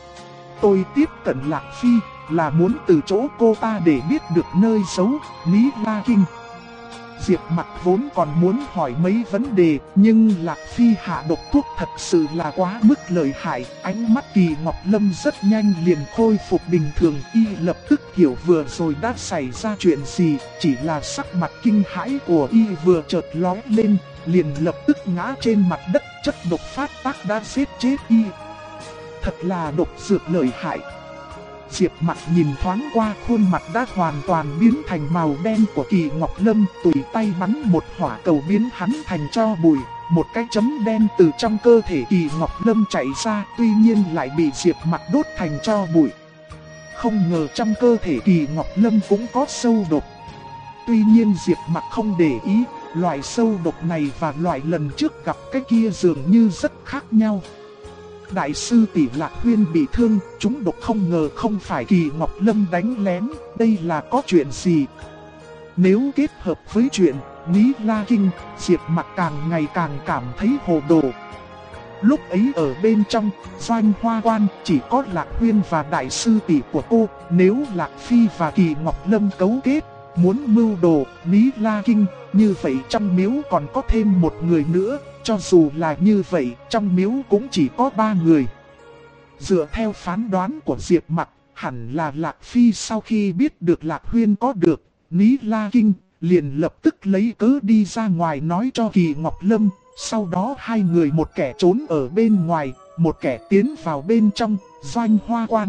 Tôi tiếp cận Lạc Phi là muốn từ chỗ cô ta để biết được nơi giấu Lý La Kinh. Diệp Mặc vốn còn muốn hỏi mấy vấn đề, nhưng Lạc Phi hạ độc thuốc thật sự là quá mức lợi hại. Ánh mắt Kỳ Ngọc Lâm rất nhanh liền khôi phục bình thường, y lập tức hiểu vừa rồi đã xảy ra chuyện gì. Chỉ là sắc mặt kinh hãi của y vừa chợt lóe lên, liền lập tức ngã trên mặt đất, chất độc phát tác đã giết chết y. Thật là độc dược lợi hại. Diệp Mặc nhìn thoáng qua khuôn mặt đã hoàn toàn biến thành màu đen của Kỳ Ngọc Lâm, tùy tay bắn một hỏa cầu biến hắn thành tro bụi. Một cái chấm đen từ trong cơ thể Kỳ Ngọc Lâm chạy ra, tuy nhiên lại bị Diệp Mặc đốt thành tro bụi. Không ngờ trong cơ thể Kỳ Ngọc Lâm cũng có sâu độc. Tuy nhiên Diệp Mặc không để ý, loại sâu độc này và loại lần trước gặp cái kia dường như rất khác nhau. Đại sư tỷ Lạc Huyên bị thương, chúng độc không ngờ không phải Kỳ Ngọc Lâm đánh lén, đây là có chuyện gì? Nếu kết hợp với chuyện Lý La Kinh, Diệp Mặc càng ngày càng cảm thấy hồ đồ. Lúc ấy ở bên trong Doanh Hoa Quan chỉ có Lạc Huyên và đại sư tỷ của cô, nếu Lạc Phi và Kỳ Ngọc Lâm cấu kết, muốn mưu đồ Lý La Kinh, như vậy trong miếu còn có thêm một người nữa. Cho dù là như vậy, trong miếu cũng chỉ có 3 người. Dựa theo phán đoán của Diệp Mặc, hẳn là Lạc Phi sau khi biết được Lạc Huyên có được Lý La Kinh, liền lập tức lấy cớ đi ra ngoài nói cho Kỳ Ngọc Lâm. Sau đó hai người, một kẻ trốn ở bên ngoài, một kẻ tiến vào bên trong Doanh Hoa Quan.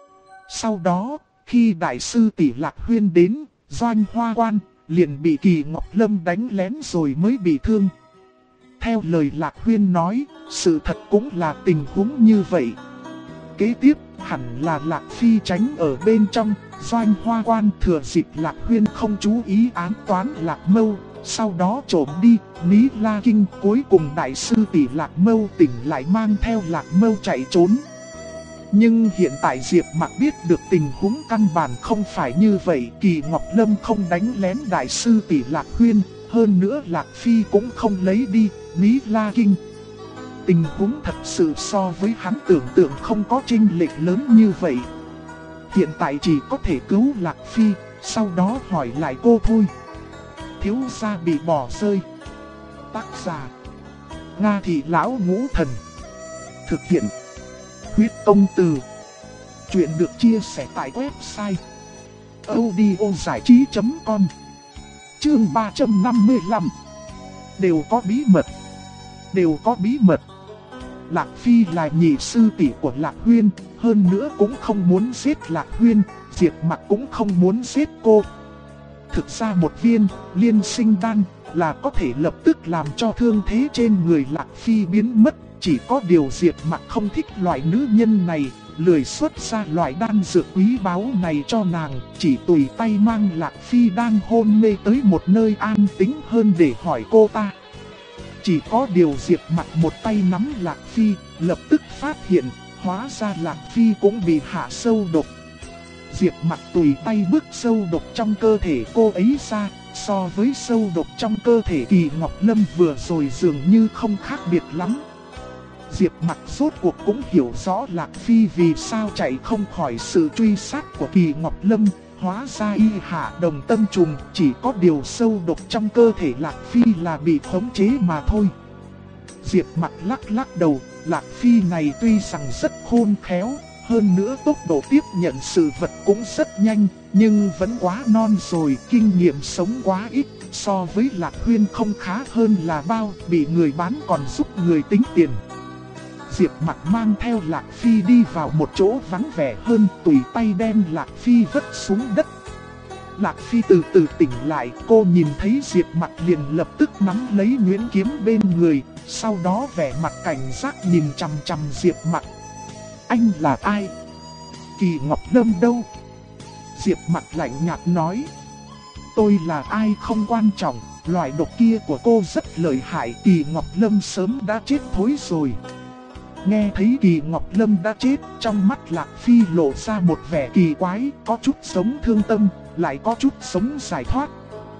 Sau đó, khi đại sư tỷ Lạc Huyên đến Doanh Hoa Quan, liền bị Kỳ Ngọc Lâm đánh lén rồi mới bị thương. Theo lời Lạc Huyên nói, sự thật cũng là tình huống như vậy. Kế tiếp, hẳn là Lạc Phi tránh ở bên trong Doanh Hoa Quan, thừa dịp Lạc Huyên không chú ý ám toán Lạc Mâu, sau đó trộm đi Lý La Kinh. Cuối cùng đại sư tỷ Lạc Mâu tỉnh lại mang theo Lạc Mâu chạy trốn. Nhưng hiện tại Diệp Mặc biết được tình huống căn bản không phải như vậy. Kỳ Ngọc Lâm không đánh lén đại sư tỷ Lạc Huyên, hơn nữa Lạc Phi cũng không lấy đi Lý La Kinh. tình huống thật sự so với hắn tưởng tượng không có chênh lệch lớn như vậy. Hiện tại chỉ có thể cứu Lạc Phi, sau đó hỏi lại cô thôi. Thiếu gia bị bỏ rơi. Tác giả: Nga Thị Lão Ngũ Thần. Thực hiện: Huyết Công Từ. Chuyện được chia sẻ tại website audiozảichí.com. Chương 355. Đều có bí mật. Đều có bí mật. Lạc Phi là nhị sư tỷ của Lạc Huyên, hơn nữa cũng không muốn giết Lạc Huyên, Diệp Mặc cũng không muốn giết cô. Thực ra một viên liên sinh đan là có thể lập tức làm cho thương thế trên người Lạc Phi biến mất. Chỉ có điều Diệp Mặc không thích loại nữ nhân này, lười xuất ra loại đan dược quý báu này cho nàng, chỉ tùy tay mang Lạc Phi đang hôn mê tới một nơi an tĩnh hơn để hỏi cô ta. Chỉ có điều Diệp Mặc một tay nắm Lạc Phi, lập tức phát hiện, hóa ra Lạc Phi cũng bị hạ sâu độc. Diệp Mặc tùy tay bước sâu độc trong cơ thể cô ấy ra, so với sâu độc trong cơ thể Kỳ Ngọc Lâm vừa rồi dường như không khác biệt lắm. Diệp Mặc rốt cuộc cũng hiểu rõ Lạc Phi vì sao chạy không khỏi sự truy sát của Kỳ Ngọc Lâm. Hóa ra y hạ đồng tâm trùng, chỉ có điều sâu độc trong cơ thể Lạc Phi là bị khống chế mà thôi. Diệp Mặc lắc lắc đầu, Lạc Phi này tuy rằng rất khôn khéo, hơn nữa tốc độ tiếp nhận sự vật cũng rất nhanh, nhưng vẫn quá non rồi, kinh nghiệm sống quá ít, so với Lạc Huyên không khá hơn là bao, bị người bán còn giúp người tính tiền. Diệp Mặc mang theo Lạc Phi đi vào một chỗ vắng vẻ hơn, tùy tay đem Lạc Phi vứt xuống đất. Lạc Phi từ từ tỉnh lại, cô nhìn thấy Diệp Mặc liền lập tức nắm lấy nhuyễn kiếm bên người, sau đó vẻ mặt cảnh giác nhìn chằm chằm Diệp Mặc. Anh là ai? Kỳ Ngọc Lâm đâu? Diệp Mặc lạnh nhạt nói. Tôi là ai không quan trọng, loại độc kia của cô rất lợi hại, Kỳ Ngọc Lâm sớm đã chết thối rồi. Nghe thấy Kỳ Ngọc Lâm đã chết, trong mắt Lạc Phi lộ ra một vẻ kỳ quái, có chút sống thương tâm, lại có chút sống giải thoát.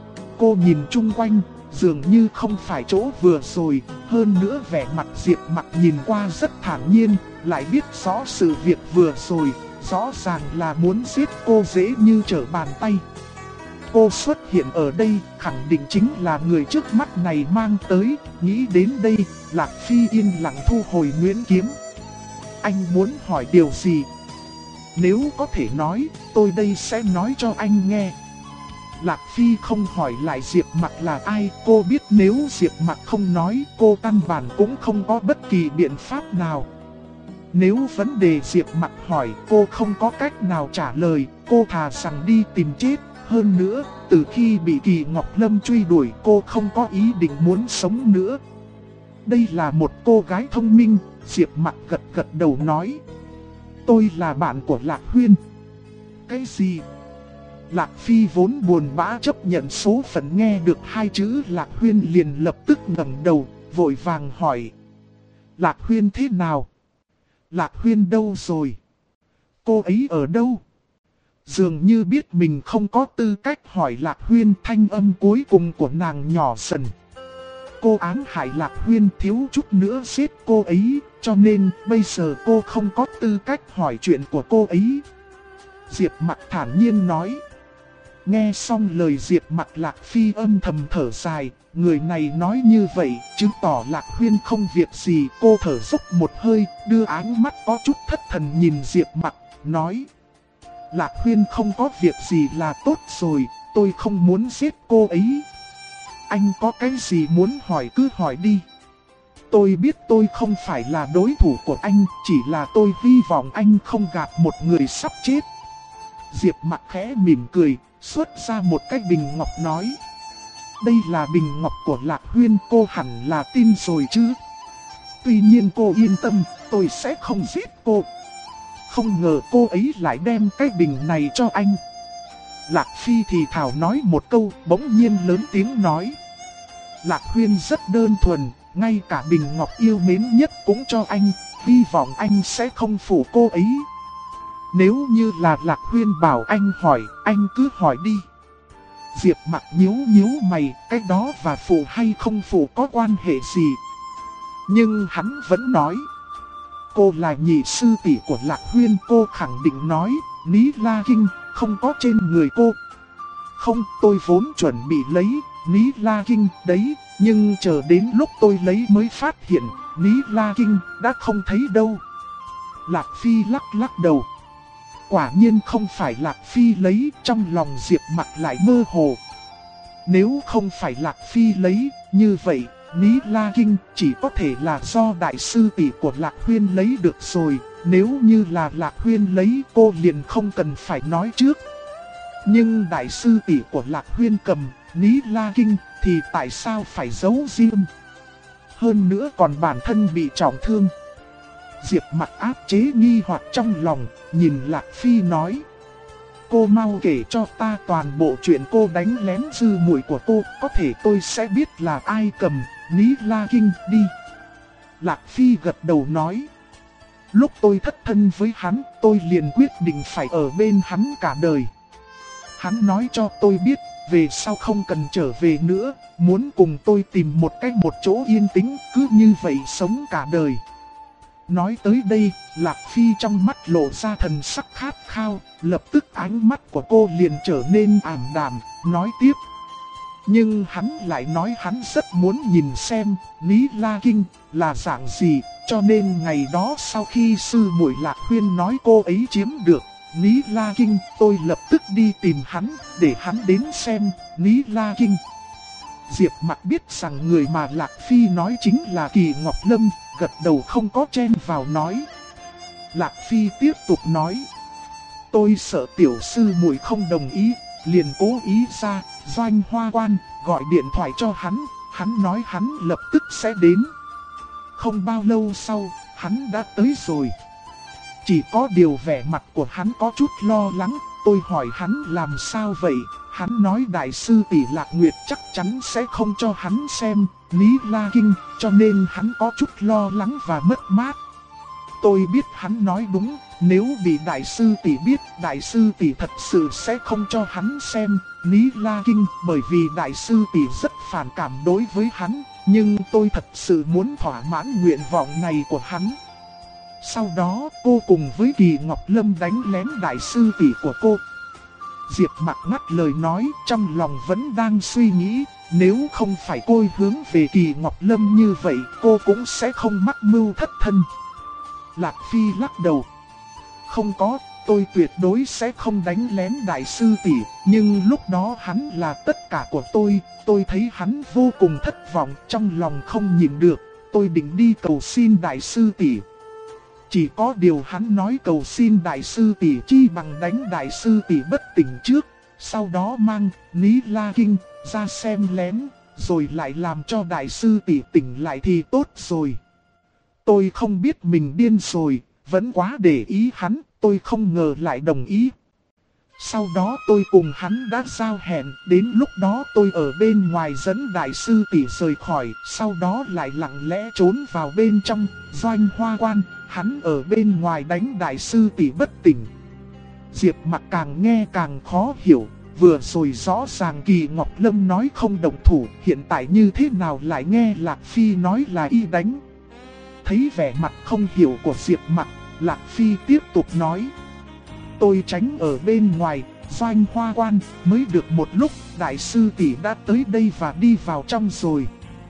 Cô nhìn chung quanh, dường như không phải chỗ vừa rồi, hơn nữa vẻ mặt Diệp Mặc nhìn qua rất thản nhiên, lại biết rõ sự việc vừa rồi, rõ ràng là muốn giết cô dễ như trở bàn tay. Cô xuất hiện ở đây, khẳng định chính là người trước mắt này mang tới, nghĩ đến đây, Lạc Phi yên lặng thu hồi nhuyễn kiếm. Anh muốn hỏi điều gì? Nếu có thể nói, tôi đây sẽ nói cho anh nghe. Lạc Phi không hỏi lại Diệp Mặc là ai, cô biết nếu Diệp Mặc không nói, cô căn bản cũng không có bất kỳ biện pháp nào. Nếu vấn đề Diệp Mặc hỏi, cô không có cách nào trả lời, cô thà rằng đi tìm chết. Hơn nữa, từ khi bị Kỳ Ngọc Lâm truy đuổi, cô không có ý định muốn sống nữa. Đây là một cô gái thông minh, Diệp Mặc gật gật đầu nói. Tôi là bạn của Lạc Huyên. Cái gì? Lạc Phi vốn buồn bã chấp nhận số phận, nghe được hai chữ Lạc Huyên liền lập tức ngẩng đầu, vội vàng hỏi. Lạc Huyên thế nào? Lạc Huyên đâu rồi? Cô ấy ở đâu? Dường như biết mình không có tư cách hỏi Lạc Huyên, thanh âm cuối cùng của nàng nhỏ dần. Cô ám hại Lạc Huyên, thiếu chút nữa giết cô ấy, cho nên bây giờ cô không có tư cách hỏi chuyện của cô ấy. Diệp Mặc thản nhiên nói. Nghe xong lời Diệp Mặc, Lạc Phi âm thầm thở dài, người này nói như vậy, chứng tỏ Lạc Huyên không việc gì. Cô thở dốc một hơi, đưa ánh mắt có chút thất thần nhìn Diệp Mặc, nói. Lạc Huyên không có việc gì là tốt rồi, tôi không muốn giết cô ấy. Anh có cái gì muốn hỏi cứ hỏi đi. Tôi biết tôi không phải là đối thủ của anh, chỉ là tôi hy vọng anh không gặp một người sắp chết. Diệp Mặc khẽ mỉm cười, xuất ra một cái bình ngọc nói. Đây là bình ngọc của Lạc Huyên, cô hẳn là tin rồi chứ. Tuy nhiên cô yên tâm, tôi sẽ không giết cô. Không ngờ cô ấy lại đem cái bình này cho anh. Lạc Phi thì thảo nói một câu, bỗng nhiên lớn tiếng nói. Lạc Huyên rất đơn thuần, ngay cả bình ngọc yêu mến nhất cũng cho anh, hy vọng anh sẽ không phụ cô ấy. Nếu như là Lạc Huyên bảo anh hỏi, anh cứ hỏi đi. Diệp Mặc nhíu nhíu mày, cái đó và phụ hay không phụ có quan hệ gì? Nhưng hắn vẫn nói, cô là nhị sư tỷ của Lạc Huyên. Cô khẳng định nói, Ní La Kinh không có trên người cô. Không, tôi vốn chuẩn bị lấy Ní La Kinh đấy, nhưng chờ đến lúc tôi lấy mới phát hiện Ní La Kinh đã không thấy đâu. Lạc Phi lắc lắc đầu. Quả nhiên không phải Lạc Phi lấy, trong lòng Diệp Mặc lại mơ hồ. Nếu không phải Lạc Phi lấy, như vậy Ní La Kinh chỉ có thể là do đại sư tỷ của Lạc Huyên lấy được rồi. Nếu như là Lạc Huyên lấy, cô liền không cần phải nói trước. Nhưng đại sư tỷ của Lạc Huyên cầm Ní La Kinh thì tại sao phải giấu riêng? Hơn nữa còn bản thân bị trọng thương. Diệp Mặc áp chế nghi hoặc trong lòng, nhìn Lạc Phi nói, cô mau kể cho ta toàn bộ chuyện cô đánh lén sư muội của cô, có thể tôi sẽ biết là ai cầm Ní La Kinh đi. Lạc Phi gật đầu nói, lúc tôi thất thân với hắn, tôi liền quyết định phải ở bên hắn cả đời. Hắn nói cho tôi biết, về sau không cần trở về nữa, muốn cùng tôi tìm một chỗ yên tĩnh, cứ như vậy sống cả đời. Nói tới đây, Lạc Phi trong mắt lộ ra thần sắc khát khao, lập tức ánh mắt của cô liền trở nên ảm đạm, nói tiếp. Nhưng hắn lại nói hắn rất muốn nhìn xem Ní La Kinh là dạng gì, cho nên ngày đó sau khi sư muội Lạc Huyên nói cô ấy chiếm được Ní La Kinh, tôi lập tức đi tìm hắn, để hắn đến xem Ní La Kinh. Diệp Mặc biết rằng người mà Lạc Phi nói chính là Kỳ Ngọc Lâm, gật đầu không có chen vào nói. Lạc Phi tiếp tục nói, tôi sợ tiểu sư muội không đồng ý, liền cố ý ra Doanh Hoa Quan, gọi điện thoại cho hắn nói hắn lập tức sẽ đến. Không bao lâu sau, hắn đã tới rồi. Chỉ có điều vẻ mặt của hắn có chút lo lắng, tôi hỏi hắn làm sao vậy, hắn nói đại sư tỷ Lạc Nguyệt chắc chắn sẽ không cho hắn xem Ní La Kinh, cho nên hắn có chút lo lắng và mất mát. Tôi biết hắn nói đúng, nếu bị đại sư tỷ biết, đại sư tỷ thật sự sẽ không cho hắn xem Ní La Kinh, bởi vì đại sư tỷ rất phản cảm đối với hắn, nhưng tôi thật sự muốn thỏa mãn nguyện vọng này của hắn. Sau đó cô cùng với Kỳ Ngọc Lâm đánh lén đại sư tỷ của cô. Diệp Mặc ngắt lời nói, trong lòng vẫn đang suy nghĩ, nếu không phải cô hướng về Kỳ Ngọc Lâm như vậy, cô cũng sẽ không mắc mưu thất thân. Lạc Phi lắc đầu. Không có, tôi tuyệt đối sẽ không đánh lén đại sư tỷ, nhưng lúc đó hắn là tất cả của tôi thấy hắn vô cùng thất vọng, trong lòng không nhịn được, tôi định đi cầu xin đại sư tỷ. Chỉ có điều hắn nói cầu xin đại sư tỷ chi bằng đánh đại sư tỷ bất tỉnh trước, sau đó mang Ní La Kinh ra xem lén, rồi lại làm cho đại sư tỷ tỉnh lại thì tốt rồi. Tôi không biết mình điên rồi, vẫn quá để ý hắn, tôi không ngờ lại đồng ý. Sau đó tôi cùng hắn đã giao hẹn, đến lúc đó tôi ở bên ngoài dẫn đại sư tỷ rời khỏi, sau đó lại lặng lẽ trốn vào bên trong Doanh Hoa Quan, hắn ở bên ngoài đánh đại sư tỷ bất tỉnh. Diệp Mặc càng nghe càng khó hiểu, vừa rồi rõ ràng Kỳ Ngọc Lâm nói không động thủ, hiện tại như thế nào lại nghe Lạc Phi nói là y đánh. Thấy vẻ mặt không hiểu của Diệp Mặc, Lạc Phi tiếp tục nói. Tôi tránh ở bên ngoài Doanh Hoa Quan, mới được một lúc đại sư tỷ đã tới đây và đi vào trong rồi.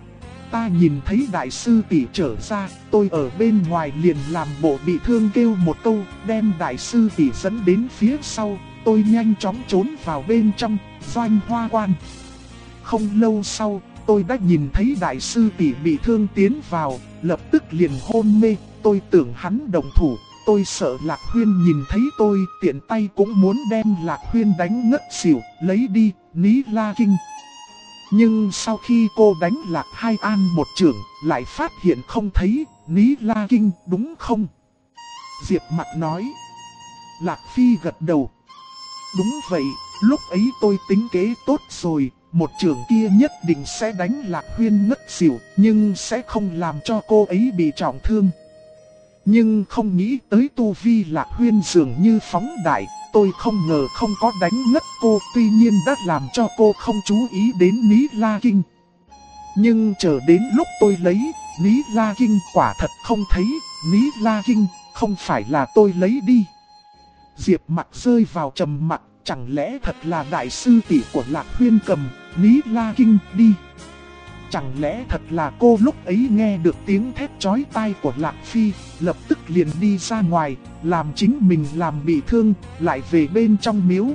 Ta nhìn thấy đại sư tỷ trở ra, tôi ở bên ngoài liền làm bộ bị thương kêu một câu, đem đại sư tỷ dẫn đến phía sau, tôi nhanh chóng trốn vào bên trong Doanh Hoa Quan. Không lâu sau, tôi đã nhìn thấy đại sư tỷ bị thương tiến vào, lập tức liền hôn mê, tôi tưởng hắn động thủ. Tôi sợ Lạc Huyên nhìn thấy tôi, tiện tay cũng muốn đem Lạc Huyên đánh ngất xỉu, lấy đi Ní La Kinh. Nhưng sau khi cô đánh Lạc Hai An một chưởng, lại phát hiện không thấy Ní La Kinh, đúng không? Diệp Mặc nói. Lạc Phi gật đầu. Đúng vậy, lúc ấy tôi tính kế tốt rồi, một chưởng kia nhất định sẽ đánh Lạc Huyên ngất xỉu, nhưng sẽ không làm cho cô ấy bị trọng thương. Nhưng không nghĩ tới tu vi Lạc Huyên dường như phóng đại, tôi không ngờ không có đánh ngất cô, tuy nhiên đã làm cho cô không chú ý đến Ní La Kinh. Nhưng chờ đến lúc tôi lấy Ní La Kinh quả thật không thấy, Ní La Kinh không phải là tôi lấy đi. Diệp Mặc rơi vào trầm mặc, chẳng lẽ thật là đại sư tỷ của Lạc Huyên cầm Ní La Kinh đi? Chẳng lẽ thật là cô lúc ấy nghe được tiếng thét chói tai của Lạc Phi, lập tức liền đi ra ngoài, làm chính mình làm bị thương, lại về bên trong miếu?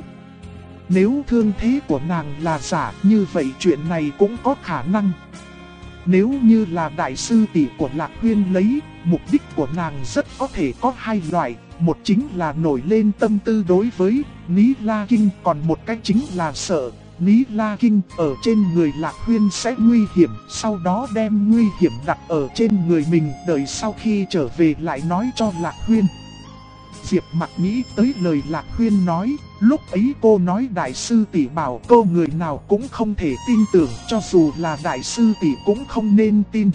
Nếu thương thế của nàng là giả, như vậy chuyện này cũng có khả năng. Nếu như là đại sư tỷ của Lạc Huyên lấy, mục đích của nàng rất có thể có hai loại. Một chính là nổi lên tâm tư đối với Ní La Kinh, còn một cách chính là sợ Ní La Kinh ở trên người Lạc Huyên sẽ nguy hiểm, sau đó đem nguy hiểm đặt ở trên người mình, đợi sau khi trở về lại nói cho Lạc Huyên. Diệp Mặc nghĩ tới lời Lạc Huyên nói, lúc ấy cô nói đại sư tỷ bảo cô người nào cũng không thể tin tưởng, cho dù là đại sư tỷ cũng không nên tin.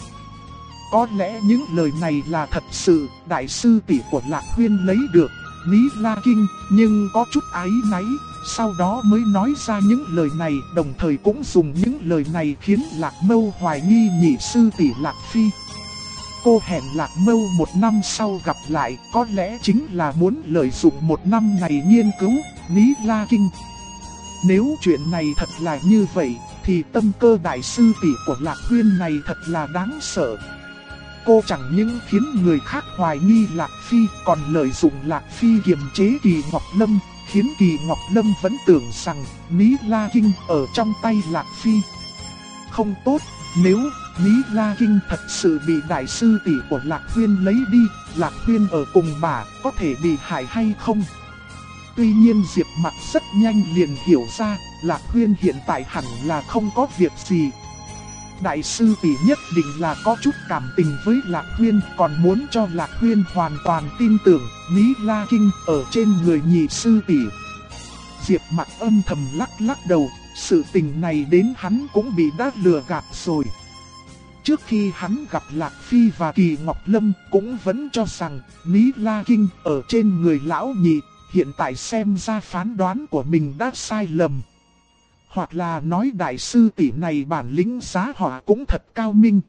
Có lẽ những lời này là thật sự, đại sư tỷ của Lạc Huyên lấy được Ní La Kinh, nhưng có chút áy náy, sau đó mới nói ra những lời này, đồng thời cũng dùng những lời này khiến Lạc Mâu hoài nghi nhị sư tỷ Lạc Phi. Cô hẹn Lạc Mâu một năm sau gặp lại, có lẽ chính là muốn lợi dụng một năm này nghiên cứu Ní La Kinh. Nếu chuyện này thật là như vậy, thì tâm cơ đại sư tỷ của Lạc Huyên này thật là đáng sợ. Cô chẳng những khiến người khác hoài nghi Lạc Phi, còn lợi dụng Lạc Phi kiềm chế Kỳ Ngọc Lâm, khiến Kỳ Ngọc Lâm vẫn tưởng rằng Ní La Kinh ở trong tay Lạc Phi. Không tốt, nếu Ní La Kinh thật sự bị đại sư tỷ của Lạc Huyên lấy đi, Lạc Huyên ở cùng bà có thể bị hại hay không? Tuy nhiên Diệp Mặc rất nhanh liền hiểu ra, Lạc Huyên hiện tại hẳn là không có việc gì. Đại sư tỷ nhất định là có chút cảm tình với Lạc Huyên, còn muốn cho Lạc Huyên hoàn toàn tin tưởng Ní La Kinh ở trên người nhị sư tỷ. Diệp Mặc âm thầm lắc đầu, sự tình này đến hắn cũng bị đã lừa gạt rồi. Trước khi hắn gặp Lạc Phi và Kỳ Ngọc Lâm cũng vẫn cho rằng Ní La Kinh ở trên người lão nhị, hiện tại xem ra phán đoán của mình đã sai lầm. Hoặc là nói đại sư tỷ này bản lĩnh giá họa cũng thật cao minh.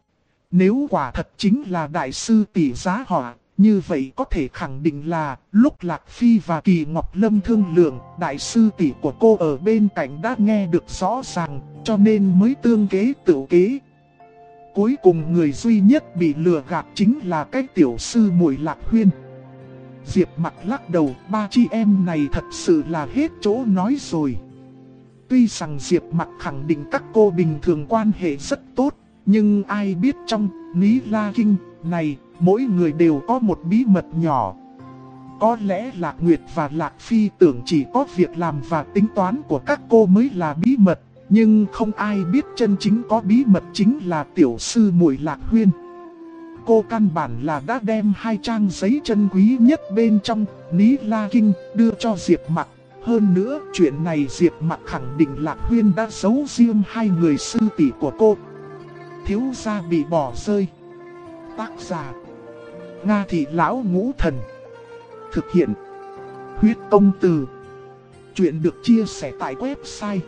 Nếu quả thật chính là đại sư tỷ giá họa, như vậy có thể khẳng định là lúc Lạc Phi và Kỳ Ngọc Lâm thương lượng, đại sư tỷ của cô ở bên cạnh đã nghe được rõ ràng, cho nên mới tương kế tự kế. Cuối cùng người duy nhất bị lừa gạt chính là cái tiểu sư muội Lạc Huyên. Diệp Mặc lắc đầu, ba chị em này thật sự là hết chỗ nói rồi. Tuy rằng Diệp Mặc khẳng định các cô bình thường quan hệ rất tốt, nhưng ai biết trong Ní La Kinh này, mỗi người đều có một bí mật nhỏ. Có lẽ Lạc Nguyệt và Lạc Phi tưởng chỉ có việc làm và tính toán của các cô mới là bí mật, nhưng không ai biết chân chính có bí mật chính là tiểu sư muội Lạc Huyên. Cô căn bản là đã đem 2 trang giấy chân quý nhất bên trong Ní La Kinh đưa cho Diệp Mặc. Hơn nữa, chuyện này Diệp Mặc khẳng định Lạc Huyên đã giấu riêng 2 người sư tỷ của cô. Thiếu gia bị bỏ rơi. Tác giả: Nga Thị Lão Ngũ Thần. Thực hiện: Huyết Công Từ. Chuyện được chia sẻ tại website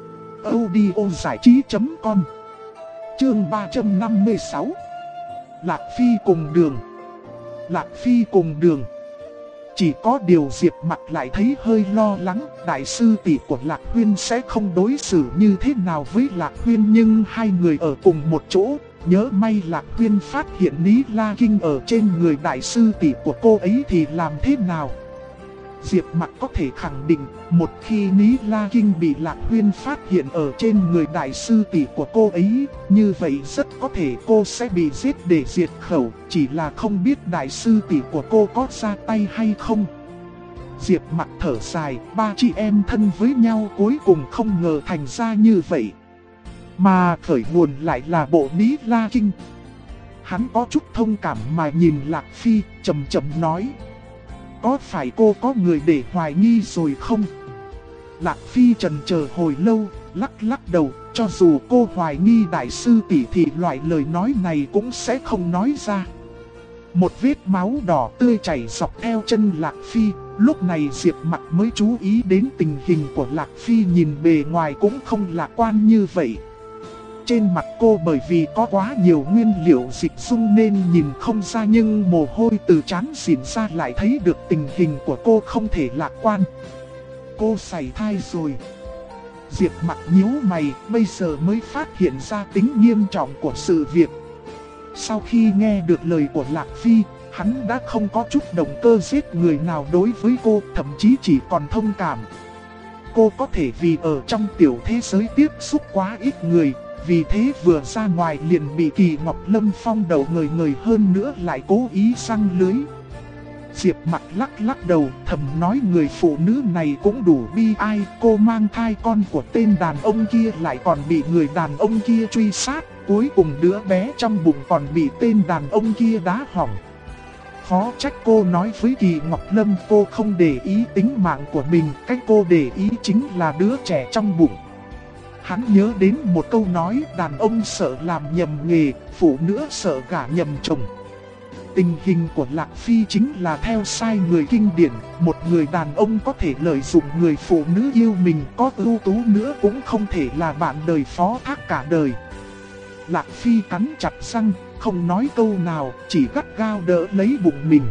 audiozảichí.com. Chương 356. Lạc Phi cùng đường. Lạc Phi cùng đường. Chỉ có điều Diệp Mặc lại thấy hơi lo lắng, đại sư tỷ của Lạc Huyên sẽ không đối xử như thế nào với Lạc Huyên, nhưng 2 người ở cùng một chỗ, nhớ may Lạc Huyên phát hiện Ní La Kinh ở trên người đại sư tỷ của cô ấy thì làm thế nào? Diệp Mặc có thể khẳng định, một khi Ní La Kinh bị Lạc Huyên phát hiện ở trên người đại sư tỷ của cô ấy, như vậy rất có thể cô sẽ bị giết để diệt khẩu, chỉ là không biết đại sư tỷ của cô có ra tay hay không. Diệp Mặc thở dài, 3 chị em thân với nhau cuối cùng không ngờ thành ra như vậy. Mà khởi nguồn lại là bộ Ní La Kinh. Hắn có chút thông cảm mà nhìn Lạc Phi, chậm nói: có phải cô có người để hoài nghi rồi không? Lạc Phi chần chờ hồi lâu, lắc đầu, cho dù cô hoài nghi đại sư tỷ thì loại lời nói này cũng sẽ không nói ra. Một vết máu đỏ tươi chảy dọc theo chân Lạc Phi, lúc này Diệp Mặc mới chú ý đến tình hình của Lạc Phi nhìn bề ngoài cũng không lạc quan như vậy. trên mặt cô bởi vì có quá nhiều nguyên liệu dịch dung nên nhìn không ra, nhưng mồ hôi từ trán xỉn ra lại thấy được tình hình của cô không thể lạc quan. Cô sảy thai rồi. Diệp Mặc nhíu mày, bây giờ mới phát hiện ra tính nghiêm trọng của sự việc. Sau khi nghe được lời của Lạc Phi, hắn đã không có chút động cơ giết người nào đối với cô, thậm chí chỉ còn thông cảm. Cô có thể vì ở trong tiểu thế giới tiếp xúc quá ít người, vì thế vừa ra ngoài liền bị Kỳ Ngọc Lâm phong đầu người hơn nữa lại cố ý giăng lưới. Diệp Mặc lắc đầu thầm nói người phụ nữ này cũng đủ bi ai, cô mang thai con của tên đàn ông kia lại còn bị người đàn ông kia truy sát, cuối cùng đứa bé trong bụng còn bị tên đàn ông kia đá hỏng. Khó trách cô nói với Kỳ Ngọc Lâm cô không để ý tính mạng của mình, cách cô để ý chính là đứa trẻ trong bụng. Hắn nhớ đến một câu nói đàn ông sợ làm nhầm nghề, phụ nữ sợ gả nhầm chồng. Tình hình của Lạc Phi chính là theo sai người kinh điển, một người đàn ông có thể lợi dụng người phụ nữ yêu mình có ưu tú nữa cũng không thể là bạn đời phó thác cả đời. Lạc Phi cắn chặt răng, không nói câu nào, chỉ gắt gao đỡ lấy bụng mình.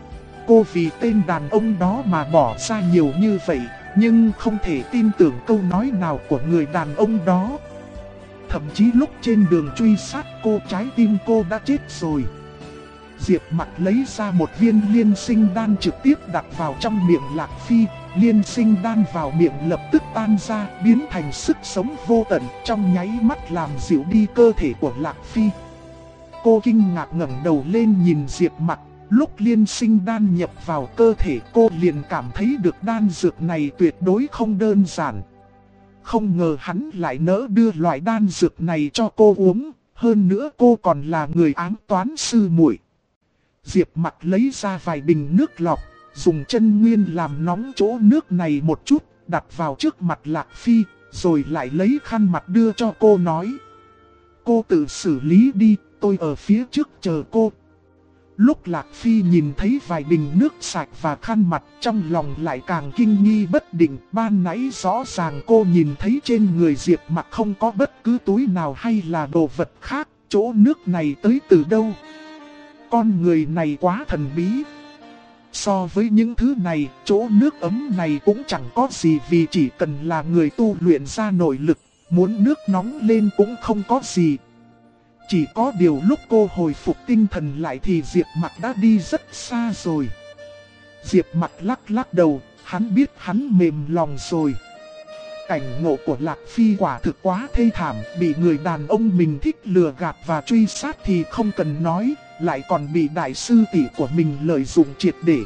Cô vì tên đàn ông đó mà bỏ ra nhiều như vậy, nhưng không thể tin tưởng câu nói nào của người đàn ông đó. Thậm chí lúc trên đường truy sát cô, trái tim cô đã chết rồi. Diệp Mặc lấy ra một viên liên sinh đan trực tiếp đặt vào trong miệng Lạc Phi. Liên sinh đan vào miệng lập tức tan ra, biến thành sức sống vô tận, trong nháy mắt làm dịu đi cơ thể của Lạc Phi. Cô kinh ngạc ngẩng đầu lên nhìn Diệp Mặc, lúc liên sinh đan nhập vào cơ thể cô liền cảm thấy được đan dược này tuyệt đối không đơn giản. Không ngờ hắn lại nỡ đưa loại đan dược này cho cô uống, hơn nữa cô còn là người ám toán sư muội. Diệp Mặc lấy ra vài bình nước lọc, dùng chân nguyên làm nóng chỗ nước này một chút, đặt vào trước mặt Lạc Phi, rồi lại lấy khăn mặt đưa cho cô nói. Cô tự xử lý đi, tôi ở phía trước chờ cô. Lúc Lạc Phi nhìn thấy vài bình nước sạch và khăn mặt, trong lòng lại càng kinh nghi bất định. Ban nãy rõ ràng cô nhìn thấy trên người Diệp Mặc không có bất cứ túi nào hay là đồ vật khác, chỗ nước này tới từ đâu? Con người này quá thần bí. So với những thứ này, chỗ nước ấm này cũng chẳng có gì, vì chỉ cần là người tu luyện ra nội lực, muốn nước nóng lên cũng không có gì. Chỉ có điều lúc cô hồi phục tinh thần lại thì Diệp Mặc đã đi rất xa rồi. Diệp Mặc lắc đầu, hắn biết hắn mềm lòng rồi. Cảnh ngộ của Lạc Phi quả thực quá thê thảm, bị người đàn ông mình thích lừa gạt và truy sát thì không cần nói, lại còn bị đại sư tỷ của mình lợi dụng triệt để.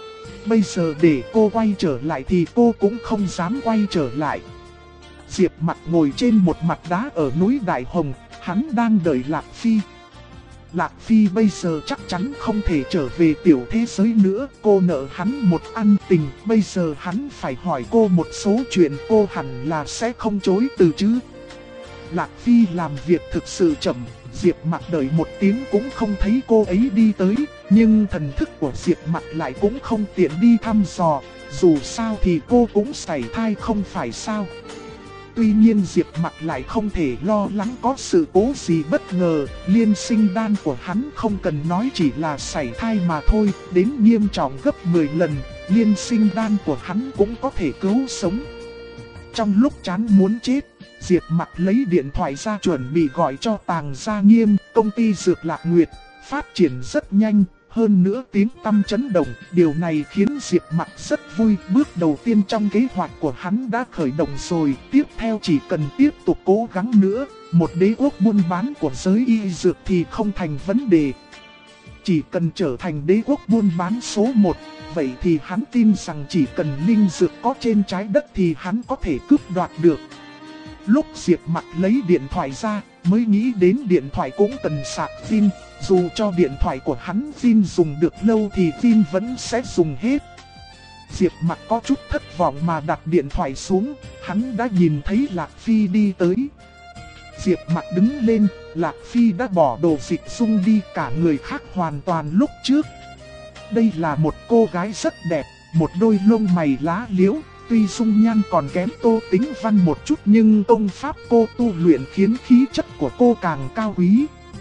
Bây giờ để cô quay trở lại thì cô cũng không dám quay trở lại. Diệp Mặc ngồi trên một mặt đá ở núi Đại Hồng, hắn đang đợi Lạc Phi. Lạc Phi bây giờ chắc chắn không thể trở về tiểu thế giới nữa, cô nợ hắn một ân tình, bây giờ hắn phải hỏi cô một số chuyện, cô hẳn là sẽ không chối từ chứ. Lạc Phi làm việc thực sự chậm, Diệp Mặc đợi một tiếng cũng không thấy cô ấy đi tới, nhưng thần thức của Diệp Mặc lại cũng không tiện đi thăm dò, dù sao thì cô cũng sảy thai không phải sao. Tuy nhiên Diệp Mặc lại không thể lo lắng có sự cố gì bất ngờ, liên sinh đan của hắn không cần nói chỉ là sảy thai mà thôi, đến nghiêm trọng gấp 10 lần, liên sinh đan của hắn cũng có thể cứu sống. Trong lúc chán muốn chết, Diệp Mặc lấy điện thoại ra chuẩn bị gọi cho Tàng Gia Nghiêm, công ty Dược Lạc Nguyệt, phát triển rất nhanh. Hơn nữa tiếng tăm chấn động, điều này khiến Diệp Mặc rất vui. Bước đầu tiên trong kế hoạch của hắn đã khởi động rồi, tiếp theo chỉ cần tiếp tục cố gắng nữa, một đế quốc buôn bán của giới y dược thì không thành vấn đề. Chỉ cần trở thành đế quốc buôn bán số 1, vậy thì hắn tin rằng chỉ cần linh dược có trên trái đất thì hắn có thể cướp đoạt được. Lúc Diệp Mặc lấy điện thoại ra, mới nghĩ đến điện thoại cũng cần sạc pin. Dù cho điện thoại của hắn pin dùng được lâu thì pin vẫn sẽ dùng hết. Diệp Mặc có chút thất vọng mà đặt điện thoại xuống, hắn đã nhìn thấy Lạc Phi đi tới. Diệp Mặc đứng lên, Lạc Phi đã bỏ đồ dịch dung đi, cả người khác hoàn toàn lúc trước. Đây là một cô gái rất đẹp, một đôi lông mày lá liễu, tuy dung nhan còn kém Tô Tĩnh Văn một chút nhưng công pháp cô tu luyện khiến khí chất của cô càng cao quý.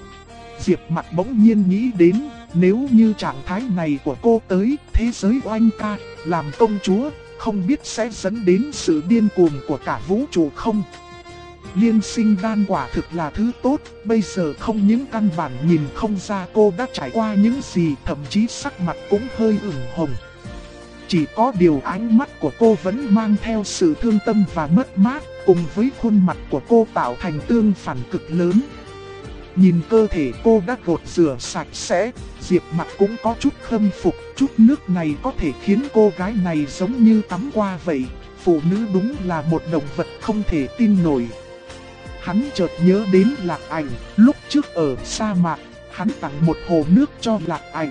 Diệp Mặc bỗng nhiên nghĩ đến, nếu như trạng thái này của cô tới thế giới oanh ca, làm công chúa, không biết sẽ dẫn đến sự điên cuồng của cả vũ trụ không? Liên sinh đan quả thực là thứ tốt, bây giờ không những căn bản nhìn không ra cô đã trải qua những gì, thậm chí sắc mặt cũng hơi ửng hồng. Chỉ có điều ánh mắt của cô vẫn mang theo sự thương tâm và mất mát, cùng với khuôn mặt của cô tạo thành tương phản cực lớn. Nhìn cơ thể cô đã gột rửa sạch sẽ, Diệp Mặc cũng có chút khâm phục, chút nước này có thể khiến cô gái này giống như tắm qua vậy. Phụ nữ đúng là một động vật không thể tin nổi. Hắn chợt nhớ đến Lạc Ảnh, lúc trước ở sa mạc, hắn tặng một hồ nước cho Lạc Ảnh.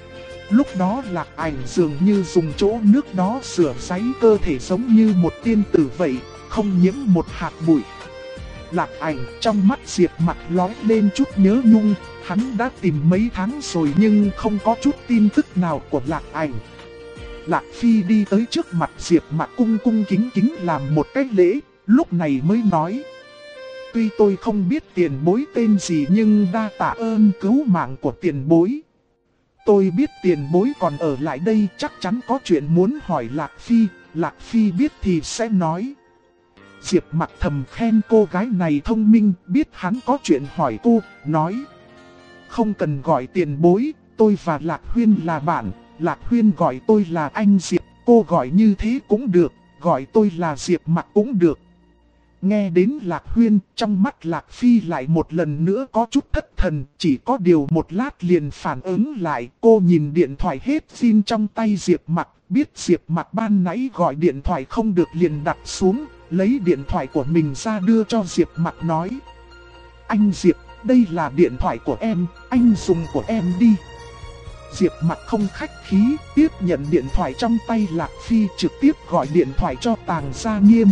Lúc đó Lạc Ảnh dường như dùng chỗ nước đó rửa ráy cơ thể giống như một tiên tử vậy, không nhiễm một hạt bụi. Lạc Ảnh trong mắt Diệp Mặc lóe lên chút nhớ nhung, hắn đã tìm mấy tháng rồi nhưng không có chút tin tức nào của Lạc Ảnh. Lạc Phi đi tới trước mặt Diệp Mặc cung cung kính kính làm một cái lễ, lúc này mới nói. Tuy tôi không biết tiền bối tên gì nhưng đa tạ ơn cứu mạng của tiền bối. Tôi biết tiền bối còn ở lại đây chắc chắn có chuyện muốn hỏi Lạc Phi, Lạc Phi biết thì sẽ nói. Diệp Mặc thầm khen cô gái này thông minh, biết hắn có chuyện hỏi cô, nói. Không cần gọi tiền bối, tôi và Lạc Huyên là bạn, Lạc Huyên gọi tôi là anh Diệp, cô gọi như thế cũng được, gọi tôi là Diệp Mặc cũng được. Nghe đến Lạc Huyên, trong mắt Lạc Phi lại một lần nữa có chút thất thần, chỉ có điều một lát liền phản ứng lại, cô nhìn điện thoại hết pin trong tay Diệp Mặc, biết Diệp Mặc ban nãy gọi điện thoại không được liền đặt xuống, lấy điện thoại của mình ra đưa cho Diệp Mặc nói. Anh Diệp, đây là điện thoại của em, anh dùng của em đi. Diệp Mặc không khách khí, tiếp nhận điện thoại trong tay Lạc Phi trực tiếp gọi điện thoại cho Tàng Gia Nghiêm.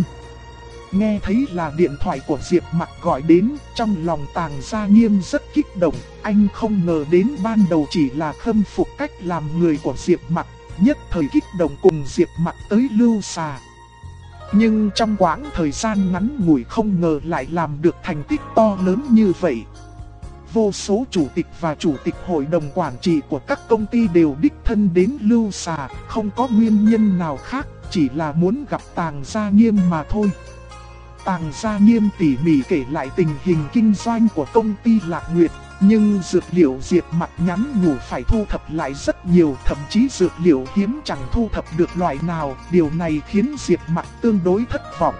Nghe thấy là điện thoại của Diệp Mặc gọi đến, trong lòng Tàng Gia Nghiêm rất kích động, anh không ngờ đến ban đầu chỉ là khâm phục cách làm người của Diệp Mặc, nhất thời kích động cùng Diệp Mặc tới Lưu Xà. Nhưng trong quãng thời gian ngắn ngủi không ngờ lại làm được thành tích to lớn như vậy. Vô số chủ tịch và chủ tịch hội đồng quản trị của các công ty đều đích thân đến Lưu Xà, không có nguyên nhân nào khác, chỉ là muốn gặp Tàng Gia Nghiêm mà thôi. Tàng Gia Nghiêm tỉ mỉ kể lại tình hình kinh doanh của công ty Lạc Nguyệt, nhưng dược liệu Diệp Mặc nhắn nhủ phải thu thập lại rất nhiều, thậm chí dược liệu hiếm chẳng thu thập được loại nào, điều này khiến Diệp Mặc tương đối thất vọng.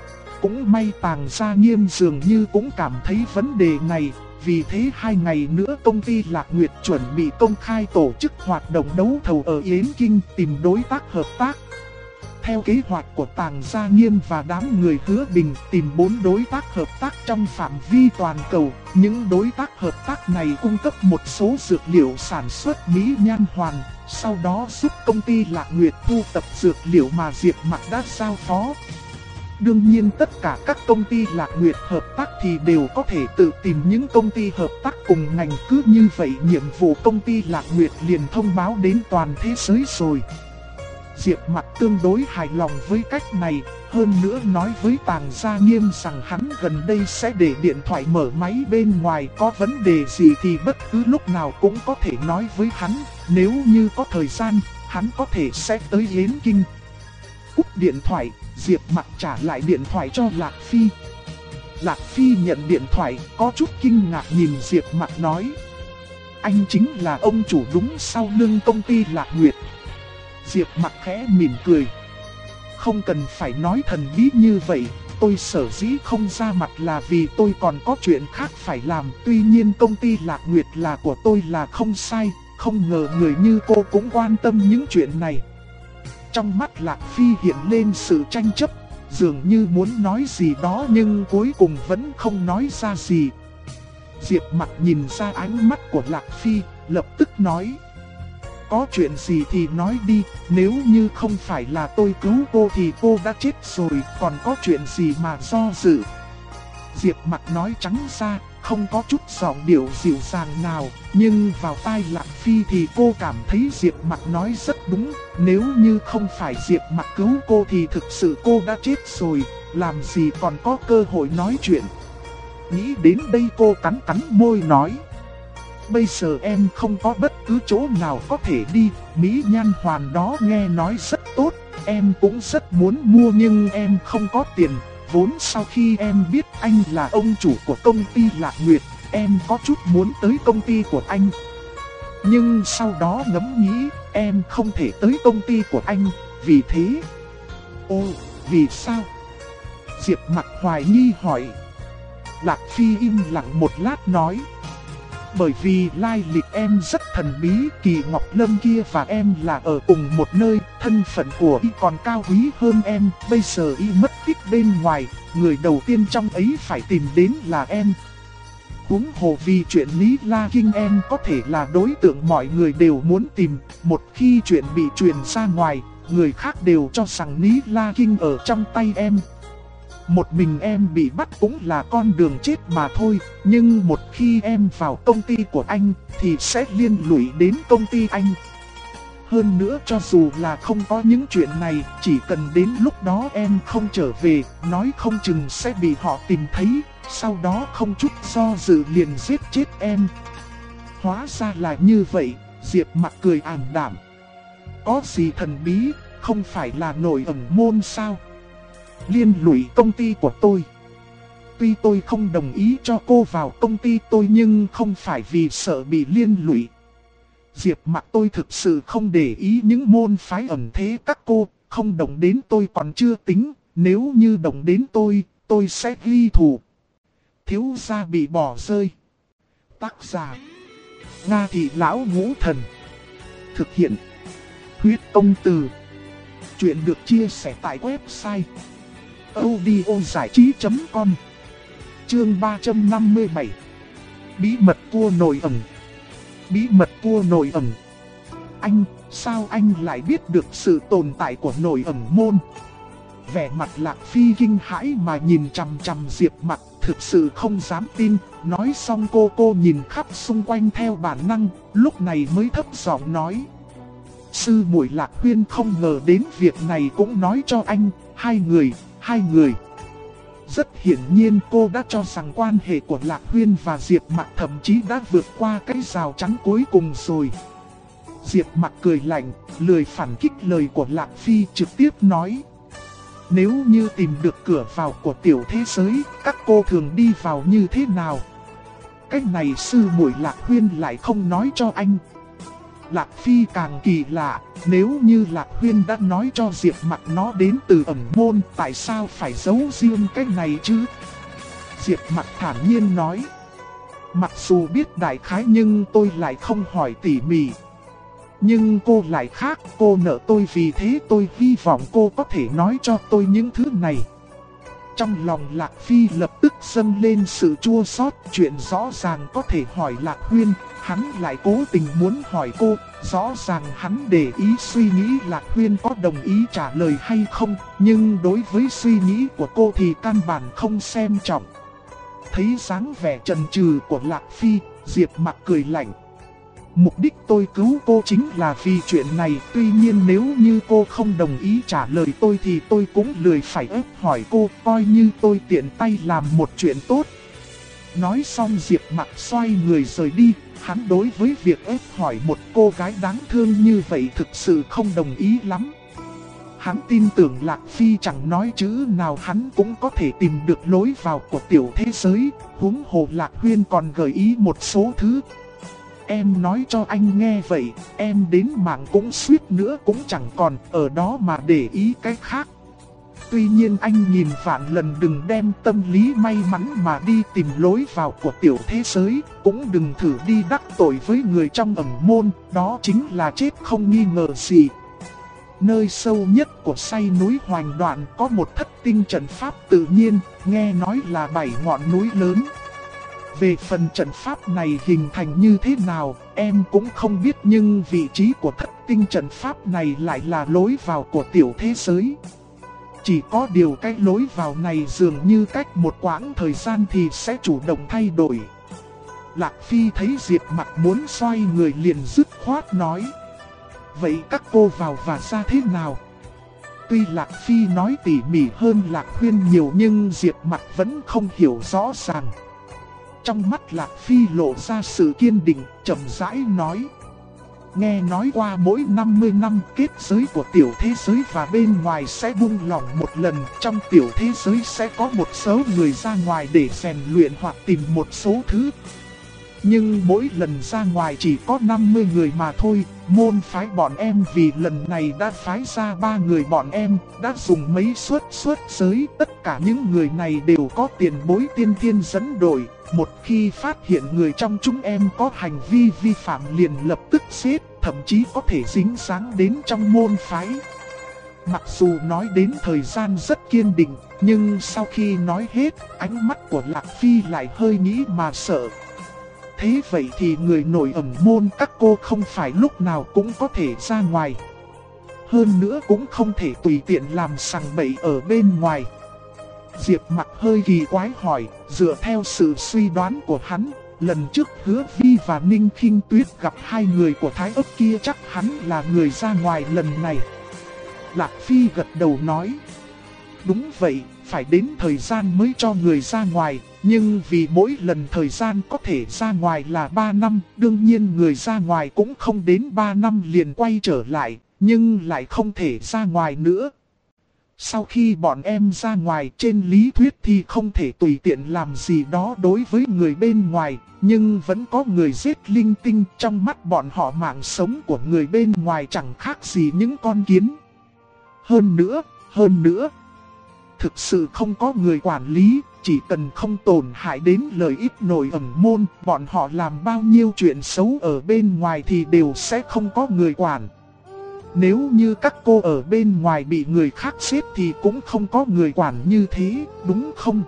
Cũng may Tàng Gia Nghiêm dường như cũng cảm thấy vấn đề này, vì thế 2 ngày nữa công ty Lạc Nguyệt chuẩn bị công khai tổ chức hoạt động đấu thầu ở Yến Kinh tìm đối tác hợp tác. Theo kế hoạch của Tàng Gia Nghiêm và đám người Hứa Bình tìm 4 đối tác hợp tác trong phạm vi toàn cầu, những đối tác hợp tác này cung cấp một số dược liệu sản xuất mỹ nhan hoàn, sau đó giúp công ty Lạc Nguyệt thu tập dược liệu mà Diệp Mặc đã giao phó. Đương nhiên tất cả các công ty Lạc Nguyệt hợp tác thì đều có thể tự tìm những công ty hợp tác cùng ngành, cứ như vậy nhiệm vụ công ty Lạc Nguyệt liền thông báo đến toàn thế giới rồi. Diệp Mặc tương đối hài lòng với cách này, hơn nữa nói với Tàng Gia Nghiêm rằng hắn gần đây sẽ để điện thoại mở máy bên ngoài, có vấn đề gì thì bất cứ lúc nào cũng có thể nói với hắn, nếu như có thời gian, hắn có thể sẽ tới Yến Kinh. Cúp điện thoại, Diệp Mặc trả lại điện thoại cho Lạc Phi. Lạc Phi nhận điện thoại, có chút kinh ngạc nhìn Diệp Mặc nói. Anh chính là ông chủ đúng sau lưng công ty Lạc Nguyệt. Diệp Mặc khẽ mỉm cười. Không cần phải nói thần bí như vậy, tôi sở dĩ không ra mặt là vì tôi còn có chuyện khác phải làm. Tuy nhiên công ty Lạc Nguyệt là của tôi là không sai, không ngờ người như cô cũng quan tâm những chuyện này. Trong mắt Lạc Phi hiện lên sự tranh chấp, dường như muốn nói gì đó nhưng cuối cùng vẫn không nói ra gì. Diệp Mặc nhìn ra ánh mắt của Lạc Phi, lập tức nói. Có chuyện gì thì nói đi, nếu như không phải là tôi cứu cô thì cô đã chết rồi, còn có chuyện gì mà do dự. Diệp Mặc nói trắng ra, không có chút giọng điệu dịu dàng nào, nhưng vào tai Lạc Phi thì cô cảm thấy Diệp Mặc nói rất đúng. Nếu như không phải Diệp Mặc cứu cô thì thực sự cô đã chết rồi, làm gì còn có cơ hội nói chuyện. Nghĩ đến đây cô cắn cắn môi nói: bây giờ em không có bất cứ chỗ nào có thể đi, mỹ nhan hoàn đó nghe nói rất tốt, em cũng rất muốn mua nhưng em không có tiền. Vốn sau khi em biết anh là ông chủ của công ty Lạc Nguyệt, em có chút muốn tới công ty của anh. Nhưng sau đó ngẫm nghĩ, em không thể tới công ty của anh, vì thế... Ồ, vì sao? Diệp Mặc hoài nghi hỏi. Lạc Phi im lặng một lát nói: bởi vì lai lịch em rất thần bí, Kỳ Ngọc Lâm kia và em là ở cùng một nơi, thân phận của y còn cao quý hơn em, bây giờ y mất tích bên ngoài, người đầu tiên trong ấy phải tìm đến là em. Huống hồ vì chuyện Lý La Kinh em có thể là đối tượng mọi người đều muốn tìm, một khi chuyện bị truyền ra ngoài, người khác đều cho rằng Lý La Kinh ở trong tay em. Một mình em bị bắt cũng là con đường chết mà thôi, nhưng một khi em vào công ty của anh thì sẽ liên lụy đến công ty anh. Hơn nữa cho dù là không có những chuyện này, chỉ cần đến lúc đó em không trở về, nói không chừng sẽ bị họ tìm thấy, sau đó không chút do dự liền giết chết em. Hóa ra là như vậy, Diệp Mặc cười ảm đạm. Có gì thần bí, không phải là Nội Ẩn Môn sao? Liên lụy công ty của tôi. Tuy tôi không đồng ý cho cô vào công ty tôi nhưng không phải vì sợ bị liên lụy. Diệp Mặc tôi thực sự không để ý những môn phái ẩn thế các cô, không động đến tôi còn chưa tính, nếu như động đến tôi sẽ ghi thù. Thiếu gia bị bỏ rơi. Tác giả: Nga Thị Lão Ngũ Thần. Thực hiện: Huyết Công Từ. Chuyện được chia sẻ tại website audiozảichí.com. Chương 357. Bí mật cua Nội Ẩn. Bí mật cua Nội Ẩn. Anh, sao anh lại biết được sự tồn tại của Nội Ẩn Môn? Vẻ mặt Lạc Phi kinh hãi mà nhìn chằm chằm Diệp Mặc, thực sự không dám tin. Nói xong cô nhìn khắp xung quanh theo bản năng, lúc này mới thấp giọng nói: sư muội Lạc Huyên không ngờ đến việc này cũng nói cho anh. Hai người. Rất hiển nhiên cô đã cho rằng quan hệ của Lạc Huyên và Diệp Mặc thậm chí đã vượt qua cái rào chắn cuối cùng rồi. Diệp Mặc cười lạnh, lười phản kích lời của Lạc Phi, trực tiếp nói: nếu như tìm được cửa vào của tiểu thế giới, các cô thường đi vào như thế nào? Cái này sư muội Lạc Huyên lại không nói cho anh. Lạc Phi càng kỳ lạ, nếu như Lạc Huyên đã nói cho Diệp Mặc nó đến từ Ẩn Môn, tại sao phải giấu riêng cái này chứ? Diệp Mặc thản nhiên nói: mặc dù biết đại khái nhưng tôi lại không hỏi tỉ mỉ. Nhưng cô lại khác, cô nợ tôi, vì thế tôi hy vọng cô có thể nói cho tôi những thứ này. Trong lòng Lạc Phi lập tức dâng lên sự chua xót, chuyện rõ ràng có thể hỏi Lạc Huyên, hắn lại cố tình muốn hỏi cô, rõ ràng hắn để ý suy nghĩ Lạc Huyên có đồng ý trả lời hay không, nhưng đối với suy nghĩ của cô thì căn bản không xem trọng. Thấy dáng vẻ chần chừ của Lạc Phi, Diệp Mặc cười lạnh: mục đích tôi cứu cô chính là vì chuyện này, tuy nhiên nếu như cô không đồng ý trả lời tôi thì tôi cũng lười phải ép hỏi cô, coi như tôi tiện tay làm một chuyện tốt. Nói xong Diệp Mặc xoay người rời đi, hắn đối với việc ép hỏi một cô gái đáng thương như vậy thực sự không đồng ý lắm. Hắn tin tưởng Lạc Phi chẳng nói chữ nào hắn cũng có thể tìm được lối vào của tiểu thế giới, huống hồ Lạc Huyên còn gợi ý một số thứ. Em nói cho anh nghe vậy, em đến mạng cũng suýt nữa cũng chẳng còn, ở đó mà để ý cái khác. Tuy nhiên anh nhìn vạn lần đừng đem tâm lý may mắn mà đi tìm lối vào của tiểu thế giới, cũng đừng thử đi đắc tội với người trong Ẩn Môn, đó chính là chết không nghi ngờ gì. Nơi sâu nhất của say núi Hoành Đoạn có một thất tinh trận pháp tự nhiên, nghe nói là 7 ngọn núi lớn. Về phần trận pháp này hình thành như thế nào, em cũng không biết, nhưng vị trí của thất tinh trận pháp này lại là lối vào của tiểu thế giới. Chỉ có điều cái lối vào này dường như cách một quãng thời gian thì sẽ chủ động thay đổi, Lạc Phi thấy Diệp Mặc muốn xoay người liền dứt khoát nói. Vậy các cô vào và ra thế nào? Tuy Lạc Phi nói tỉ mỉ hơn Lạc Huyên nhiều nhưng Diệp Mặc vẫn không hiểu rõ ràng. Trong mắt Lạc Phi lộ ra sự kiên định, chậm rãi nói. Nghe nói qua mỗi 50 năm kết giới của tiểu thế giới và bên ngoài sẽ buông lỏng một lần. Trong tiểu thế giới sẽ có một số người ra ngoài để rèn luyện hoặc tìm một số thứ. Nhưng mỗi lần ra ngoài chỉ có 50 người mà thôi. Môn phái bọn em vì lần này đã phái ra 3 người bọn em, đã dùng mấy suất giới. Tất cả những người này đều có tiền bối tiên thiên dẫn đội. Một khi phát hiện người trong chúng em có hành vi vi phạm liền lập tức giết, thậm chí có thể dính dáng đến trong môn phái. Mặc dù nói đến thời gian rất kiên định, nhưng sau khi nói hết, ánh mắt của Lạc Phi lại hơi nghĩ mà sợ. Thế vậy thì người nổi ẩn môn các cô không phải lúc nào cũng có thể ra ngoài. Hơn nữa cũng không thể tùy tiện làm sằng bậy ở bên ngoài. Diệp Mặc hơi kỳ quái hỏi, dựa theo sự suy đoán của hắn, lần trước Hứa Vi và Ninh Khinh Tuyết gặp hai người của Thái Ấp kia chắc hắn là người ra ngoài lần này. Lạc Phi gật đầu nói, đúng vậy, phải đến thời gian mới cho người ra ngoài, nhưng vì mỗi lần thời gian có thể ra ngoài là 3 năm, đương nhiên người ra ngoài cũng không đến 3 năm liền quay trở lại, nhưng lại không thể ra ngoài nữa. Sau khi bọn em ra ngoài trên lý thuyết thì không thể tùy tiện làm gì đó đối với người bên ngoài, nhưng vẫn có người giết linh tinh, trong mắt bọn họ mạng sống của người bên ngoài chẳng khác gì những con kiến. Hơn nữa, thực sự không có người quản lý, chỉ cần không tổn hại đến lợi ích nội ẩn môn, bọn họ làm bao nhiêu chuyện xấu ở bên ngoài thì đều sẽ không có người quản. Nếu như các cô ở bên ngoài bị người khác giết thì cũng không có người quản như thế, đúng không?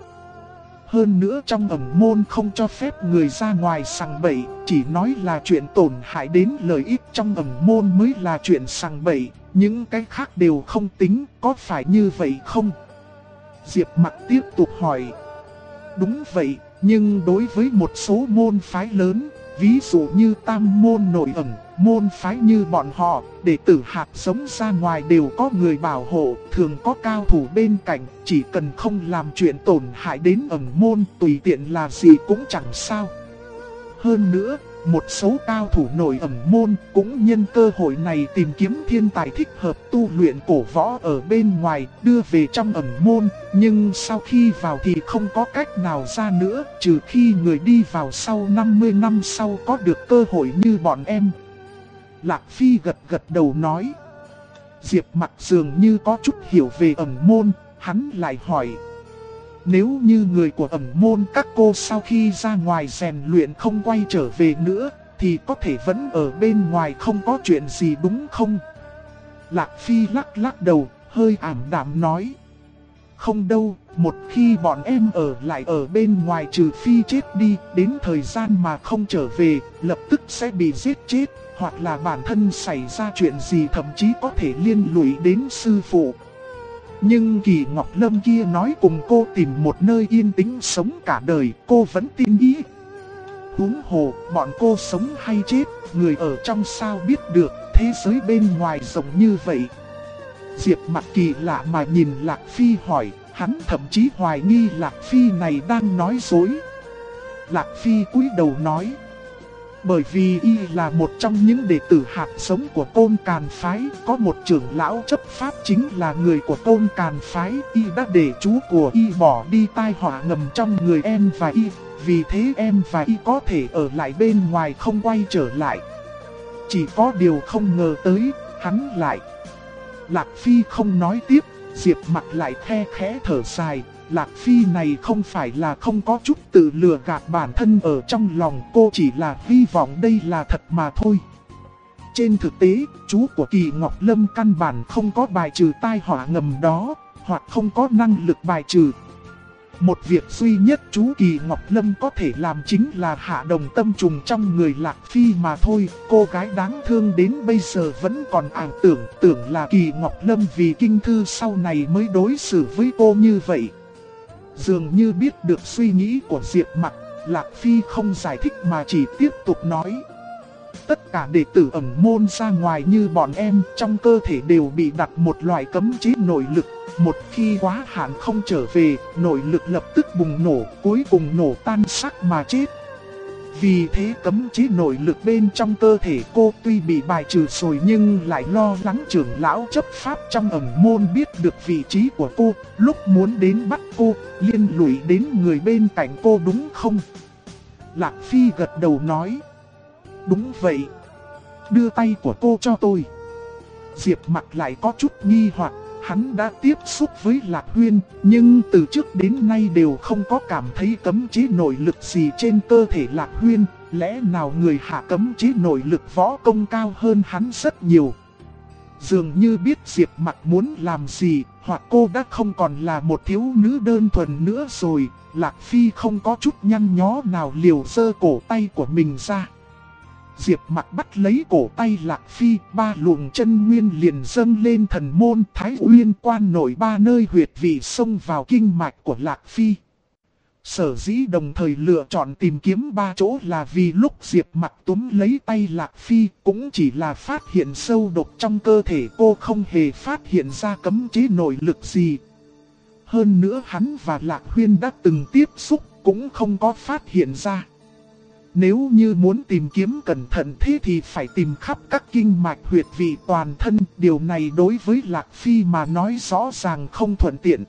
Hơn nữa trong ẩn môn không cho phép người ra ngoài sằng bậy, chỉ nói là chuyện tổn hại đến lợi ích trong ẩn môn mới là chuyện sằng bậy, những cái khác đều không tính, có phải như vậy không? Diệp Mặc tiếp tục hỏi. Đúng vậy, nhưng đối với một số môn phái lớn, ví dụ như Tam môn nội ẩn, môn phái như bọn họ, đệ tử hạt giống ra ngoài đều có người bảo hộ, thường có cao thủ bên cạnh, chỉ cần không làm chuyện tổn hại đến ẩn môn, tùy tiện là gì cũng chẳng sao. Hơn nữa, một số cao thủ nội ẩn môn cũng nhân cơ hội này tìm kiếm thiên tài thích hợp tu luyện cổ võ ở bên ngoài, đưa về trong ẩn môn, nhưng sau khi vào thì không có cách nào ra nữa, trừ khi người đi vào sau 50 năm sau có được cơ hội như bọn em. Lạc Phi gật đầu nói. Diệp Mặc dường như có chút hiểu về ẩn môn, hắn lại hỏi. Nếu như người của ẩn môn các cô sau khi ra ngoài rèn luyện không quay trở về nữa, thì có thể vẫn ở bên ngoài không có chuyện gì đúng không? Lạc Phi lắc đầu, hơi ảm đạm nói. Không đâu, một khi bọn em ở lại ở bên ngoài trừ phi chết đi, đến thời gian mà không trở về, lập tức sẽ bị giết chết, hoặc là bản thân xảy ra chuyện gì thậm chí có thể liên lụy đến sư phụ. Nhưng Kỳ Ngọc Lâm kia nói cùng cô tìm một nơi yên tĩnh sống cả đời, cô vẫn tin ý. Huống hồ, bọn cô sống hay chết, người ở trong sao biết được, thế giới bên ngoài rộng như vậy. Diệp Mặc kỳ lạ mà nhìn Lạc Phi hỏi, hắn thậm chí hoài nghi Lạc Phi này đang nói dối. Lạc Phi cúi đầu nói. Bởi vì y là một trong những đệ tử hạt giống của Côn Càn Phái, có một trưởng lão chấp pháp chính là người của Côn Càn Phái, y đã để chú của y bỏ đi tai họa ngầm trong người em và y, vì thế em và y có thể ở lại bên ngoài không quay trở lại. Chỉ có điều không ngờ tới, hắn lại. Lạc Phi không nói tiếp, Diệp Mặc lại khe khẽ thở dài. Lạc Phi này không phải là không có chút tự lừa gạt bản thân ở trong lòng, cô chỉ là hy vọng đây là thật mà thôi. Trên thực tế, chú của Kỳ Ngọc Lâm căn bản không có bài trừ tai họa ngầm đó, hoặc không có năng lực bài trừ. Một việc duy nhất chú Kỳ Ngọc Lâm có thể làm chính là hạ đồng tâm trùng trong người Lạc Phi mà thôi. Cô gái đáng thương đến bây giờ vẫn còn ảo tưởng là Kỳ Ngọc Lâm vì kinh thư sau này mới đối xử với cô như vậy. Dường như biết được suy nghĩ của Diệp Mặc, Lạc Phi không giải thích mà chỉ tiếp tục nói. Tất cả đệ tử ẩn môn ra ngoài như bọn em trong cơ thể đều bị đặt một loại cấm chế nội lực. Một khi quá hạn không trở về, nội lực lập tức bùng nổ, cuối cùng nổ tan xác mà chết. Vì thế cấm chế nội lực bên trong cơ thể cô tuy bị bài trừ rồi nhưng lại lo lắng trưởng lão chấp pháp trong ẩn môn biết được vị trí của cô, lúc muốn đến bắt cô, liên lụy đến người bên cạnh cô đúng không? Lạc Phi gật đầu nói. Đúng vậy. Đưa tay của cô cho tôi. Diệp Mặc lại có chút nghi hoặc. Hắn đã tiếp xúc với Lạc Huyên, nhưng từ trước đến nay đều không có cảm thấy cấm chế nội lực gì trên cơ thể Lạc Huyên. Lẽ nào người hạ cấm chế nội lực võ công cao hơn hắn rất nhiều? Dường như biết Diệp Mặc muốn làm gì, hoặc cô đã không còn là một thiếu nữ đơn thuần nữa rồi. Lạc Phi không có chút nhăn nhó nào liều giơ cổ tay của mình ra. Diệp Mặc bắt lấy cổ tay Lạc Phi, ba luồng chân nguyên liền dâng lên thần môn Thái Uyên Quan nội ba nơi huyệt vị xông vào kinh mạch của Lạc Phi. Sở dĩ đồng thời lựa chọn tìm kiếm ba chỗ là vì lúc Diệp Mặc túm lấy tay Lạc Phi cũng chỉ là phát hiện sâu độc trong cơ thể cô, không hề phát hiện ra cấm chế nội lực gì. Hơn nữa hắn và Lạc Huyên đã từng tiếp xúc cũng không có phát hiện ra. Nếu như muốn tìm kiếm cẩn thận thế thì phải tìm khắp các kinh mạch huyệt vị toàn thân. Điều này đối với Lạc Phi mà nói rõ ràng không thuận tiện.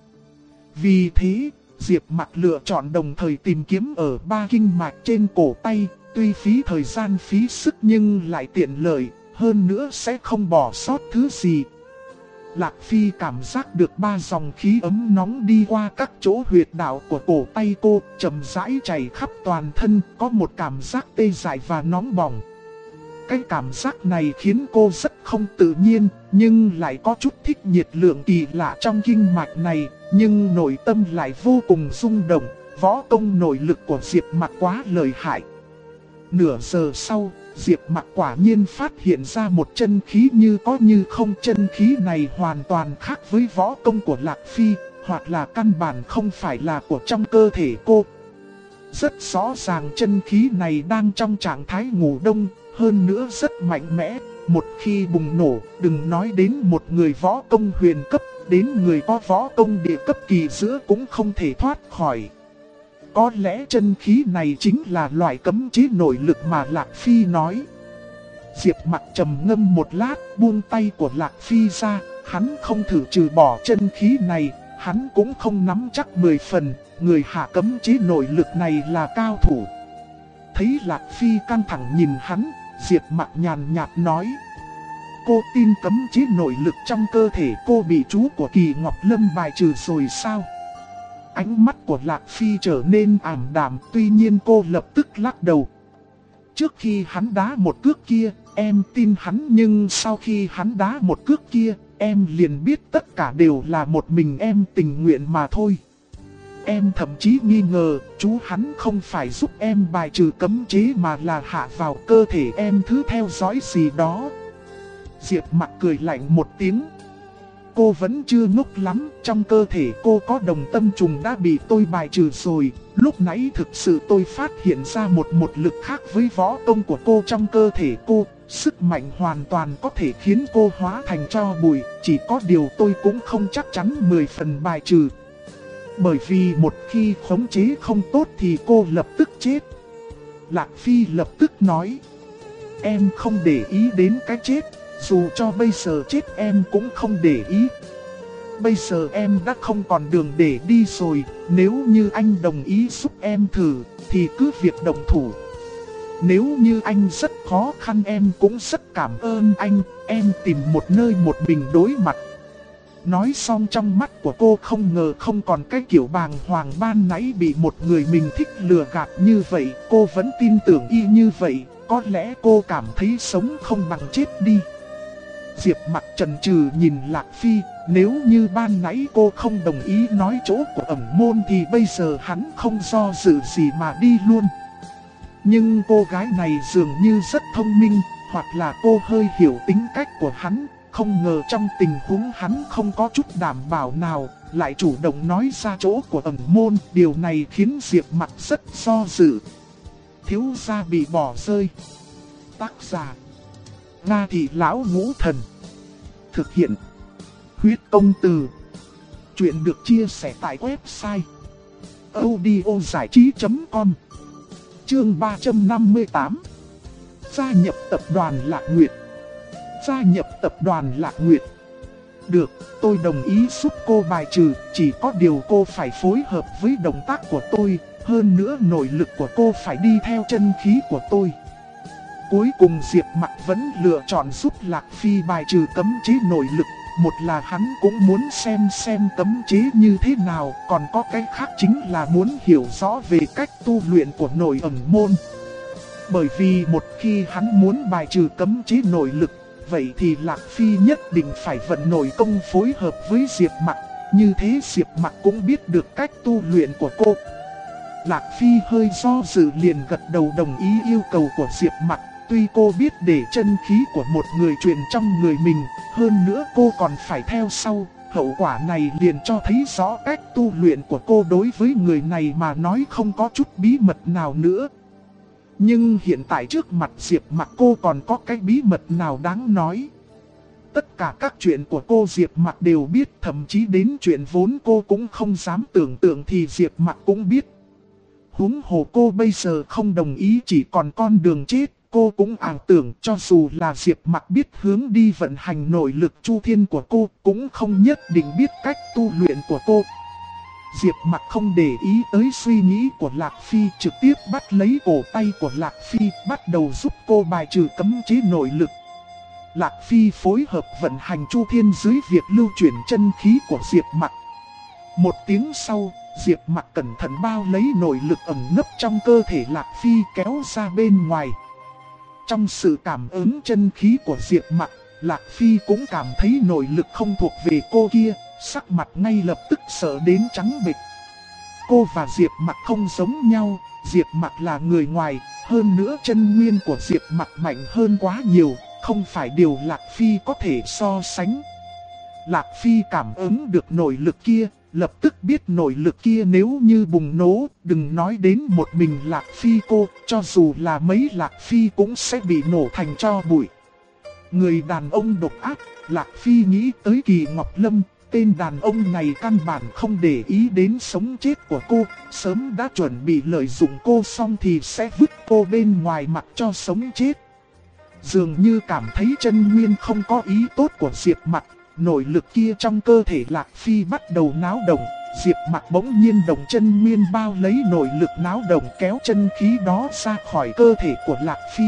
Vì thế, Diệp Mặc lựa chọn đồng thời tìm kiếm ở ba kinh mạch trên cổ tay. Tuy phí thời gian phí sức nhưng lại tiện lợi, hơn nữa sẽ không bỏ sót thứ gì. Lạc Phi cảm giác được ba dòng khí ấm nóng đi qua các chỗ huyệt đạo của cổ tay cô, chậm rãi chảy khắp toàn thân, có một cảm giác tê dại và nóng bỏng. Cái cảm giác này khiến cô rất không tự nhiên, nhưng lại có chút thích nhiệt lượng kỳ lạ trong kinh mạch này, nhưng nội tâm lại vô cùng rung động, võ công nội lực của Diệp Mặc quá lợi hại. Nửa giờ sau, Diệp Mặc quả nhiên phát hiện ra một chân khí như có như không. Chân khí này hoàn toàn khác với võ công của Lạc Phi, hoặc là căn bản không phải là của trong cơ thể cô. Rất rõ ràng chân khí này đang trong trạng thái ngủ đông, hơn nữa rất mạnh mẽ. Một khi bùng nổ, đừng nói đến một người võ công huyền cấp, đến người có võ công địa cấp kỳ giữa cũng không thể thoát khỏi. Có lẽ chân khí này chính là loại cấm chế nội lực mà Lạc Phi nói. Diệp Mặc trầm ngâm một lát, buông tay của Lạc Phi ra. Hắn không thử trừ bỏ chân khí này, hắn cũng không nắm chắc 10 phần. Người hạ cấm chế nội lực này là cao thủ. Thấy Lạc Phi căng thẳng nhìn hắn, Diệp Mặc nhàn nhạt nói. Cô tin cấm chế nội lực trong cơ thể cô bị chú của Kỳ Ngọc Lâm bài trừ rồi sao? Ánh mắt của Lạc Phi trở nên ảm đạm, tuy nhiên cô lập tức lắc đầu. Trước khi hắn đá một cước kia, em tin hắn, nhưng sau khi hắn đá một cước kia, em liền biết tất cả đều là một mình em tình nguyện mà thôi. Em thậm chí nghi ngờ, chú hắn không phải giúp em bài trừ cấm chế mà là hạ vào cơ thể em thứ theo dõi gì đó. Diệp Mặc cười lạnh một tiếng. Cô vẫn chưa ngốc lắm, trong cơ thể cô có đồng tâm trùng đã bị tôi bài trừ rồi. Lúc nãy thực sự tôi phát hiện ra một lực khác với võ công của cô trong cơ thể cô. Sức mạnh hoàn toàn có thể khiến cô hóa thành tro bụi, chỉ có điều tôi cũng không chắc chắn 10 phần bài trừ. Bởi vì một khi khống chế không tốt thì cô lập tức chết. Lạc Phi lập tức nói. Em không để ý đến cái chết. Dù cho bây giờ chết em cũng không để ý. Bây giờ em đã không còn đường để đi rồi. Nếu như anh đồng ý giúp em thử thì cứ việc động thủ. Nếu như anh rất khó khăn em cũng rất cảm ơn anh. Em tìm một nơi một mình đối mặt. Nói xong trong mắt của cô không ngờ không còn cái kiểu bàng hoàng ban nãy bị một người mình thích lừa gạt như vậy. Cô vẫn tin tưởng y như vậy. Có lẽ cô cảm thấy sống không bằng chết đi. Diệp Mặc chần chừ nhìn Lạc Phi, nếu như ban nãy cô không đồng ý nói chỗ của ẩn môn thì bây giờ hắn không do dự gì mà đi luôn. Nhưng cô gái này dường như rất thông minh, hoặc là cô hơi hiểu tính cách của hắn, Không ngờ trong tình huống hắn không có chút đảm bảo nào, lại chủ động nói ra chỗ của ẩn môn. Điều này khiến Diệp Mặc rất do dự. Thiếu gia bị bỏ rơi. Tác giả: Nga Thị Lão Ngũ Thần. Thực hiện: Huyết Công Từ. Chuyện được chia sẻ tại website audiozảichí.com. Chương 358. Gia nhập tập đoàn Lạc Nguyệt. Gia nhập tập đoàn Lạc Nguyệt. Được, tôi đồng ý giúp cô bài trừ, chỉ có điều cô phải phối hợp với động tác của tôi, hơn nữa nội lực của cô phải đi theo chân khí của tôi. Cuối cùng Diệp Mặc vẫn lựa chọn giúp Lạc Phi bài trừ cấm chế nội lực. Một là hắn cũng muốn xem cấm chế như thế nào, còn có cái khác chính là muốn hiểu rõ về cách tu luyện của nội ẩn môn. Bởi vì một khi hắn muốn bài trừ cấm chế nội lực, vậy thì Lạc Phi nhất định phải vận nội công phối hợp với Diệp Mặc. Như thế Diệp Mặc cũng biết được cách tu luyện của cô. Lạc Phi hơi do dự liền gật đầu đồng ý yêu cầu của Diệp Mặc. Tuy cô biết để chân khí của một người truyền trong người mình, hơn nữa cô còn phải theo sau, hậu quả này liền cho thấy rõ cách tu luyện của cô đối với người này mà nói không có chút bí mật nào nữa. Nhưng hiện tại trước mặt Diệp Mặc cô còn có cái bí mật nào đáng nói. Tất cả các chuyện của cô Diệp Mặc đều biết, thậm chí đến chuyện vốn cô cũng không dám tưởng tượng thì Diệp Mặc cũng biết. Huống hồ cô bây giờ không đồng ý chỉ còn con đường chết. Cô cũng ảo tưởng cho dù là Diệp Mặc biết hướng đi vận hành nội lực chu thiên của cô, cũng không nhất định biết cách tu luyện của cô. Diệp Mặc không để ý tới suy nghĩ của Lạc Phi, trực tiếp bắt lấy cổ tay của Lạc Phi, bắt đầu giúp cô bài trừ cấm chế nội lực. Lạc Phi phối hợp vận hành chu thiên dưới việc lưu chuyển chân khí của Diệp Mặc. Một tiếng sau, Diệp Mặc cẩn thận bao lấy nội lực ẩn nấp trong cơ thể Lạc Phi kéo ra bên ngoài. Trong sự cảm ứng chân khí của Diệp Mặc, Lạc Phi cũng cảm thấy nội lực không thuộc về cô kia, sắc mặt ngay lập tức sợ đến trắng bệch. Cô và Diệp Mặc không giống nhau, Diệp Mặc là người ngoài, hơn nữa chân nguyên của Diệp Mặc mạnh hơn quá nhiều, không phải điều Lạc Phi có thể so sánh. Lạc Phi cảm ứng được nội lực kia, lập tức biết nội lực kia nếu như bùng nổ, đừng nói đến một mình Lạc Phi cô, cho dù là mấy Lạc Phi cũng sẽ bị nổ thành tro bụi. Người đàn ông độc ác, Lạc Phi nghĩ tới Kỳ Ngọc Lâm, tên đàn ông này căn bản không để ý đến sống chết của cô, sớm đã chuẩn bị lợi dụng cô xong thì sẽ vứt cô bên ngoài mặt cho sống chết. Dường như cảm thấy chân nguyên không có ý tốt của Diệp Mặc. Nội lực kia trong cơ thể Lạc Phi bắt đầu náo động, Diệp Mặc bỗng nhiên động chân nguyên bao lấy nội lực náo động kéo chân khí đó ra khỏi cơ thể của Lạc Phi.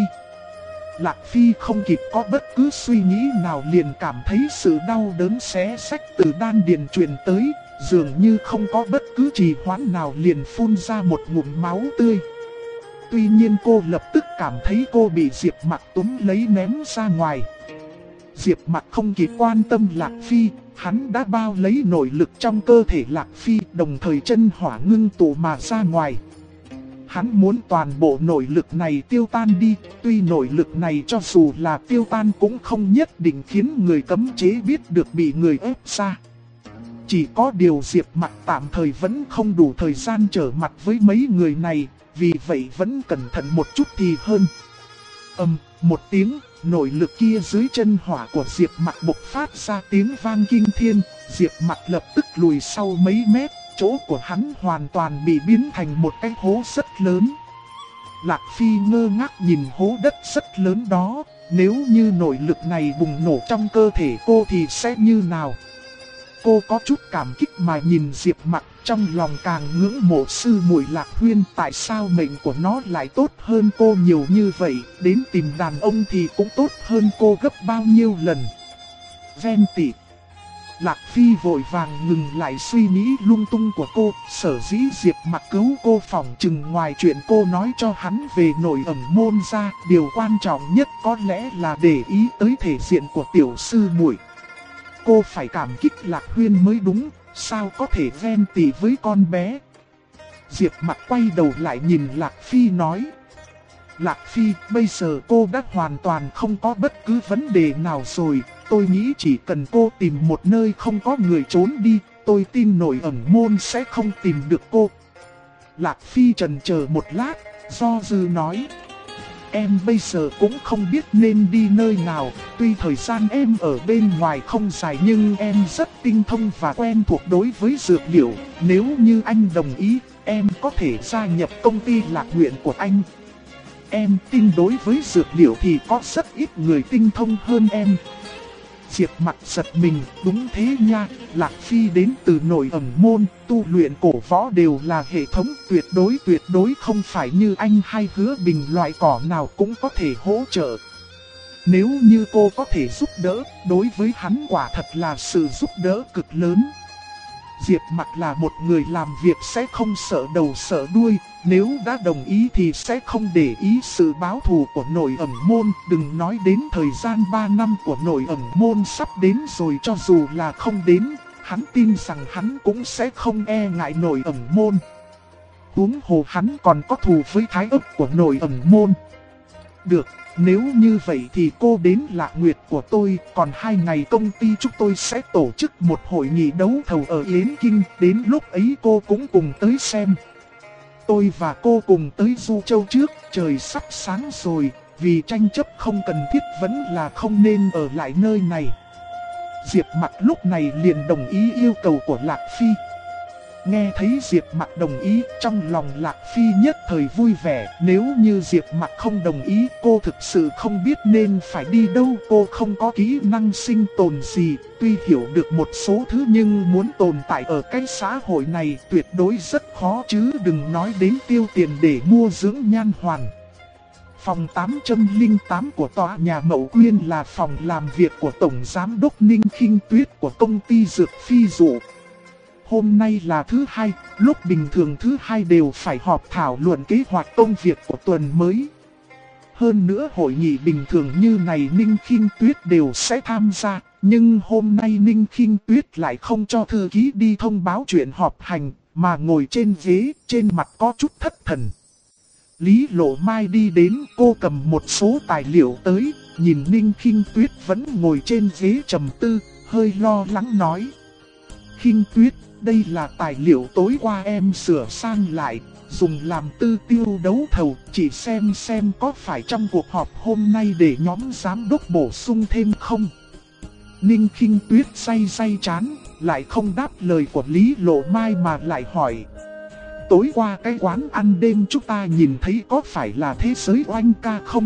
Lạc Phi không kịp có bất cứ suy nghĩ nào liền cảm thấy sự đau đớn xé xách từ đan điền truyền tới, dường như không có bất cứ trì hoãn nào liền phun ra một ngụm máu tươi. Tuy nhiên cô lập tức cảm thấy cô bị Diệp Mặc túm lấy ném ra ngoài. Diệp Mặc không kịp quan tâm Lạc Phi, hắn đã bao lấy nội lực trong cơ thể Lạc Phi, đồng thời chân hỏa ngưng tụ mà ra ngoài. Hắn muốn toàn bộ nội lực này tiêu tan đi, tuy nội lực này cho dù là tiêu tan cũng không nhất định khiến người cấm chế biết được bị người ép ra. Chỉ có điều Diệp Mặc tạm thời vẫn không đủ thời gian trở mặt với mấy người này, vì vậy vẫn cẩn thận một chút thì hơn. Một tiếng, nội lực kia dưới chân hỏa của Diệp Mặc bộc phát ra tiếng vang kinh thiên, Diệp Mặc lập tức lùi sau mấy mét, chỗ của hắn hoàn toàn bị biến thành một cái hố rất lớn. Lạc Phi ngơ ngác nhìn hố đất rất lớn đó, nếu như nội lực này bùng nổ trong cơ thể cô thì sẽ như nào? Cô có chút cảm kích mà nhìn Diệp Mặc, trong lòng càng ngưỡng mộ sư muội Lạc Huyên, tại sao mệnh của nó lại tốt hơn cô nhiều như vậy, đến tìm đàn ông thì cũng tốt hơn cô gấp bao nhiêu lần. Ven tị. Lạc Phi vội vàng ngừng lại suy nghĩ lung tung của cô, sở dĩ Diệp Mặc cứu cô phỏng chừng ngoài chuyện cô nói cho hắn về nội ẩn môn ra, điều quan trọng nhất có lẽ là để ý tới thể diện của tiểu sư muội. Cô phải cảm kích Lạc Huyên mới đúng, sao có thể ven tị với con bé. Diệp Mặc quay đầu lại nhìn Lạc Phi nói: Lạc Phi, bây giờ cô đã hoàn toàn không có bất cứ vấn đề nào rồi, tôi nghĩ chỉ cần cô tìm một nơi không có người trốn đi, tôi tin Nội Ẩn Môn sẽ không tìm được cô. Lạc Phi chần chờ một lát, do dự nói. Em bây giờ cũng không biết nên đi nơi nào, tuy thời gian em ở bên ngoài không dài nhưng em rất tinh thông và quen thuộc đối với dược liệu. Nếu như anh đồng ý, em có thể gia nhập công ty Lạc Nguyện của anh. Em tin đối với dược liệu thì có rất ít người tinh thông hơn em. Diệp Mặc giật mình, đúng thế nha, Lạc Phi đến từ Nội Ẩn Môn, tu luyện cổ võ đều là hệ thống tuyệt đối không phải như anh hay Hứa Bình loại cỏ nào cũng có thể hỗ trợ. Nếu như cô có thể giúp đỡ, đối với hắn quả thật là sự giúp đỡ cực lớn. Diệp Mặc là một người làm việc sẽ không sợ đầu sợ đuôi, nếu đã đồng ý thì sẽ không để ý sự báo thù của Nội Ẩn Môn. Đừng nói đến thời gian 3 năm của Nội Ẩn Môn sắp đến rồi, cho dù là không đến, hắn tin rằng hắn cũng sẽ không e ngại Nội Ẩn Môn. Huống hồ hắn còn có thù với Thái Ấp của Nội Ẩn Môn. Được, nếu như vậy thì cô đến Lạc Nguyệt của tôi, còn 2 ngày công ty chúng tôi sẽ tổ chức một hội nghị đấu thầu ở Yến Kinh, đến lúc ấy cô cũng cùng tới xem. Tôi và cô cùng tới Du Châu trước, trời sắp sáng rồi, vì tranh chấp không cần thiết vẫn là không nên ở lại nơi này. Diệp Mặc lúc này liền đồng ý yêu cầu của Lạc Phi. Nghe thấy Diệp Mặc đồng ý, trong lòng Lạc Phi nhất thời vui vẻ. Nếu như Diệp Mặc không đồng ý, cô thực sự không biết nên phải đi đâu. Cô không có kỹ năng sinh tồn gì, tuy hiểu được một số thứ nhưng muốn tồn tại ở cái xã hội này tuyệt đối rất khó, chứ đừng nói đến tiêu tiền để mua dưỡng nhan hoàn. Phòng 808 của tòa nhà Mậu Quyên là phòng làm việc của Tổng Giám đốc Ninh Khinh Tuyết của công ty Dược Phi Dụ. Hôm nay là thứ hai, lúc bình thường thứ hai đều phải họp thảo luận kế hoạch công việc của tuần mới. Hơn nữa hội nghị bình thường như này Ninh Khinh Tuyết đều sẽ tham gia, nhưng hôm nay Ninh Khinh Tuyết lại không cho thư ký đi thông báo chuyện họp hành, mà ngồi trên ghế, trên mặt có chút thất thần. Lý Lộ Mai đi đến, cô cầm một số tài liệu tới, nhìn Ninh Khinh Tuyết vẫn ngồi trên ghế trầm tư, hơi lo lắng nói. Khinh Tuyết, đây là tài liệu tối qua em sửa sang lại, dùng làm tư tiêu đấu thầu, chỉ xem có phải trong cuộc họp hôm nay để nhóm giám đốc bổ sung thêm không. Ninh Khinh Tuyết day chán, lại không đáp lời của Lý Lộ Mai mà lại hỏi. Tối qua cái quán ăn đêm chúng ta nhìn thấy có phải là Thế Giới Oanh Ca không?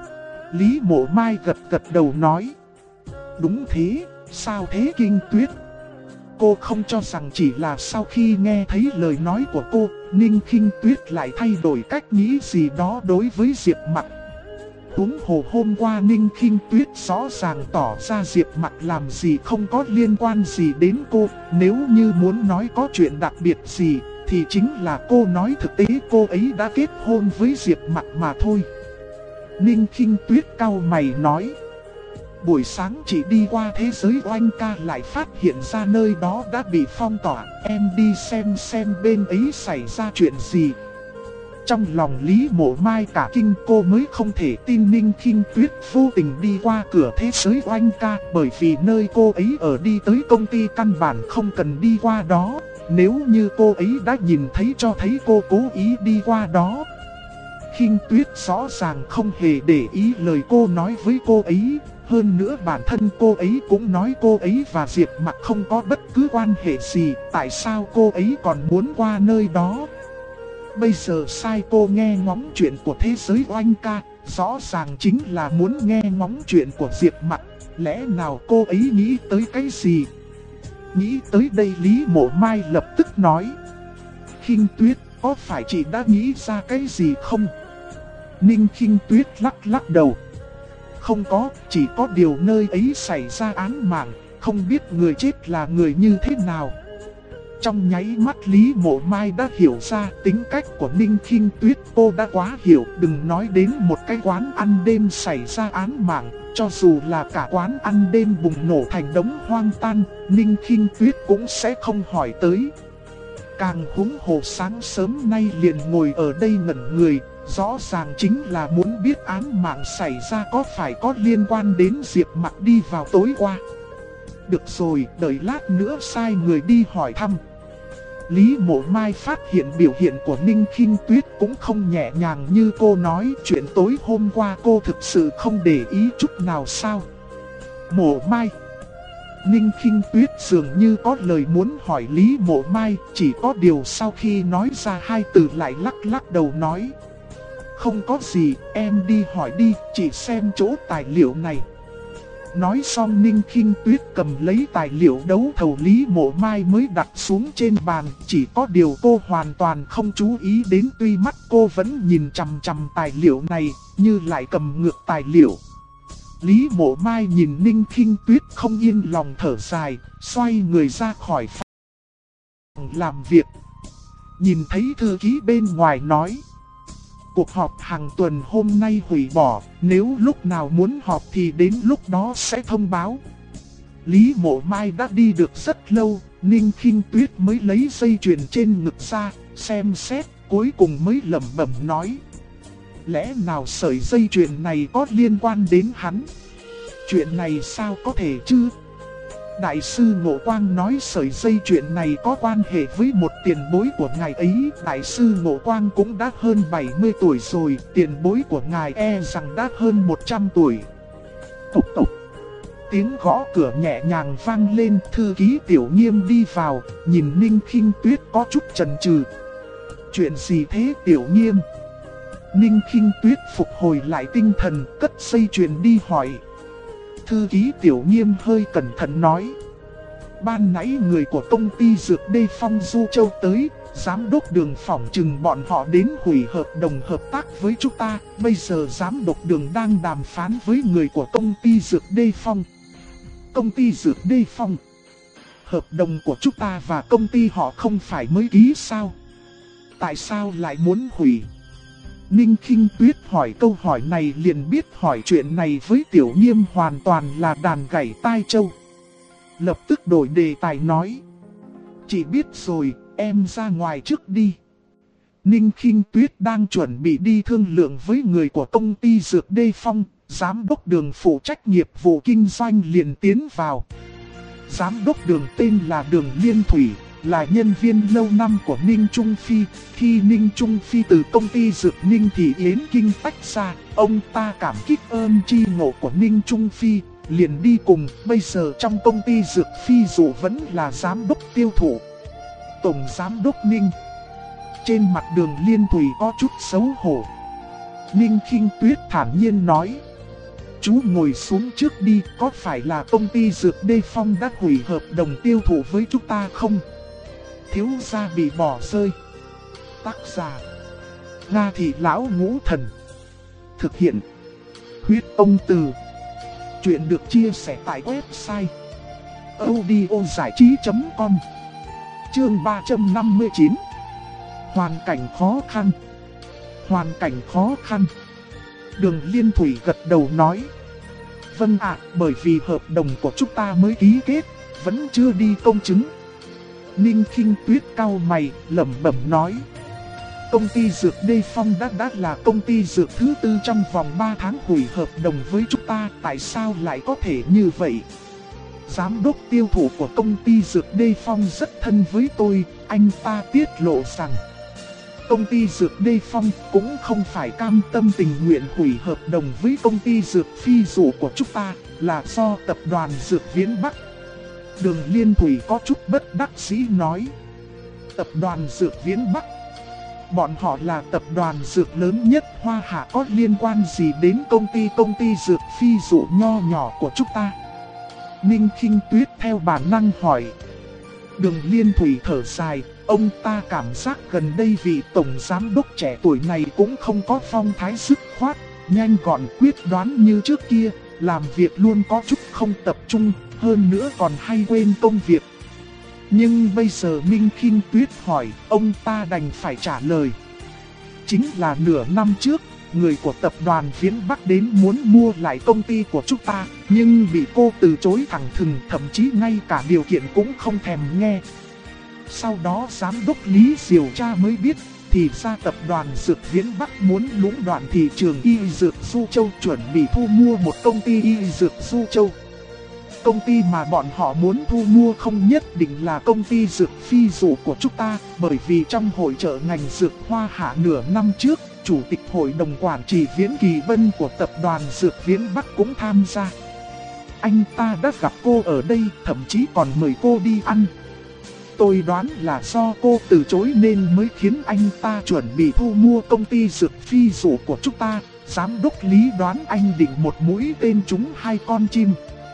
Lý Mộ Mai gật đầu nói. Đúng thế, sao thế Khinh Tuyết? Cô không cho rằng chỉ là sau khi nghe thấy lời nói của cô, Ninh Khinh Tuyết lại thay đổi cách nghĩ gì đó đối với Diệp Mặc. Huống hồ hôm qua Ninh Khinh Tuyết rõ ràng tỏ ra Diệp Mặc làm gì không có liên quan gì đến cô. Nếu như muốn nói có chuyện đặc biệt gì, thì chính là cô nói thực tế cô ấy đã kết hôn với Diệp Mặc mà thôi. Ninh Khinh Tuyết cau mày nói. Buổi sáng chị đi qua Thế Giới Oanh Ca lại phát hiện ra nơi đó đã bị phong tỏa, em đi xem bên ấy xảy ra chuyện gì. Trong lòng Lý Mộ Mai cả kinh, cô mới không thể tin Ninh Khinh Tuyết vô tình đi qua cửa Thế Giới Oanh Ca, bởi vì nơi cô ấy ở đi tới công ty căn bản không cần đi qua đó. Nếu như cô ấy đã nhìn thấy cho thấy cô cố ý đi qua đó. Khinh Tuyết rõ ràng không hề để ý lời cô nói với cô ấy. Hơn nữa bản thân cô ấy cũng nói cô ấy và Diệp Mặc không có bất cứ quan hệ gì, tại sao cô ấy còn muốn qua nơi đó? Bây giờ sai cô nghe ngóng chuyện của Thế Giới Oanh Ca, rõ ràng chính là muốn nghe ngóng chuyện của Diệp Mặc, lẽ nào cô ấy nghĩ tới cái gì? Nghĩ tới đây Lý Mộ Mai lập tức nói. Khinh Tuyết, có phải chị đã nghĩ ra cái gì không? Ninh Khinh Tuyết lắc đầu. Không có, chỉ có điều nơi ấy xảy ra án mạng, không biết người chết là người như thế nào. Trong nháy mắt Lý Mộ Mai đã hiểu ra tính cách của Ninh Khinh Tuyết, cô đã quá hiểu. Đừng nói đến một cái quán ăn đêm xảy ra án mạng, cho dù là cả quán ăn đêm bùng nổ thành đống hoang tan, Ninh Khinh Tuyết cũng sẽ không hỏi tới. Càng húng hồ sáng sớm nay liền ngồi ở đây ngẩn người, Rõ ràng chính là muốn biết án mạng xảy ra có phải có liên quan đến Diệp Mặc đi vào tối qua. Được rồi, đợi lát nữa sai người đi hỏi thăm. Lý Mộ Mai phát hiện biểu hiện của Ninh Khinh Tuyết cũng không nhẹ nhàng như cô nói. Chuyện tối hôm qua cô thực sự không để ý chút nào sao? Mộ Mai. Ninh Khinh Tuyết dường như có lời muốn hỏi Lý Mộ Mai, chỉ có điều sau khi nói ra hai từ lại lắc đầu nói. Không có gì, em đi hỏi đi, chỉ xem chỗ tài liệu này. Nói xong Ninh Khinh Tuyết cầm lấy tài liệu đấu thầu Lý Mộ Mai mới đặt xuống trên bàn. Chỉ có điều cô hoàn toàn không chú ý đến, tuy mắt cô vẫn nhìn chằm chằm tài liệu này, như lại cầm ngược tài liệu. Lý Mộ Mai nhìn Ninh Khinh Tuyết không yên lòng thở dài, xoay người ra khỏi phòng làm việc. Nhìn thấy thư ký bên ngoài nói. Cuộc họp hàng tuần hôm nay hủy bỏ, nếu lúc nào muốn họp thì đến lúc đó sẽ thông báo. Lý Mộ Mai đã đi được rất lâu, Ninh Khinh Tuyết mới lấy dây chuyền trên ngực ra, xem xét, cuối cùng mới lẩm bẩm nói. Lẽ nào sợi dây chuyền này có liên quan đến hắn? Chuyện này sao có thể chứ? Đại sư Ngộ Quang nói sợi dây chuyền này có quan hệ với một tiền bối của ngài ấy. Đại sư Ngộ Quang cũng đã hơn 70 tuổi rồi, tiền bối của ngài rằng đã hơn 100 tuổi. Tục tục. Tiếng gõ cửa nhẹ nhàng vang lên, thư ký Tiểu Nghiêm đi vào, nhìn Ninh Khinh Tuyết có chút chần chừ. Chuyện gì thế Tiểu Nghiêm? Ninh Khinh Tuyết phục hồi lại tinh thần, cất dây chuyền đi hỏi. Thư ký Tiểu Nghiêm hơi cẩn thận nói. Ban nãy người của công ty Dược Đê Phong Du Châu tới, giám đốc Đường phỏng chừng bọn họ đến hủy hợp đồng hợp tác với chúng ta. Bây giờ giám đốc Đường đang đàm phán với người của công ty Dược Đê Phong. Công ty Dược Đê Phong? Hợp đồng của chúng ta và công ty họ không phải mới ký sao? Tại sao lại muốn hủy? Ninh Khinh Tuyết hỏi câu hỏi này liền biết hỏi chuyện này với Tiểu Nghiêm hoàn toàn là đàn gảy tai châu. Lập tức đổi đề tài nói. Chị biết rồi, em ra ngoài trước đi. Ninh Khinh Tuyết đang chuẩn bị đi thương lượng với người của công ty Dược Đê Phong. Giám đốc Đường phụ trách nghiệp vụ kinh doanh liền tiến vào. Giám đốc Đường tên là Đường Liên Thủy, là nhân viên lâu năm của Ninh Trung Phi. Khi Ninh Trung Phi từ công ty Dược Ninh thì Yến Kinh tách ra, ông ta cảm kích ơn tri ngộ của Ninh Trung Phi, liền đi cùng. Bây giờ trong công ty Dược Phi dù vẫn là giám đốc tiêu thụ. Tổng giám đốc Ninh. Trên mặt Đường Liên Thủy có chút xấu hổ. Ninh Khinh Tuyết thản nhiên nói. Chú ngồi xuống trước đi, có phải là công ty Dược Đê Phong đã hủy hợp đồng tiêu thụ với chúng ta không? Thiếu gia bị bỏ rơi. Tác giả Nga Thị Lão Ngũ Thần. Thực hiện Huyết Ông Từ. Chuyện được chia sẻ tại website audiozảichí.com. Chương 359. Hoàn cảnh khó khăn. Hoàn cảnh khó khăn. Đường Liên Thủy gật đầu nói. Vâng ạ, bởi vì hợp đồng của chúng ta mới ký kết, vẫn chưa đi công chứng. Ninh Khinh Tuyết cau mày, lẩm bẩm nói. Công ty Dược Đê Phong đã là công ty dược thứ tư trong vòng 3 tháng hủy hợp đồng với chúng ta, tại sao lại có thể như vậy? Giám đốc tiêu thụ của công ty Dược Đê Phong rất thân với tôi, anh ta tiết lộ rằng công ty Dược Đê Phong cũng không phải cam tâm tình nguyện hủy hợp đồng với công ty Dược Phi Dụ của chúng ta, là do tập đoàn Dược Viễn Bắc. Đường Liên Thủy có chút bất đắc dĩ nói. Tập đoàn Dược Viễn Bắc? Bọn họ là tập đoàn dược lớn nhất Hoa Hạ, có liên quan gì đến công ty Dược Phi Dụ nho nhỏ của chúng ta? Ninh Khinh Tuyết theo bản năng hỏi. Đường Liên Thủy thở dài, ông ta cảm giác gần đây vị tổng giám đốc trẻ tuổi này cũng không có phong thái dứt khoát, nhanh gọn quyết đoán như trước kia, làm việc luôn có chút không tập trung, hơn nữa còn hay quên công việc. Nhưng bây giờ Ninh Khinh Tuyết hỏi, ông ta đành phải trả lời. Chính là nửa năm trước, người của tập đoàn Viễn Bắc đến muốn mua lại công ty của chúng ta, nhưng bị cô từ chối thẳng thừng, thậm chí ngay cả điều kiện cũng không thèm nghe. Sau đó giám đốc Lý điều tra mới biết, thì ra tập đoàn Dược Viễn Bắc muốn lũng đoạn thị trường y dược Du Châu, chuẩn bị thu mua một công ty y dược Du Châu. Công ty mà bọn họ muốn thu mua không nhất định là công ty dược phi dụ của chúng ta, bởi vì trong hội chợ ngành dược Hoa Hạ nửa năm trước, Chủ tịch Hội đồng Quản trị Viễn Kỳ Vân của tập đoàn Dược Viễn Bắc cũng tham gia. Anh ta đã gặp cô ở đây, thậm chí còn mời cô đi ăn. Tôi đoán là do cô từ chối nên mới khiến anh ta chuẩn bị thu mua công ty dược phi dụ của chúng ta. Giám đốc Lý đoán anh định một mũi tên trúng hai con chim.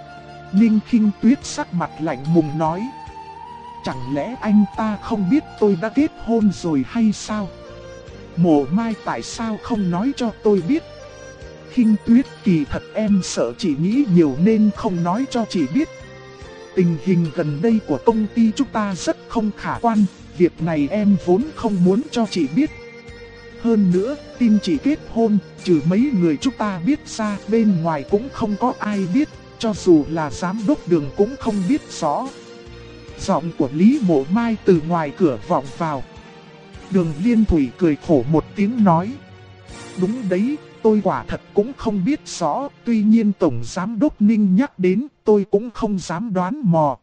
Ninh Khinh Tuyết sắc mặt lạnh lùng nói. Chẳng lẽ anh ta không biết tôi đã kết hôn rồi hay sao? Mộ Mai tại sao không nói cho tôi biết? Khinh Tuyết, kỳ thật em sợ chị nghĩ nhiều nên không nói cho chị biết. Tình hình gần đây của công ty chúng ta rất không khả quan, việc này em vốn không muốn cho chị biết. Hơn nữa, tin chị kết hôn, trừ mấy người chúng ta biết ra, bên ngoài cũng không có ai biết, cho dù là giám đốc Đường cũng không biết rõ. Giọng của Lý Mộ Mai từ ngoài cửa vọng vào. Đường Liên Thủy cười khổ một tiếng nói. Đúng đấy, tôi quả thật cũng không biết rõ, tuy nhiên Tổng Giám đốc Ninh nhắc đến tôi cũng không dám đoán mò.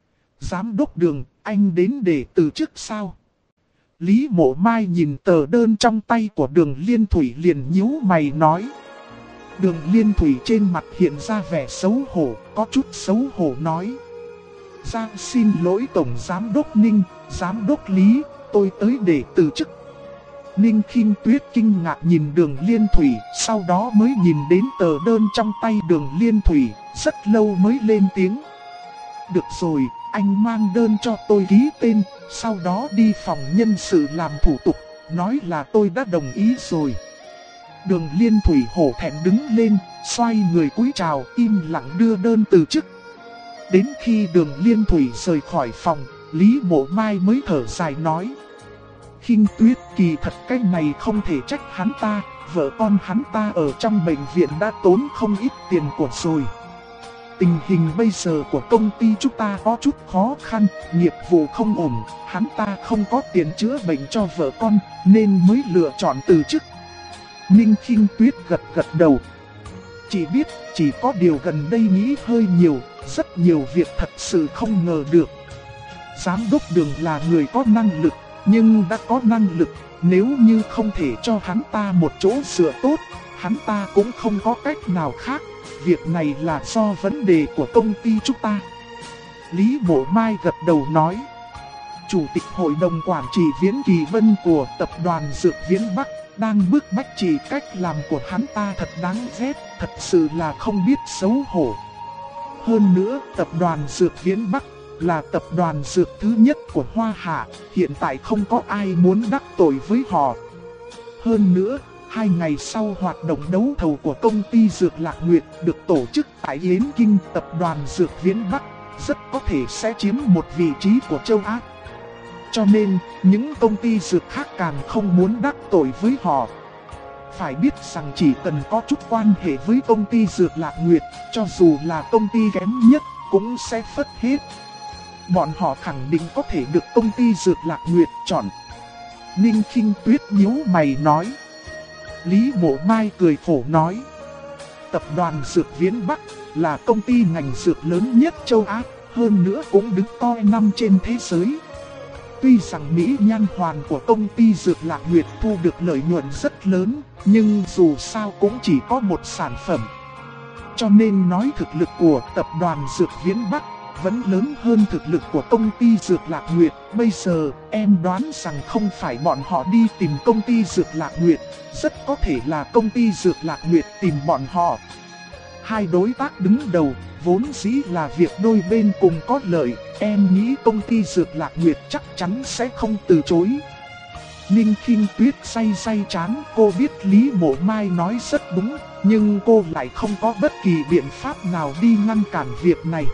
Giám đốc Đường, anh đến để từ chức sao? Lý Mộ Mai nhìn tờ đơn trong tay của Đường Liên Thủy liền nhíu mày nói. Đường Liên Thủy trên mặt hiện ra vẻ xấu hổ, có chút xấu hổ nói. Giang xin lỗi Tổng Giám đốc Ninh, Giám đốc Lý, tôi tới để từ chức. Ninh Khinh Tuyết kinh ngạc nhìn Đường Liên Thủy, sau đó mới nhìn đến tờ đơn trong tay Đường Liên Thủy, rất lâu mới lên tiếng. Được rồi, anh mang đơn cho tôi ký tên, sau đó đi phòng nhân sự làm thủ tục, nói là tôi đã đồng ý rồi. Đường Liên Thủy hổ thẹn đứng lên, xoay người cúi chào, im lặng đưa đơn từ chức. Đến khi Đường Liên Thủy rời khỏi phòng, Lý Mộ Mai mới thở dài nói. Khinh Tuyết, kỳ thật cái này không thể trách hắn ta, vợ con hắn ta ở trong bệnh viện đã tốn không ít tiền của rồi. Tình hình bây giờ của công ty chúng ta có chút khó khăn, nghiệp vụ không ổn, hắn ta không có tiền chữa bệnh cho vợ con, nên mới lựa chọn từ chức. Ninh Khinh Tuyết gật gật đầu. Chị biết, chỉ có điều gần đây nghĩ hơi nhiều, rất nhiều việc thật sự không ngờ được. Giám đốc Đường là người có năng lực, nhưng đã có năng lực, nếu như không thể cho hắn ta một chỗ dựa tốt, hắn ta cũng không có cách nào khác. Việc này là do vấn đề của công ty chúng ta. Lý Mộ Mai gật đầu nói. Chủ tịch Hội đồng Quản trị Viễn Kỳ Vân của tập đoàn Dược Viễn Bắc đang bức bách chỉ cách làm của hắn ta thật đáng ghét, thật sự là không biết xấu hổ. Hơn nữa, tập đoàn Dược Viễn Bắc là tập đoàn dược thứ nhất của Hoa Hạ, hiện tại không có ai muốn đắc tội với họ. Hơn nữa, 2 ngày sau hoạt động đấu thầu của công ty Dược Lạc Nguyệt được tổ chức tại Yến Kinh, tập đoàn Dược Viễn Bắc rất có thể sẽ chiếm một vị trí của châu Á. Cho nên, những công ty dược khác càng không muốn đắc tội với họ. Phải biết rằng chỉ cần có chút quan hệ với công ty Dược Lạc Nguyệt, cho dù là công ty kém nhất, cũng sẽ phất hết. Bọn họ khẳng định có thể được công ty Dược Lạc Nguyệt chọn. Ninh Khinh Tuyết nhíu mày nói. Lý Mộ Mai cười khổ nói. Tập đoàn Dược Viễn Bắc là công ty ngành dược lớn nhất châu Á, hơn nữa cũng đứng top 5 trên thế giới. Tuy rằng mỹ nhan hoàn của công ty Dược Lạc Nguyệt thu được lợi nhuận rất lớn, nhưng dù sao cũng chỉ có một sản phẩm. Cho nên nói thực lực của tập đoàn Dược Viễn Bắc vẫn lớn hơn thực lực của công ty Dược Lạc Nguyệt. Bây giờ em đoán rằng không phải bọn họ đi tìm công ty Dược Lạc Nguyệt, rất có thể là công ty Dược Lạc Nguyệt tìm bọn họ. Hai đối tác đứng đầu vốn dĩ là việc đôi bên cùng có lợi, em nghĩ công ty Dược Lạc Nguyệt chắc chắn sẽ không từ chối. Ninh Khinh Tuyết day chán, cô biết Lý Mộ Mai nói rất đúng, nhưng cô lại không có bất kỳ biện pháp nào đi ngăn cản việc này.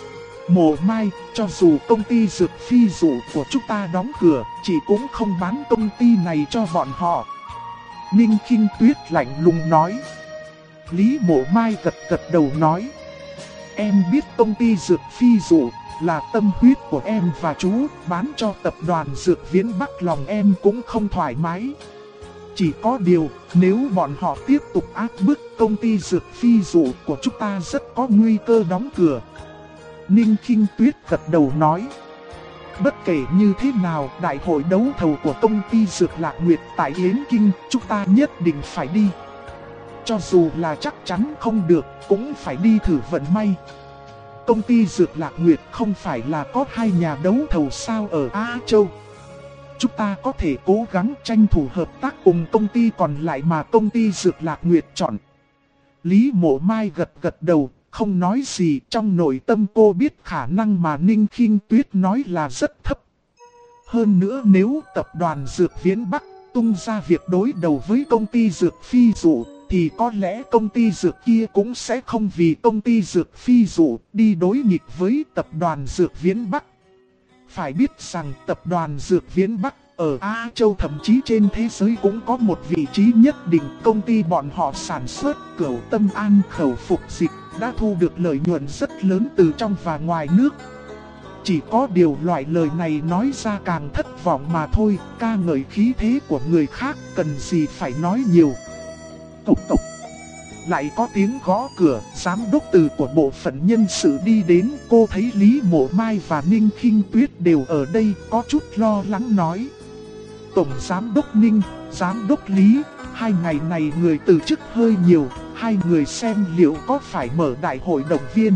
Mộ Mai, cho dù công ty dược phi dụ của chúng ta đóng cửa, chị cũng không bán công ty này cho bọn họ. Ninh Khinh Tuyết lạnh lùng nói. Lý Mộ Mai gật gật đầu nói. Em biết công ty dược phi dụ, là tâm huyết của em và chú, bán cho tập đoàn Dược Viễn Bắc lòng em cũng không thoải mái. Chỉ có điều, nếu bọn họ tiếp tục áp bức công ty Dược Phi Dụ của chúng ta rất có nguy cơ đóng cửa. Ninh Khinh Tuyết gật đầu nói. Bất kể như thế nào, đại hội đấu thầu của công ty Dược Lạc Nguyệt tại Yến Kinh, chúng ta nhất định phải đi. Cho dù là chắc chắn không được, cũng phải đi thử vận may. Công ty Dược Lạc Nguyệt không phải là có 2 nhà đấu thầu sao ở Á Châu. Chúng ta có thể cố gắng tranh thủ hợp tác cùng công ty còn lại mà công ty Dược Lạc Nguyệt chọn. Lý Mộ Mai gật gật đầu, không nói gì, trong nội tâm cô biết khả năng mà Ninh Khinh Tuyết nói là rất thấp. Hơn nữa nếu tập đoàn Dược Viễn Bắc tung ra việc đối đầu với công ty Dược Phi Dụ, thì có lẽ công ty Dược kia cũng sẽ không vì công ty Dược Phi Dụ đi đối nghịch với tập đoàn Dược Viễn Bắc. Phải biết rằng tập đoàn Dược Viễn Bắc ở Á Châu thậm chí trên thế giới cũng có một vị trí nhất định. Công ty bọn họ sản xuất Cửu Tâm An khẩu phục dịch đã thu được lợi nhuận rất lớn từ trong và ngoài nước. Chỉ có điều loại lời này nói ra càng thất vọng mà thôi, ca ngợi khí thế của người khác cần gì phải nói nhiều. Cộc cộc. Lại có tiếng gõ cửa, giám đốc từ của bộ phận nhân sự đi đến, cô thấy Lý Mộ Mai và Ninh Khinh Tuyết đều ở đây, có chút lo lắng nói. Tổng giám đốc Ninh, giám đốc Lý, 2 ngày này người từ chức hơi nhiều, 2 người xem liệu có phải mở đại hội đồng viên.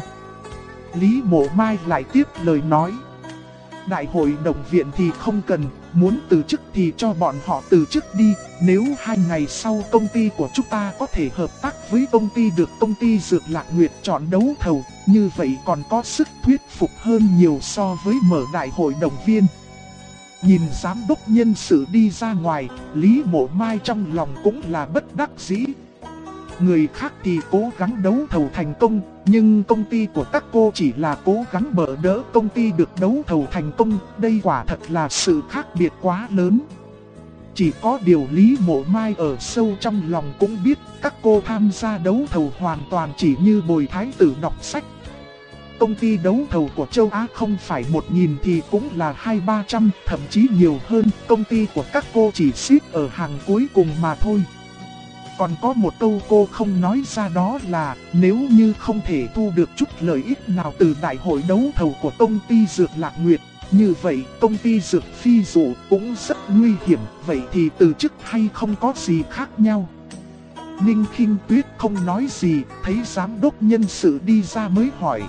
Lý Mộ Mai lại tiếp lời nói. Đại hội đồng viện thì không cần, muốn từ chức thì cho bọn họ từ chức đi. Nếu 2 ngày sau công ty của chúng ta có thể hợp tác với công ty được công ty Dược Lạc Nguyệt chọn đấu thầu, như vậy còn có sức thuyết phục hơn nhiều so với mở đại hội đồng viên. Nhìn giám đốc nhân sự đi ra ngoài, Lý Mộ Mai trong lòng cũng là bất đắc dĩ. Người khác thì cố gắng đấu thầu thành công, nhưng công ty của các cô chỉ là cố gắng bỡ đỡ công ty được đấu thầu thành công. Đây quả thật là sự khác biệt quá lớn. Chỉ có điều Lý Mộ Mai ở sâu trong lòng cũng biết các cô tham gia đấu thầu hoàn toàn chỉ như bồi thái tử đọc sách. Công ty đấu thầu của châu Á không phải 1000 thì cũng là 200-300, thậm chí nhiều hơn. Công ty của các cô chỉ xếp ở hàng cuối cùng mà thôi. Còn có một câu cô không nói ra, đó là nếu như không thể thu được chút lợi ích nào từ đại hội đấu thầu của công ty Dược Lạc Nguyệt, như vậy công ty Dược Phi Dụ cũng rất nguy hiểm. Vậy thì từ chức hay không có gì khác nhau. Ninh Khinh Tuyết không nói gì, thấy giám đốc nhân sự đi ra mới hỏi.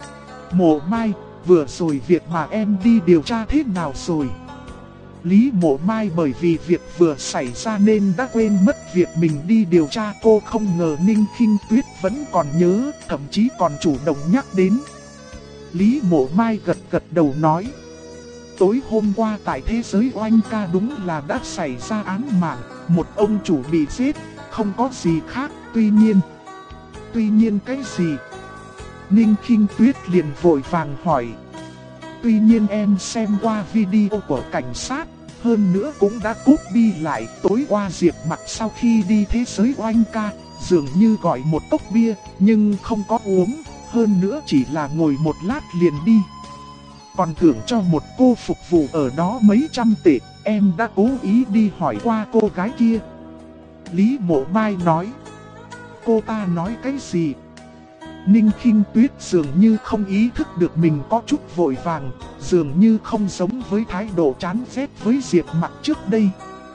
Mộ Mai, vừa rồi việc mà em đi điều tra thế nào rồi? Lý Mộ Mai bởi vì việc vừa xảy ra nên đã quên mất việc mình đi điều tra. Cô không ngờ Ninh Khinh Tuyết vẫn còn nhớ, thậm chí còn chủ động nhắc đến. Lý Mộ Mai gật gật đầu nói. Tối hôm qua tại thế giới oanh ca đúng là đã xảy ra án mạng, một ông chủ bị giết, không có gì khác. Tuy nhiên cái gì? Ninh Khinh Tuyết liền vội vàng hỏi. Tuy nhiên em xem qua video của cảnh sát, hơn nữa cũng đã copy lại. Tối qua Diệp Mặc sau khi đi thế giới oanh ca, dường như gọi một cốc bia, nhưng không có uống, hơn nữa chỉ là ngồi một lát liền đi. Còn thưởng cho một cô phục vụ ở đó mấy trăm tệ, em đã cố ý đi hỏi qua cô gái kia. Lý Mộ Mai nói. Cô ta nói cái gì? Ninh Khinh Tuyết dường như không ý thức được mình có chút vội vàng, dường như không giống với thái độ chán ghét với Diệp Mặc trước đây.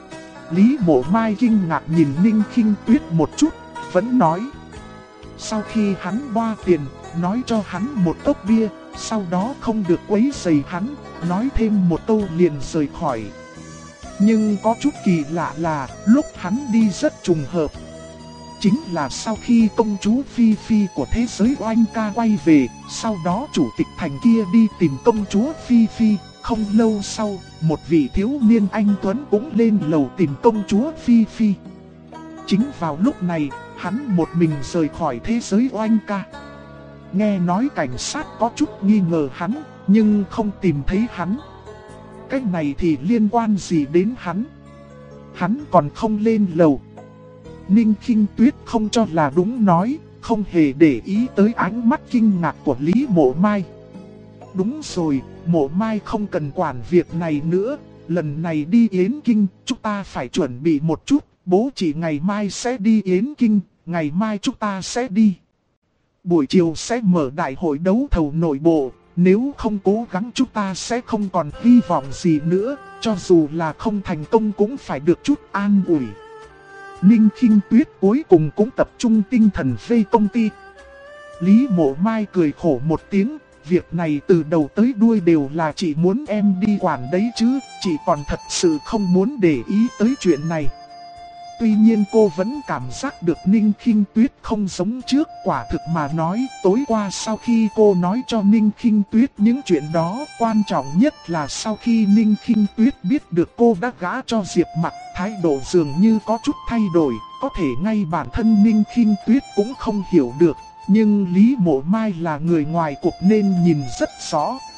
Lý Mộ Mai kinh ngạc nhìn Ninh Khinh Tuyết một chút, vẫn nói. Sau khi hắn boa tiền, nói cho hắn một cốc bia, sau đó không được quấy rầy hắn, nói thêm một câu liền rời khỏi. Nhưng có chút kỳ lạ là lúc hắn đi rất trùng hợp. Chính là sau khi công chúa Phi Phi của thế giới oanh ca quay về, sau đó chủ tịch thành kia đi tìm công chúa Phi Phi. Không lâu sau, một vị thiếu niên anh Tuấn cũng lên lầu tìm công chúa Phi Phi. Chính vào lúc này, hắn một mình rời khỏi thế giới oanh ca. Nghe nói cảnh sát có chút nghi ngờ hắn, nhưng không tìm thấy hắn. Cái này thì liên quan gì đến hắn? Hắn còn không lên lầu. Ninh Khinh Tuyết không cho là đúng nói, không hề để ý tới ánh mắt kinh ngạc của Lý Mộ Mai. Đúng rồi, Mộ Mai không cần quản việc này nữa. Lần này đi Yến Kinh, chúng ta phải chuẩn bị một chút. Bố chỉ ngày mai sẽ đi Yến Kinh, ngày mai chúng ta sẽ đi. Buổi chiều sẽ mở đại hội đấu thầu nội bộ. Nếu không cố gắng chúng ta sẽ không còn hy vọng gì nữa. Cho dù là không thành công cũng phải được chút an ủi. Ninh Khinh Tuyết cuối cùng cũng tập trung tinh thần về công ty. Lý Mộ Mai cười khổ một tiếng. Việc này từ đầu tới đuôi đều là chị muốn em đi quản đấy chứ. Chị còn thật sự không muốn để ý tới chuyện này. Tuy nhiên cô vẫn cảm giác được Ninh Khinh Tuyết không giống trước. Quả thực mà nói, tối qua sau khi cô nói cho Ninh Khinh Tuyết những chuyện đó, quan trọng nhất là sau khi Ninh Khinh Tuyết biết được cô đã gả cho Diệp Mặc, thái độ dường như có chút thay đổi. Có thể ngay bản thân Ninh Khinh Tuyết cũng không hiểu được. Nhưng Lý Mộ Mai là người ngoài cuộc nên nhìn rất rõ.